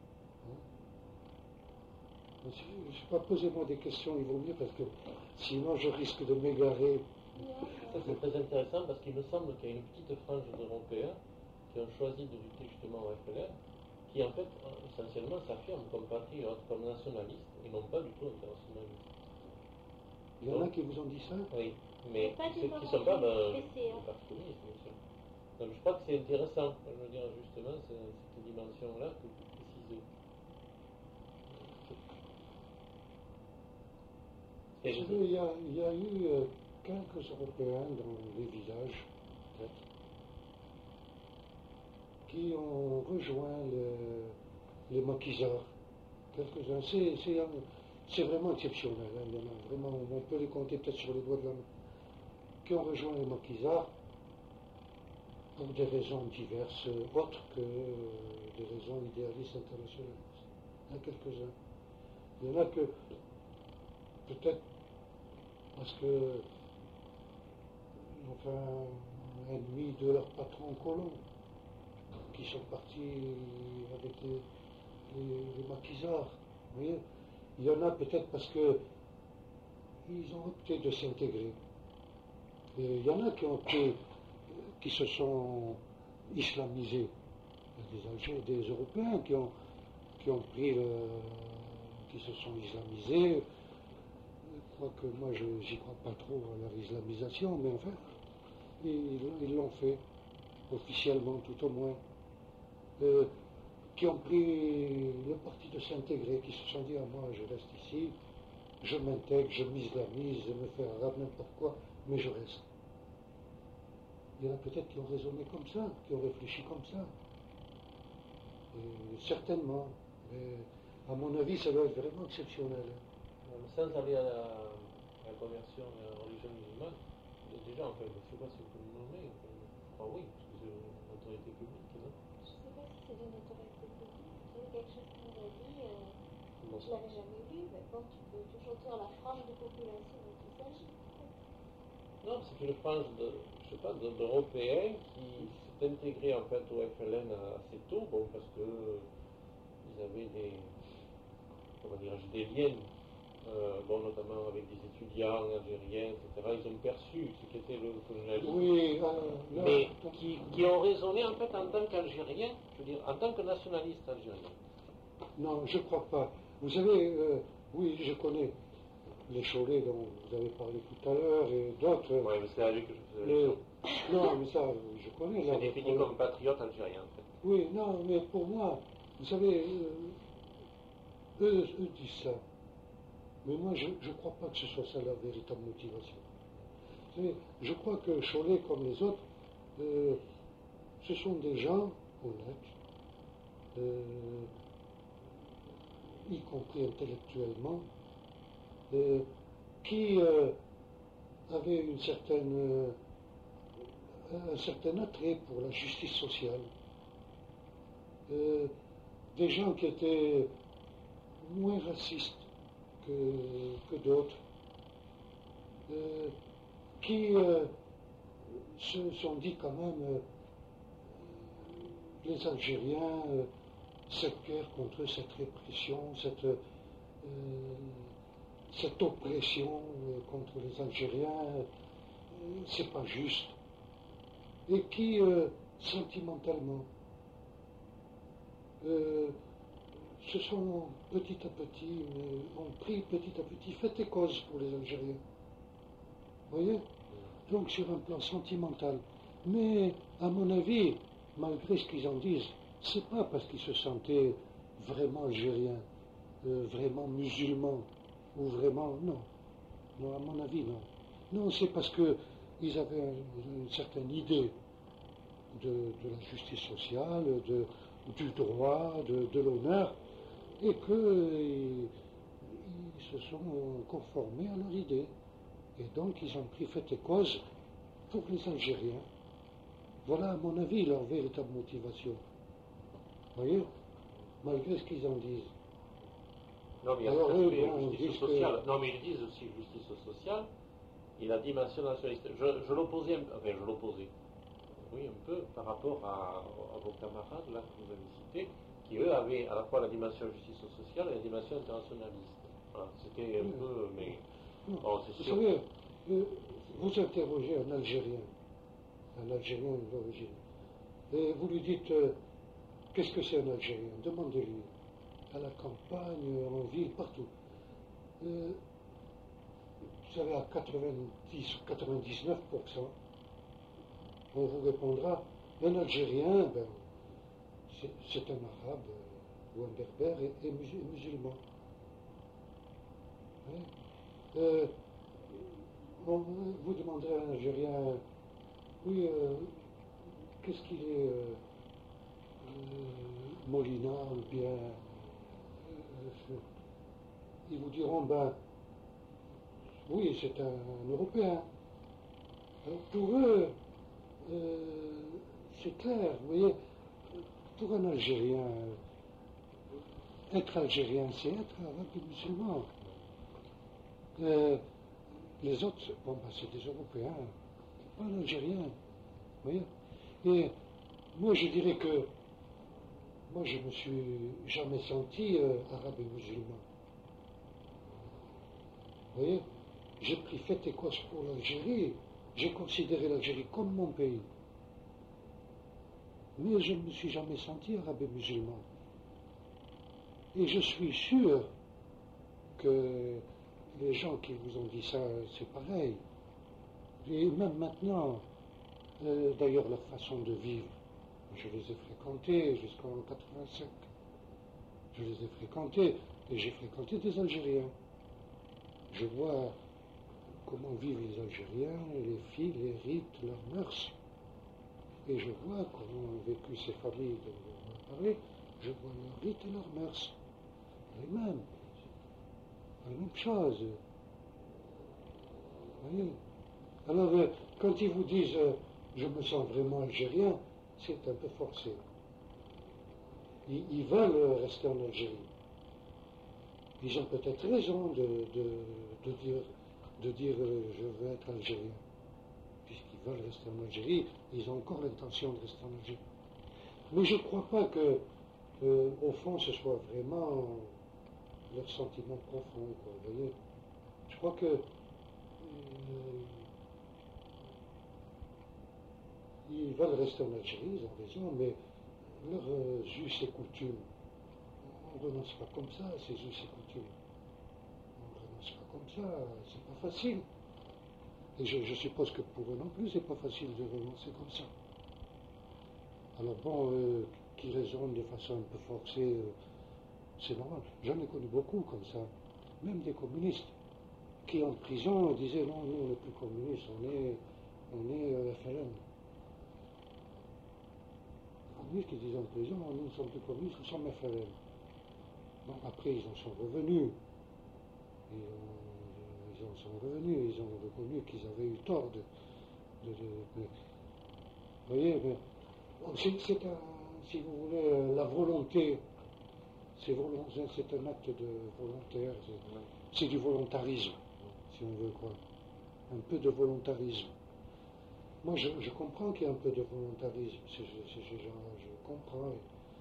Je ne sais pas, posez-moi des questions, il vaut mieux, parce que sinon je risque de m'égarer. Ça c'est très intéressant parce qu'il me semble qu'il y a une petite frange d'Européens qui ont choisi de lutter justement au FLN, qui en fait essentiellement s'affirment comme patriotes, comme nationalistes, et non pas du tout internationalistes. Il y en a qui vous ont dit ça? Oui, mais ceux qui ne sont pas communistes, bien sûr. Donc je crois que c'est intéressant, je veux dire justement, cette dimension-là que vous précisez. Il y a eu quelques Européens dans les villages, peut-être, qui ont rejoint les maquisards. Quelques-uns. C'est vraiment exceptionnel. Hein. Il y en a vraiment, on peut les compter peut-être sur les doigts de la main, qui ont rejoint les maquisards pour des raisons diverses, autres que des raisons idéalistes internationalistes. Il y en a quelques-uns. Il y en a que, peut-être, parce que, enfin, ennemis de leur patron colon, qui sont partis avec les maquisards. Vous voyez, il y en a peut-être parce que ils ont opté de s'intégrer. Et il y en a qui se sont islamisés. Il y a des Européens qui se sont islamisés. Quoique moi, je n'y crois pas trop à leur islamisation, mais enfin, ils l'ont fait, officiellement tout au moins. Qui ont pris le parti de s'intégrer, qui se sont dit, ah, moi, je reste ici, je m'intègre, je m'islamise, je me fais arabe, n'importe quoi, mais je reste. Il y en a peut-être qui ont raisonné comme ça, qui ont réfléchi comme ça. Et certainement. Mais à mon avis, ça doit être vraiment exceptionnel. Sans aller à la conversion à la religion musulmane, déjà, en fait, je ne sais pas si vous le nommez, enfin oui, parce que c'est une autorité publique, non? Je ne sais pas si c'est d'une autorité publique, c'est quelque chose qu'on a dit, je ne l'avais jamais lu, mais bon, tu peux toujours dire la frange de population dont il s'agit. Non, c'est une frange d'Européens qui s'est intégré en fait au FLN assez tôt, bon, parce que ils avaient des liens, notamment avec des étudiants algériens, etc. Ils ont perçu ce qu'était le colonialisme, oui, mais qui ont raisonné en fait en tant qu'Algériens, je veux dire, en tant que nationalistes algériens. Non, je ne crois pas. Vous savez, oui, je connais les Cholets dont vous avez parlé tout à l'heure et d'autres. Oui, mais c'est à lui que je faisais non, mais ça, je connais. C'est défini comme patriote algérien, en fait. Oui, non, mais pour moi, vous savez, eux disent ça. Mais moi, je ne crois pas que ce soit ça leur véritable motivation. Vous savez, je crois que Cholet, comme les autres, ce sont des gens honnêtes, y compris intellectuellement, qui avaient un certain attrait pour la justice sociale. Des gens qui étaient moins racistes que d'autres, qui se sont dit quand même, les Algériens, cette guerre contre cette répression, cette oppression contre les Algériens, c'est pas juste. Et qui, sentimentalement, se sont petit à petit, ont pris petit à petit fait et cause pour les Algériens. Vous voyez? Donc sur un plan sentimental. Mais à mon avis, malgré ce qu'ils en disent, c'est pas parce qu'ils se sentaient vraiment algériens, vraiment musulmans, ou vraiment, non. Non, à mon avis, non. Non, c'est parce qu'ils avaient une certaine idée de la justice sociale, du droit, de l'honneur, et qu'ils se sont conformés à leur idée. Et donc, ils ont pris fait et cause pour les Algériens. Voilà, à mon avis, leur véritable motivation. Vous voyez? Malgré ce qu'ils en disent. Non, mais il y a alors, justice sociale. Non, mais ils disent aussi justice sociale et la dimension nationaliste. Je l'opposais, je l'opposais. Oui, un peu par rapport à vos camarades là que vous avez cités, qui eux avaient à la fois la dimension justice sociale et la dimension internationaliste. Voilà, c'était un peu, mais bon, c'est sûr. Vous savez, vous interrogez un Algérien d'origine, et vous lui dites qu'est-ce que c'est un Algérien? Demandez-lui. À la campagne, en ville, partout. Vous savez, à 90 ou 99%, on vous répondra, un Algérien, ben, c'est un arabe ou un berbère et musulman. Ouais. On vous demanderez à un Algérien, oui, qu'est-ce qu'il est, Molina ou bien... ils vous diront, ben, oui, c'est un Européen. Alors pour eux, c'est clair, vous voyez, pour un Algérien, être Algérien, c'est être arabe et musulman. Les autres, bon, ben, c'est des Européens, pas un Algérien, vous voyez. Et moi, je dirais que moi, je ne me suis jamais senti arabe et musulman. Vous voyez, j'ai pris fait et cause pour l'Algérie. J'ai considéré l'Algérie comme mon pays. Mais je ne me suis jamais senti arabe et musulman. Et je suis sûr que les gens qui vous ont dit ça, c'est pareil. Et même maintenant, d'ailleurs, leur façon de vivre, je les ai fréquentés jusqu'en 87. Je les ai fréquentés et j'ai fréquenté des Algériens. Je vois comment vivent les Algériens, les filles, les rites, leurs mœurs. Et je vois comment ont vécu ces familles dont on a parlé. Je vois leurs rites et leurs mœurs. Les mêmes. La même chose. Vous voyez? Alors, quand ils vous disent je me sens vraiment algérien, c'est un peu forcé. Ils veulent rester en Algérie. Ils ont peut-être raison de dire je veux être algérien. Puisqu'ils veulent rester en Algérie, ils ont encore l'intention de rester en Algérie. Mais je ne crois pas que, au fond, ce soit vraiment leur sentiment profond, quoi, vous voyez. Je crois que ils veulent rester en Algérie, ils ont raison, mais leurs us et coutumes, on ne renonce pas comme ça à ces us et coutumes. On ne renonce pas comme ça, c'est pas facile. Et je suppose que pour eux non plus, c'est pas facile de renoncer comme ça. Alors bon, qui raisonnent de façon un peu forcée, c'est normal. J'en ai connu beaucoup comme ça, même des communistes, qui en prison disaient non, nous on n'est plus communistes, on est FLN. Les communistes qui disaient en prison, nous ne sommes plus communistes, nous sommes FLN. Bon, après ils en sont revenus. Ils en sont revenus, ils ont reconnu qu'ils avaient eu tort vous voyez, mais si vous voulez, la volonté, c'est un acte de volontaire, c'est du volontarisme, si on veut quoi. Un peu de volontarisme. Moi, je comprends qu'il y a un peu de volontarisme, je comprends,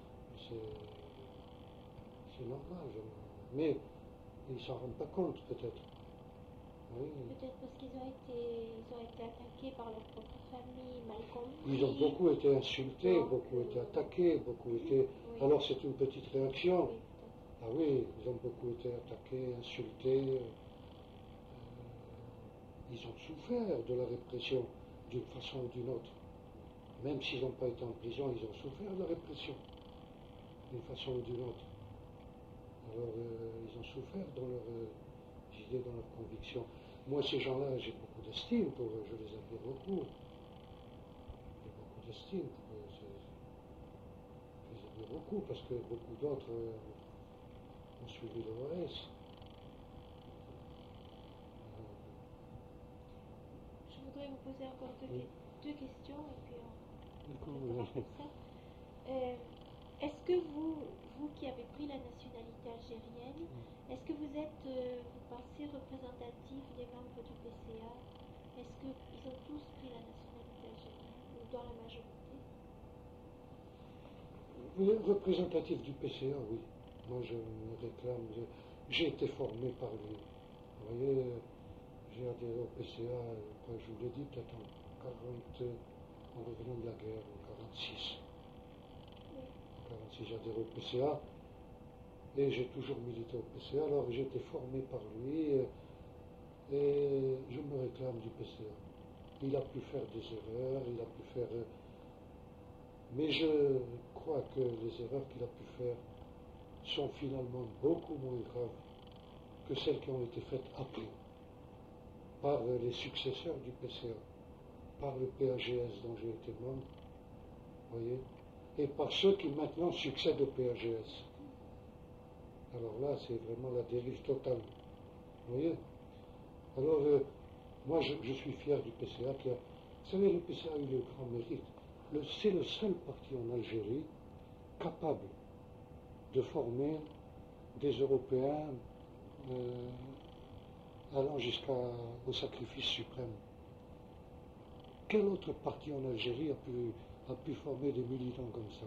c'est normal, mais ils ne s'en rendent pas compte, peut-être. Oui. Peut-être parce qu'ils ont été attaqués par leur propre famille, mal compris. Ils ont beaucoup été insultés, beaucoup été attaqués, beaucoup été... Oui. Alors c'est une petite réaction. Oui, ah oui, ils ont beaucoup été attaqués, insultés. Ils ont souffert de la répression d'une façon ou d'une autre. Même s'ils n'ont pas été en prison, ils ont souffert de la répression d'une façon ou d'une autre. Alors ils ont souffert dans leurs idées, dans leurs convictions. Moi, ces gens-là, j'ai beaucoup d'estime pour eux, je les admire beaucoup. J'ai beaucoup d'estime pour eux. Je les admire beaucoup parce que beaucoup d'autres ont suivi l'OAS. Je voudrais vous poser encore deux questions et puis on va faire ça. Est-ce que vous qui avez pris la nationalité algérienne, est-ce que vous êtes, vous pensez, représentatif des membres du PCA? Est-ce qu'ils ont tous pris la nationalité algérienne, ou dans la majorité? Représentatif du PCA, oui. Moi, je me réclame. J'ai été formé par lui. Vous voyez, j'ai adhéré au PCA, je vous l'ai dit, peut-être en revenant de la guerre, en 1946. J'ai adhéré au PCA et j'ai toujours milité au PCA, alors j'ai été formé par lui et je me réclame du PCA. Il a pu faire des erreurs, il a pu faire... mais je crois que les erreurs qu'il a pu faire sont finalement beaucoup moins graves que celles qui ont été faites après, par les successeurs du PCA, par le PAGS dont j'ai été membre, voyez, et par ceux qui maintenant succèdent au PAGS. Alors là, c'est vraiment la dérive totale. Vous voyez? Alors, moi, je suis fier du PCA qui a... Vous savez, le PCA a eu le grand mérite. C'est le seul parti en Algérie capable de former des Européens allant jusqu'au sacrifice suprême. Quel autre parti en Algérie a pu former des militants comme ça?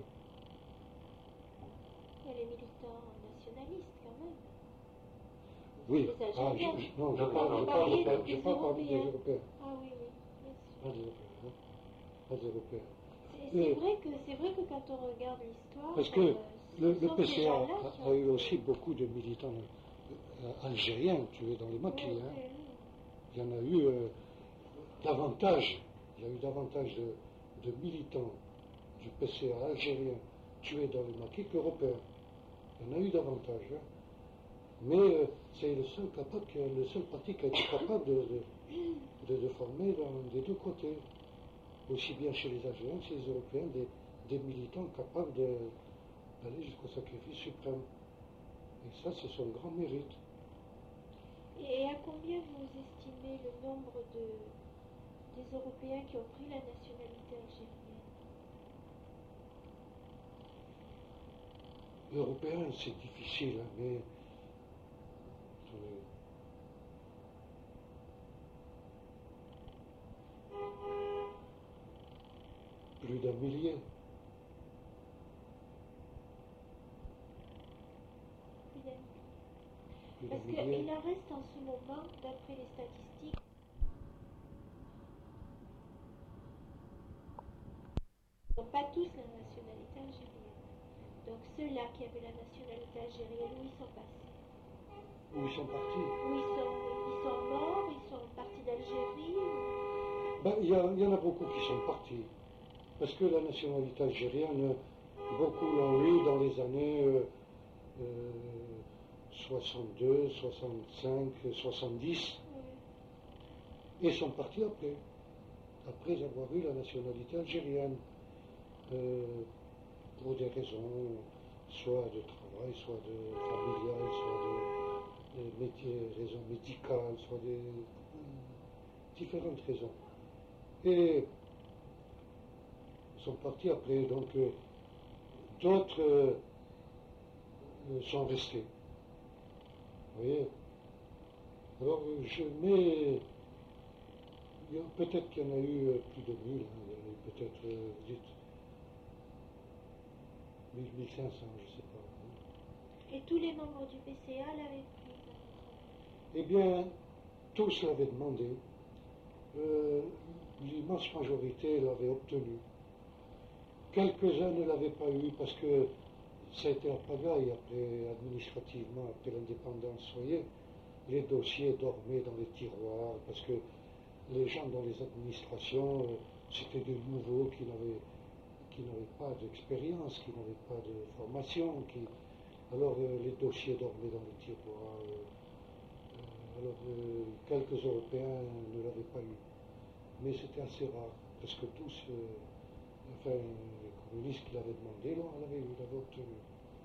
Il y a les militants nationalistes quand même. Oui. Les Algériens. Non, je parle parmi des Européens. Ah oui, bien sûr. Pas des Européens. C'est vrai que quand on regarde l'histoire, parce que Le PCA a eu aussi beaucoup de militants algériens tués dans les maquis. Oui, hein. Il y en a eu davantage. Il y a eu davantage de militants du PCA algérien tués dans les maquis qu'européens. Il y en a eu davantage. Hein. Mais c'est le seul parti qui a été capable de former des deux côtés, aussi bien chez les Algériens que chez les Européens, des militants capables d'aller jusqu'au sacrifice suprême. Et ça, c'est son grand mérite. Et à combien vous estimez le nombre des Européens qui ont pris la nationalité algérienne? Européens, c'est difficile, hein, mais plus d'1 millier. Parce qu'il en reste en ce moment, d'après les statistiques, ils n'ont pas tous la nationalité algérienne. Donc ceux-là qui avaient la nationalité algérienne, où ils sont passés? Où ils sont partis? Où ils sont morts, ils sont partis d'Algérie Ben, il y en a beaucoup qui sont partis. Parce que la nationalité algérienne, beaucoup l'ont eu dans les années 62, 65, 70, et sont partis après avoir eu la nationalité algérienne, pour des raisons soit de travail, soit de familial, soit de raisons médicales, soit de différentes raisons. Et sont partis après, donc d'autres sont restés. Vous voyez? Alors je mets, peut-être qu'il y en a eu plus de 1000, hein, il y en a eu peut-être, vous dites, 1500, je ne sais pas. Hein. Et tous les membres du PCA l'avaient pris? Eh bien, tous l'avaient demandé. L'immense majorité l'avait obtenu. Quelques-uns ne l'avaient pas eu parce que ça a été en pagaille administrativement, après l'indépendance. Vous voyez, les dossiers dormaient dans les tiroirs parce que les gens dans les administrations, c'était des nouveaux qui n'avaient pas d'expérience, qui n'avaient pas de formation. Alors les dossiers dormaient dans les tiroirs. Alors quelques Européens ne l'avaient pas eu. Mais c'était assez rare parce que tous... les communistes qui l'avaient demandé, l'avaient obtenu.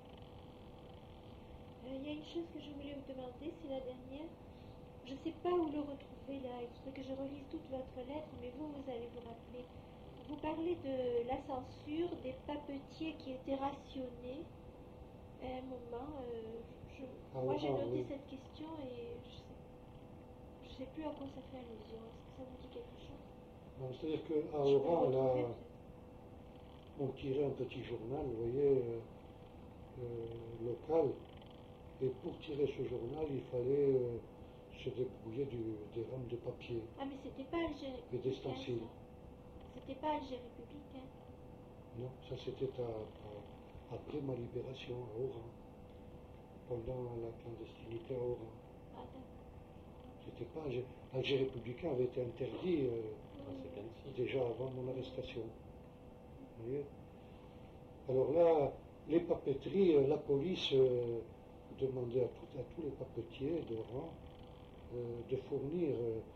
Il y a une chose que je voulais vous demander, c'est la dernière. Je ne sais pas où le retrouver là, il faudrait que je relise toute votre lettre, mais vous allez vous rappeler. Vous parlez de la censure des papetiers qui étaient rationnés. À un moment, moi j'ai noté cette question et je ne sais plus à quoi ça fait allusion. Est-ce que ça vous dit quelque chose? Non, c'est-à-dire qu'à Oran, on tirait un petit journal, vous voyez, local, et pour tirer ce journal, il fallait se débrouiller des rames de papier. Ah, mais c'était pas Algérie et des stenciles. C'était pas Algérie républicaine. Non, ça c'était après ma libération à Oran, pendant la clandestinité à Oran. Ah, d'accord. C'était pas Algérie républicain avait été interdit déjà avant mon arrestation. Vous voyez? Alors là, les papeteries, la police demandait à tous les papetiers d'Oran de fournir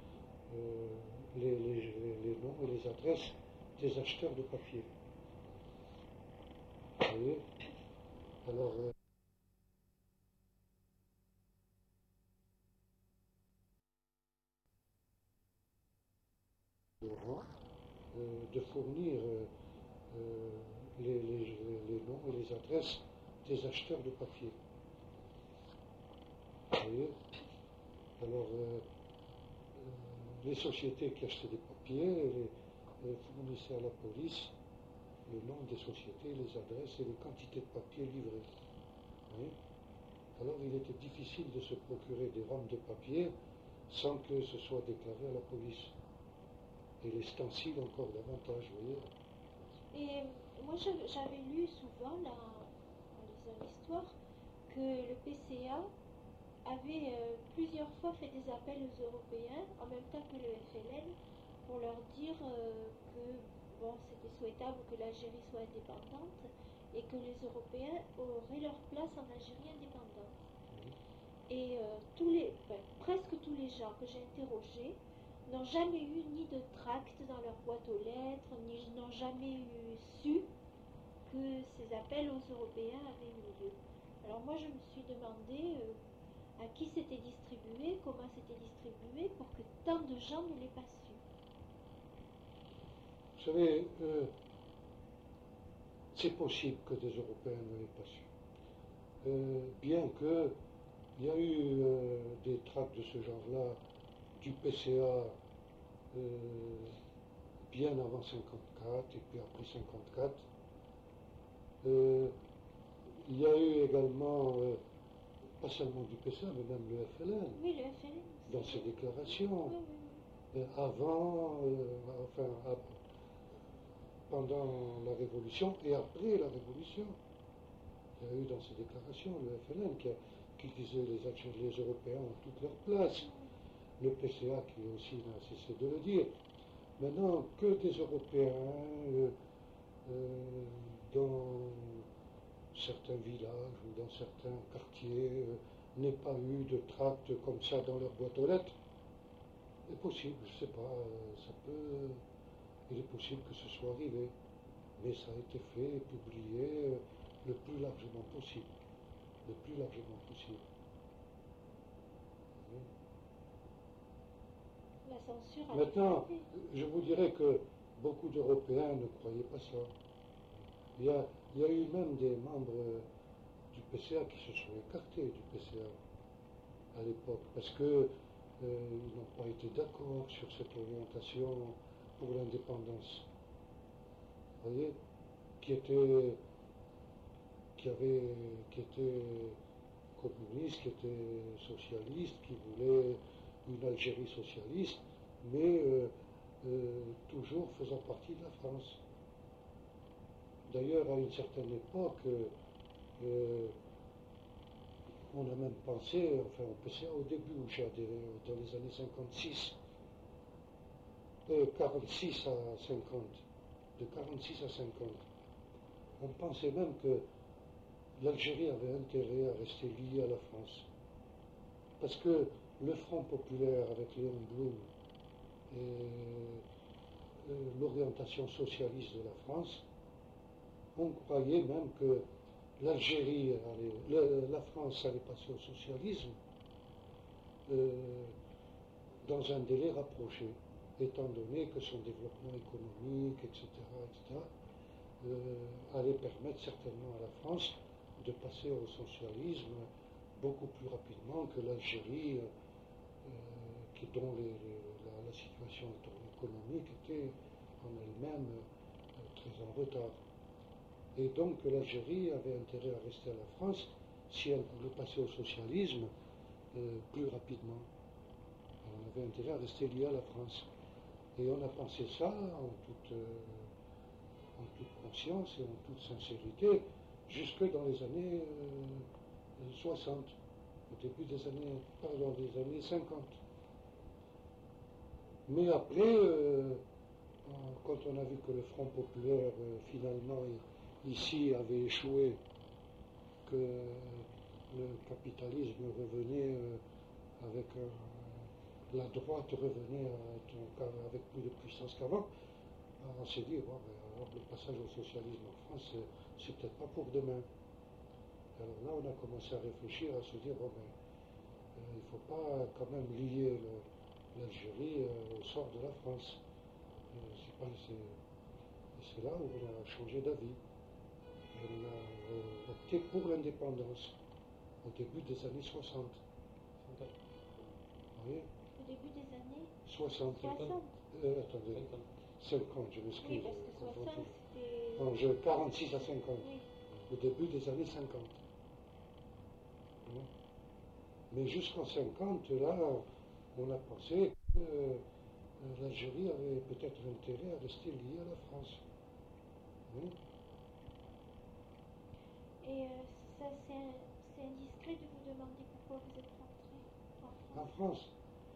les noms et les adresses des acheteurs de papier. Vous voyez? Alors, de fournir les noms et les adresses des acheteurs de papier. Vous voyez? Alors, les sociétés qui achetaient des papiers fournissaient à la police le nom des sociétés, les adresses et les quantités de papier livrées. Vous voyez? Alors, il était difficile de se procurer des rames de papier sans que ce soit déclaré à la police. Et les stenciles encore davantage, vous voyez. Et moi, j'avais lu souvent, là, en lisant dans l'histoire que le PCA avait plusieurs fois fait des appels aux Européens, en même temps que le FLN, pour leur dire que bon, c'était souhaitable que l'Algérie soit indépendante et que les Européens auraient leur place en Algérie indépendante. Et presque tous les gens que j'ai interrogés n'ont jamais eu ni de tract dans leur boîte aux lettres, ni n'ont jamais su que ces appels aux Européens avaient eu lieu. Alors moi je me suis demandé à qui c'était distribué, comment c'était distribué pour que tant de gens ne l'aient pas su. Vous savez, c'est possible que des Européens ne l'aient pas su. Bien qu'il y a eu des tracts de ce genre-là du PCA bien avant 54 et puis après 54. Il y a eu également, pas seulement du PCA, mais même le FLN. Oui, le FLN. Dans ses déclarations. Oui. Pendant la Révolution et après la Révolution. Il y a eu dans ses déclarations le FLN qui disait les Européens ont toute leur place. Le PCA qui aussi n'a cessé de le dire. Maintenant, que des Européens dans certains villages ou dans certains quartiers n'aient pas eu de tracts comme ça dans leur boîte aux lettres, c'est possible, je ne sais pas, il est possible que ce soit arrivé, mais ça a été fait, publié le plus largement possible. Le plus largement possible. La censure a Maintenant, je vous dirais que beaucoup d'Européens ne croyaient pas ça. Il y a eu même des membres du PCA qui se sont écartés du PCA à l'époque, parce qu'ils n'ont pas été d'accord sur cette orientation pour l'indépendance. Vous voyez, qui était communiste, qui était socialiste, qui voulait une Algérie socialiste, mais toujours faisant partie de la France. D'ailleurs, à une certaine époque, on a même pensé, enfin au PCA au début où j'ai adhéré, dans les années 46 à 50, de 46 à 50, on pensait même que l'Algérie avait intérêt à rester liée à la France. Parce que le Front populaire avec Léon Blum et l'orientation socialiste de la France, on croyait même que l'Algérie, la France allait passer au socialisme dans un délai rapproché, étant donné que son développement économique, etc., allait permettre certainement à la France de passer au socialisme beaucoup plus rapidement que l'Algérie, dont la situation économique était en elle-même très en retard. Et donc l'Algérie avait intérêt à rester à la France si elle voulait passer au socialisme plus rapidement. On avait intérêt à rester lié à la France. Et on a pensé ça en toute conscience et en toute sincérité jusque dans les années 60, au début des années 50. Mais après, quand on a vu que le Front populaire finalement ici avait échoué, que le capitalisme revenait la droite revenait avec plus de puissance qu'avant, on s'est dit, alors le passage au socialisme en France, c'est peut-être pas pour demain. Alors là, on a commencé à réfléchir, à se dire, il ne faut pas quand même lier l'Algérie au sort de la France. C'est là où on a changé d'avis. On a opté pour l'indépendance au début des années 60. Vous voyez ? Au début des années 60. 60. Attendez, 50, je m'excuse. Oui, parce que 60, c'était... Non, 46 à 50. Oui. Au début des années 50. Mais jusqu'en 50, là, on a pensé que l'Algérie avait peut-être intérêt à rester liée à la France. Et c'est indiscret de vous demander pourquoi vous êtes rentré en France.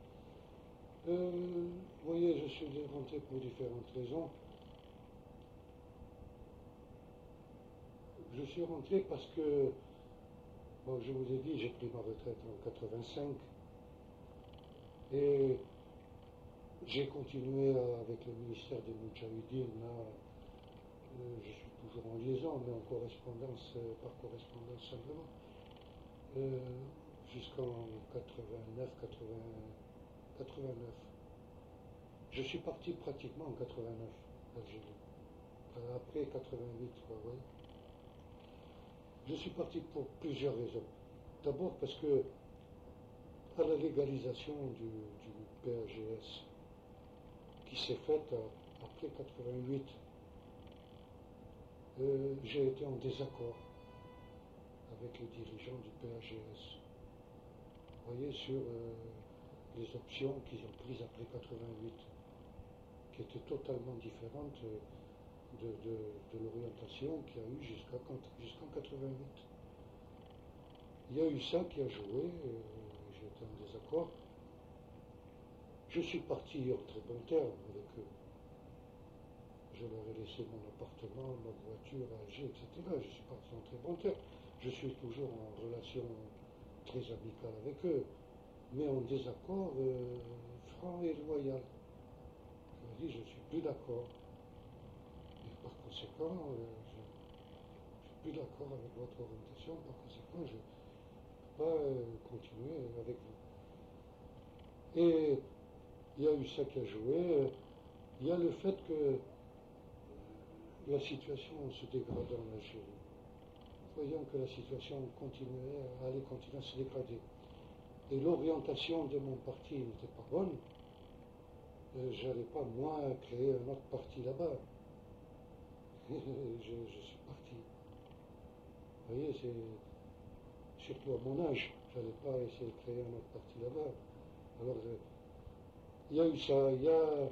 Vous voyez, je suis rentré pour différentes raisons. Je suis rentré parce que, bon, je vous ai dit, j'ai pris ma retraite en 85 et j'ai continué avec le ministère des Moudjahidines. Je suis toujours en liaison, mais en correspondance, par correspondance simplement, jusqu'en 89. Je suis parti pratiquement en 89 d'Algérie. Après 88, quoi, ouais. Je suis parti pour plusieurs raisons. D'abord parce que, à la légalisation du PAGS, qui s'est faite après 88, j'ai été en désaccord avec les dirigeants du PAGS. Vous voyez, sur les options qu'ils ont prises après 88, qui étaient totalement différentes de l'orientation qu'il y a eu jusqu'en 88. Il y a eu ça qui a joué, j'étais en désaccord. Je suis parti en très bon terme avec eux. Je leur ai laissé mon appartement, ma voiture à Alger, etc. Je suis parti en très bon terme. Je suis toujours en relation très amicale avec eux, mais en désaccord franc et loyal. Je me dis, je ne suis plus d'accord. Et par conséquent, je ne suis plus d'accord avec votre orientation. Par conséquent, je ne peux pas continuer avec vous. Et il y a eu ça qui a joué. Il y a le fait que la situation se dégradait en Algérie. Voyons que la situation allait continuer à se dégrader. Et l'orientation de mon parti n'était pas bonne. Je n'allais pas, moi, créer un autre parti là-bas. Je suis parti. Vous voyez, c'est surtout à mon âge. Je n'allais pas essayer de créer un autre parti là-bas. Alors, il y a eu ça. Il y a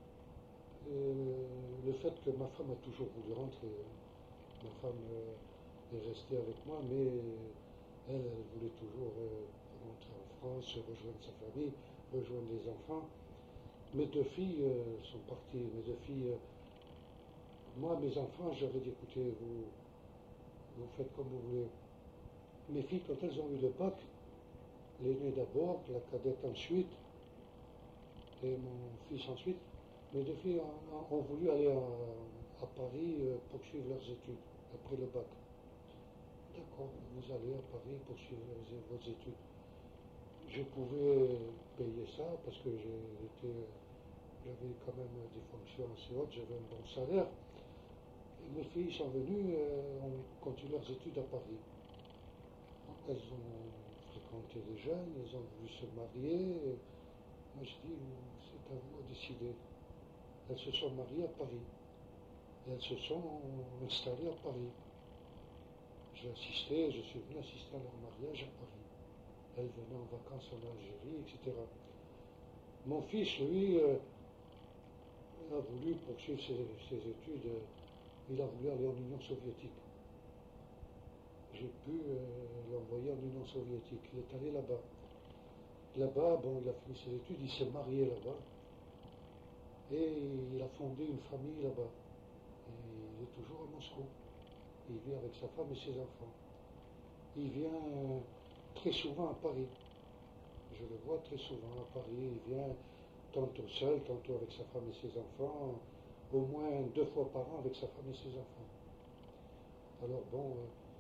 le fait que ma femme a toujours voulu rentrer. Ma femme est restée avec moi, mais elle voulait toujours rentrer en France, rejoindre sa famille, rejoindre les enfants. Mes deux filles sont parties. Mes deux filles, moi, mes enfants, j'aurais dit, écoutez, vous faites comme vous voulez. Mes filles, quand elles ont eu le bac, l'aînée d'abord, la cadette ensuite, et mon fils ensuite, mes deux filles ont voulu aller à Paris poursuivre leurs études après le bac. D'accord, vous allez à Paris poursuivre vos études. Je pouvais payer ça parce que j'avais quand même des fonctions assez hautes, j'avais un bon salaire. Et mes filles sont venues, ont continué leurs études à Paris. Elles ont fréquenté des jeunes, elles ont voulu se marier. Moi je dis, c'est à vous de décider. Elles se sont mariées à Paris. Et elles se sont installées à Paris. Je suis venu assister à leur mariage à Paris. Elles venaient en vacances en Algérie, etc. Mon fils, lui, a voulu poursuivre ses études. Il a voulu aller en Union soviétique. J'ai pu l'envoyer en Union soviétique. Il est allé là-bas. Là-bas, bon, il a fini ses études, il s'est marié là-bas. Et il a fondé une famille là-bas. Et il est toujours à Moscou. Il vit avec sa femme et ses enfants. Il vient très souvent à Paris. Je le vois très souvent à Paris. Il vient tantôt seul, tantôt avec sa femme et ses enfants, au moins 2 fois par an avec sa femme et ses enfants. Alors bon,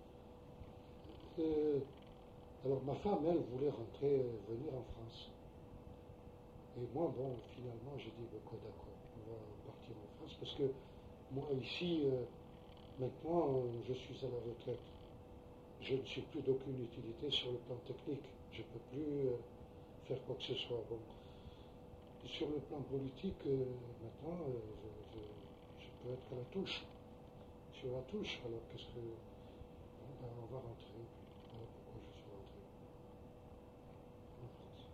alors ma femme, elle, voulait venir en France. Et moi, bon, finalement, j'ai dit, quoi, d'accord, on va partir en France, parce que moi, ici, maintenant, je suis à la retraite. Je ne suis plus d'aucune utilité sur le plan technique. Je ne peux plus faire quoi que ce soit. Bon. Et sur le plan politique, maintenant, je peux être à la touche. Sur la touche, alors qu'est-ce que... Bon, ben, on va rentrer. Voilà pourquoi je suis rentré en France.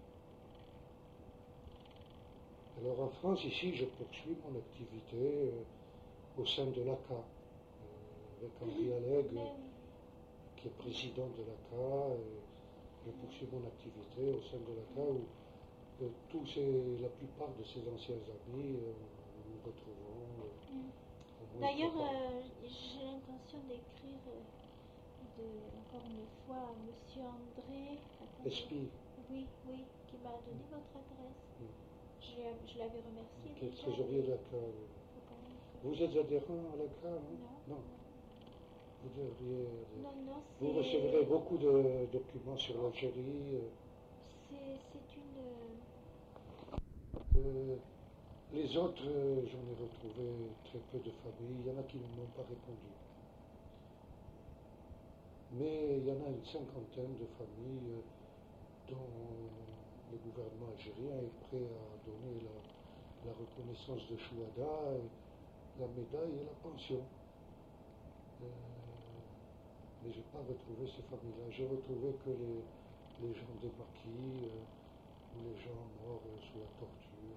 Alors en France, ici, je poursuis mon activité au sein de l'ACA, avec Henri Alleg, qui est président de l'ACA. Je poursuis mon activité au sein de l'ACA où la plupart de ses anciens amis, nous nous retrouvons. D'ailleurs, j'ai l'intention d'écrire encore une fois à M. André. Espy. Oui, qui m'a donné votre adresse. Je l'avais remercié. Qui est trésorier de l'ACA. Vous êtes adhérent à l'ACA, non? Non. Vous devriez. Non, vous recevrez beaucoup de documents sur l'Algérie. C'est une. Les autres, j'en ai retrouvé très peu de familles. Il y en a qui ne m'ont pas répondu. Mais il y en a une cinquantaine de familles dont le gouvernement algérien est prêt à donner la reconnaissance de Chouada, la médaille et la pension. Mais je n'ai pas retrouvé ces familles-là. J'ai retrouvé que les gens des maquis ou les gens morts sous la torture,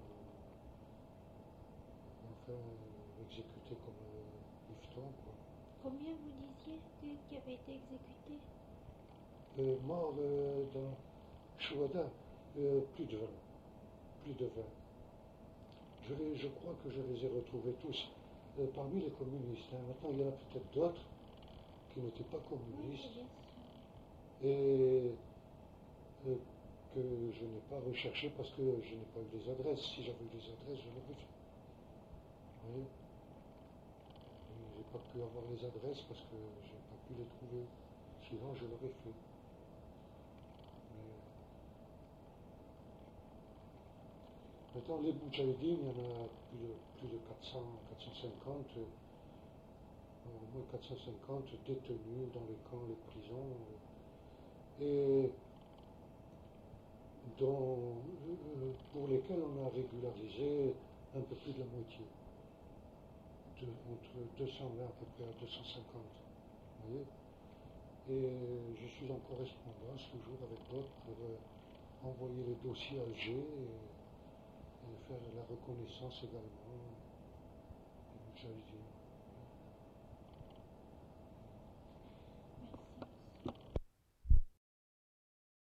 enfin exécutés comme Lifton, quoi. Combien vous disiez qui avaient été exécutés? Morts dans Chouada, plus de 20. Plus de 20. Je crois que je les ai retrouvés tous parmi les communistes. Maintenant, il y en a peut-être d'autres qui n'étaient pas communistes et que je n'ai pas recherché parce que je n'ai pas eu les adresses. Si j'avais eu les adresses, je l'aurais fait. Vous voyez? Je n'ai pas pu avoir les adresses parce que je n'ai pas pu les trouver. Sinon, je l'aurais fait. Maintenant, les Moudjahidines, il y en a plus de 400, 450, au moins 450 détenus dans les camps, les prisons, et pour lesquels on a régularisé un peu plus de la moitié, entre 220 à peu près à 250. Vous voyez? Et je suis en correspondance toujours avec d'autres pour envoyer les dossiers à Alger et faire la reconnaissance également des Moudjahidines.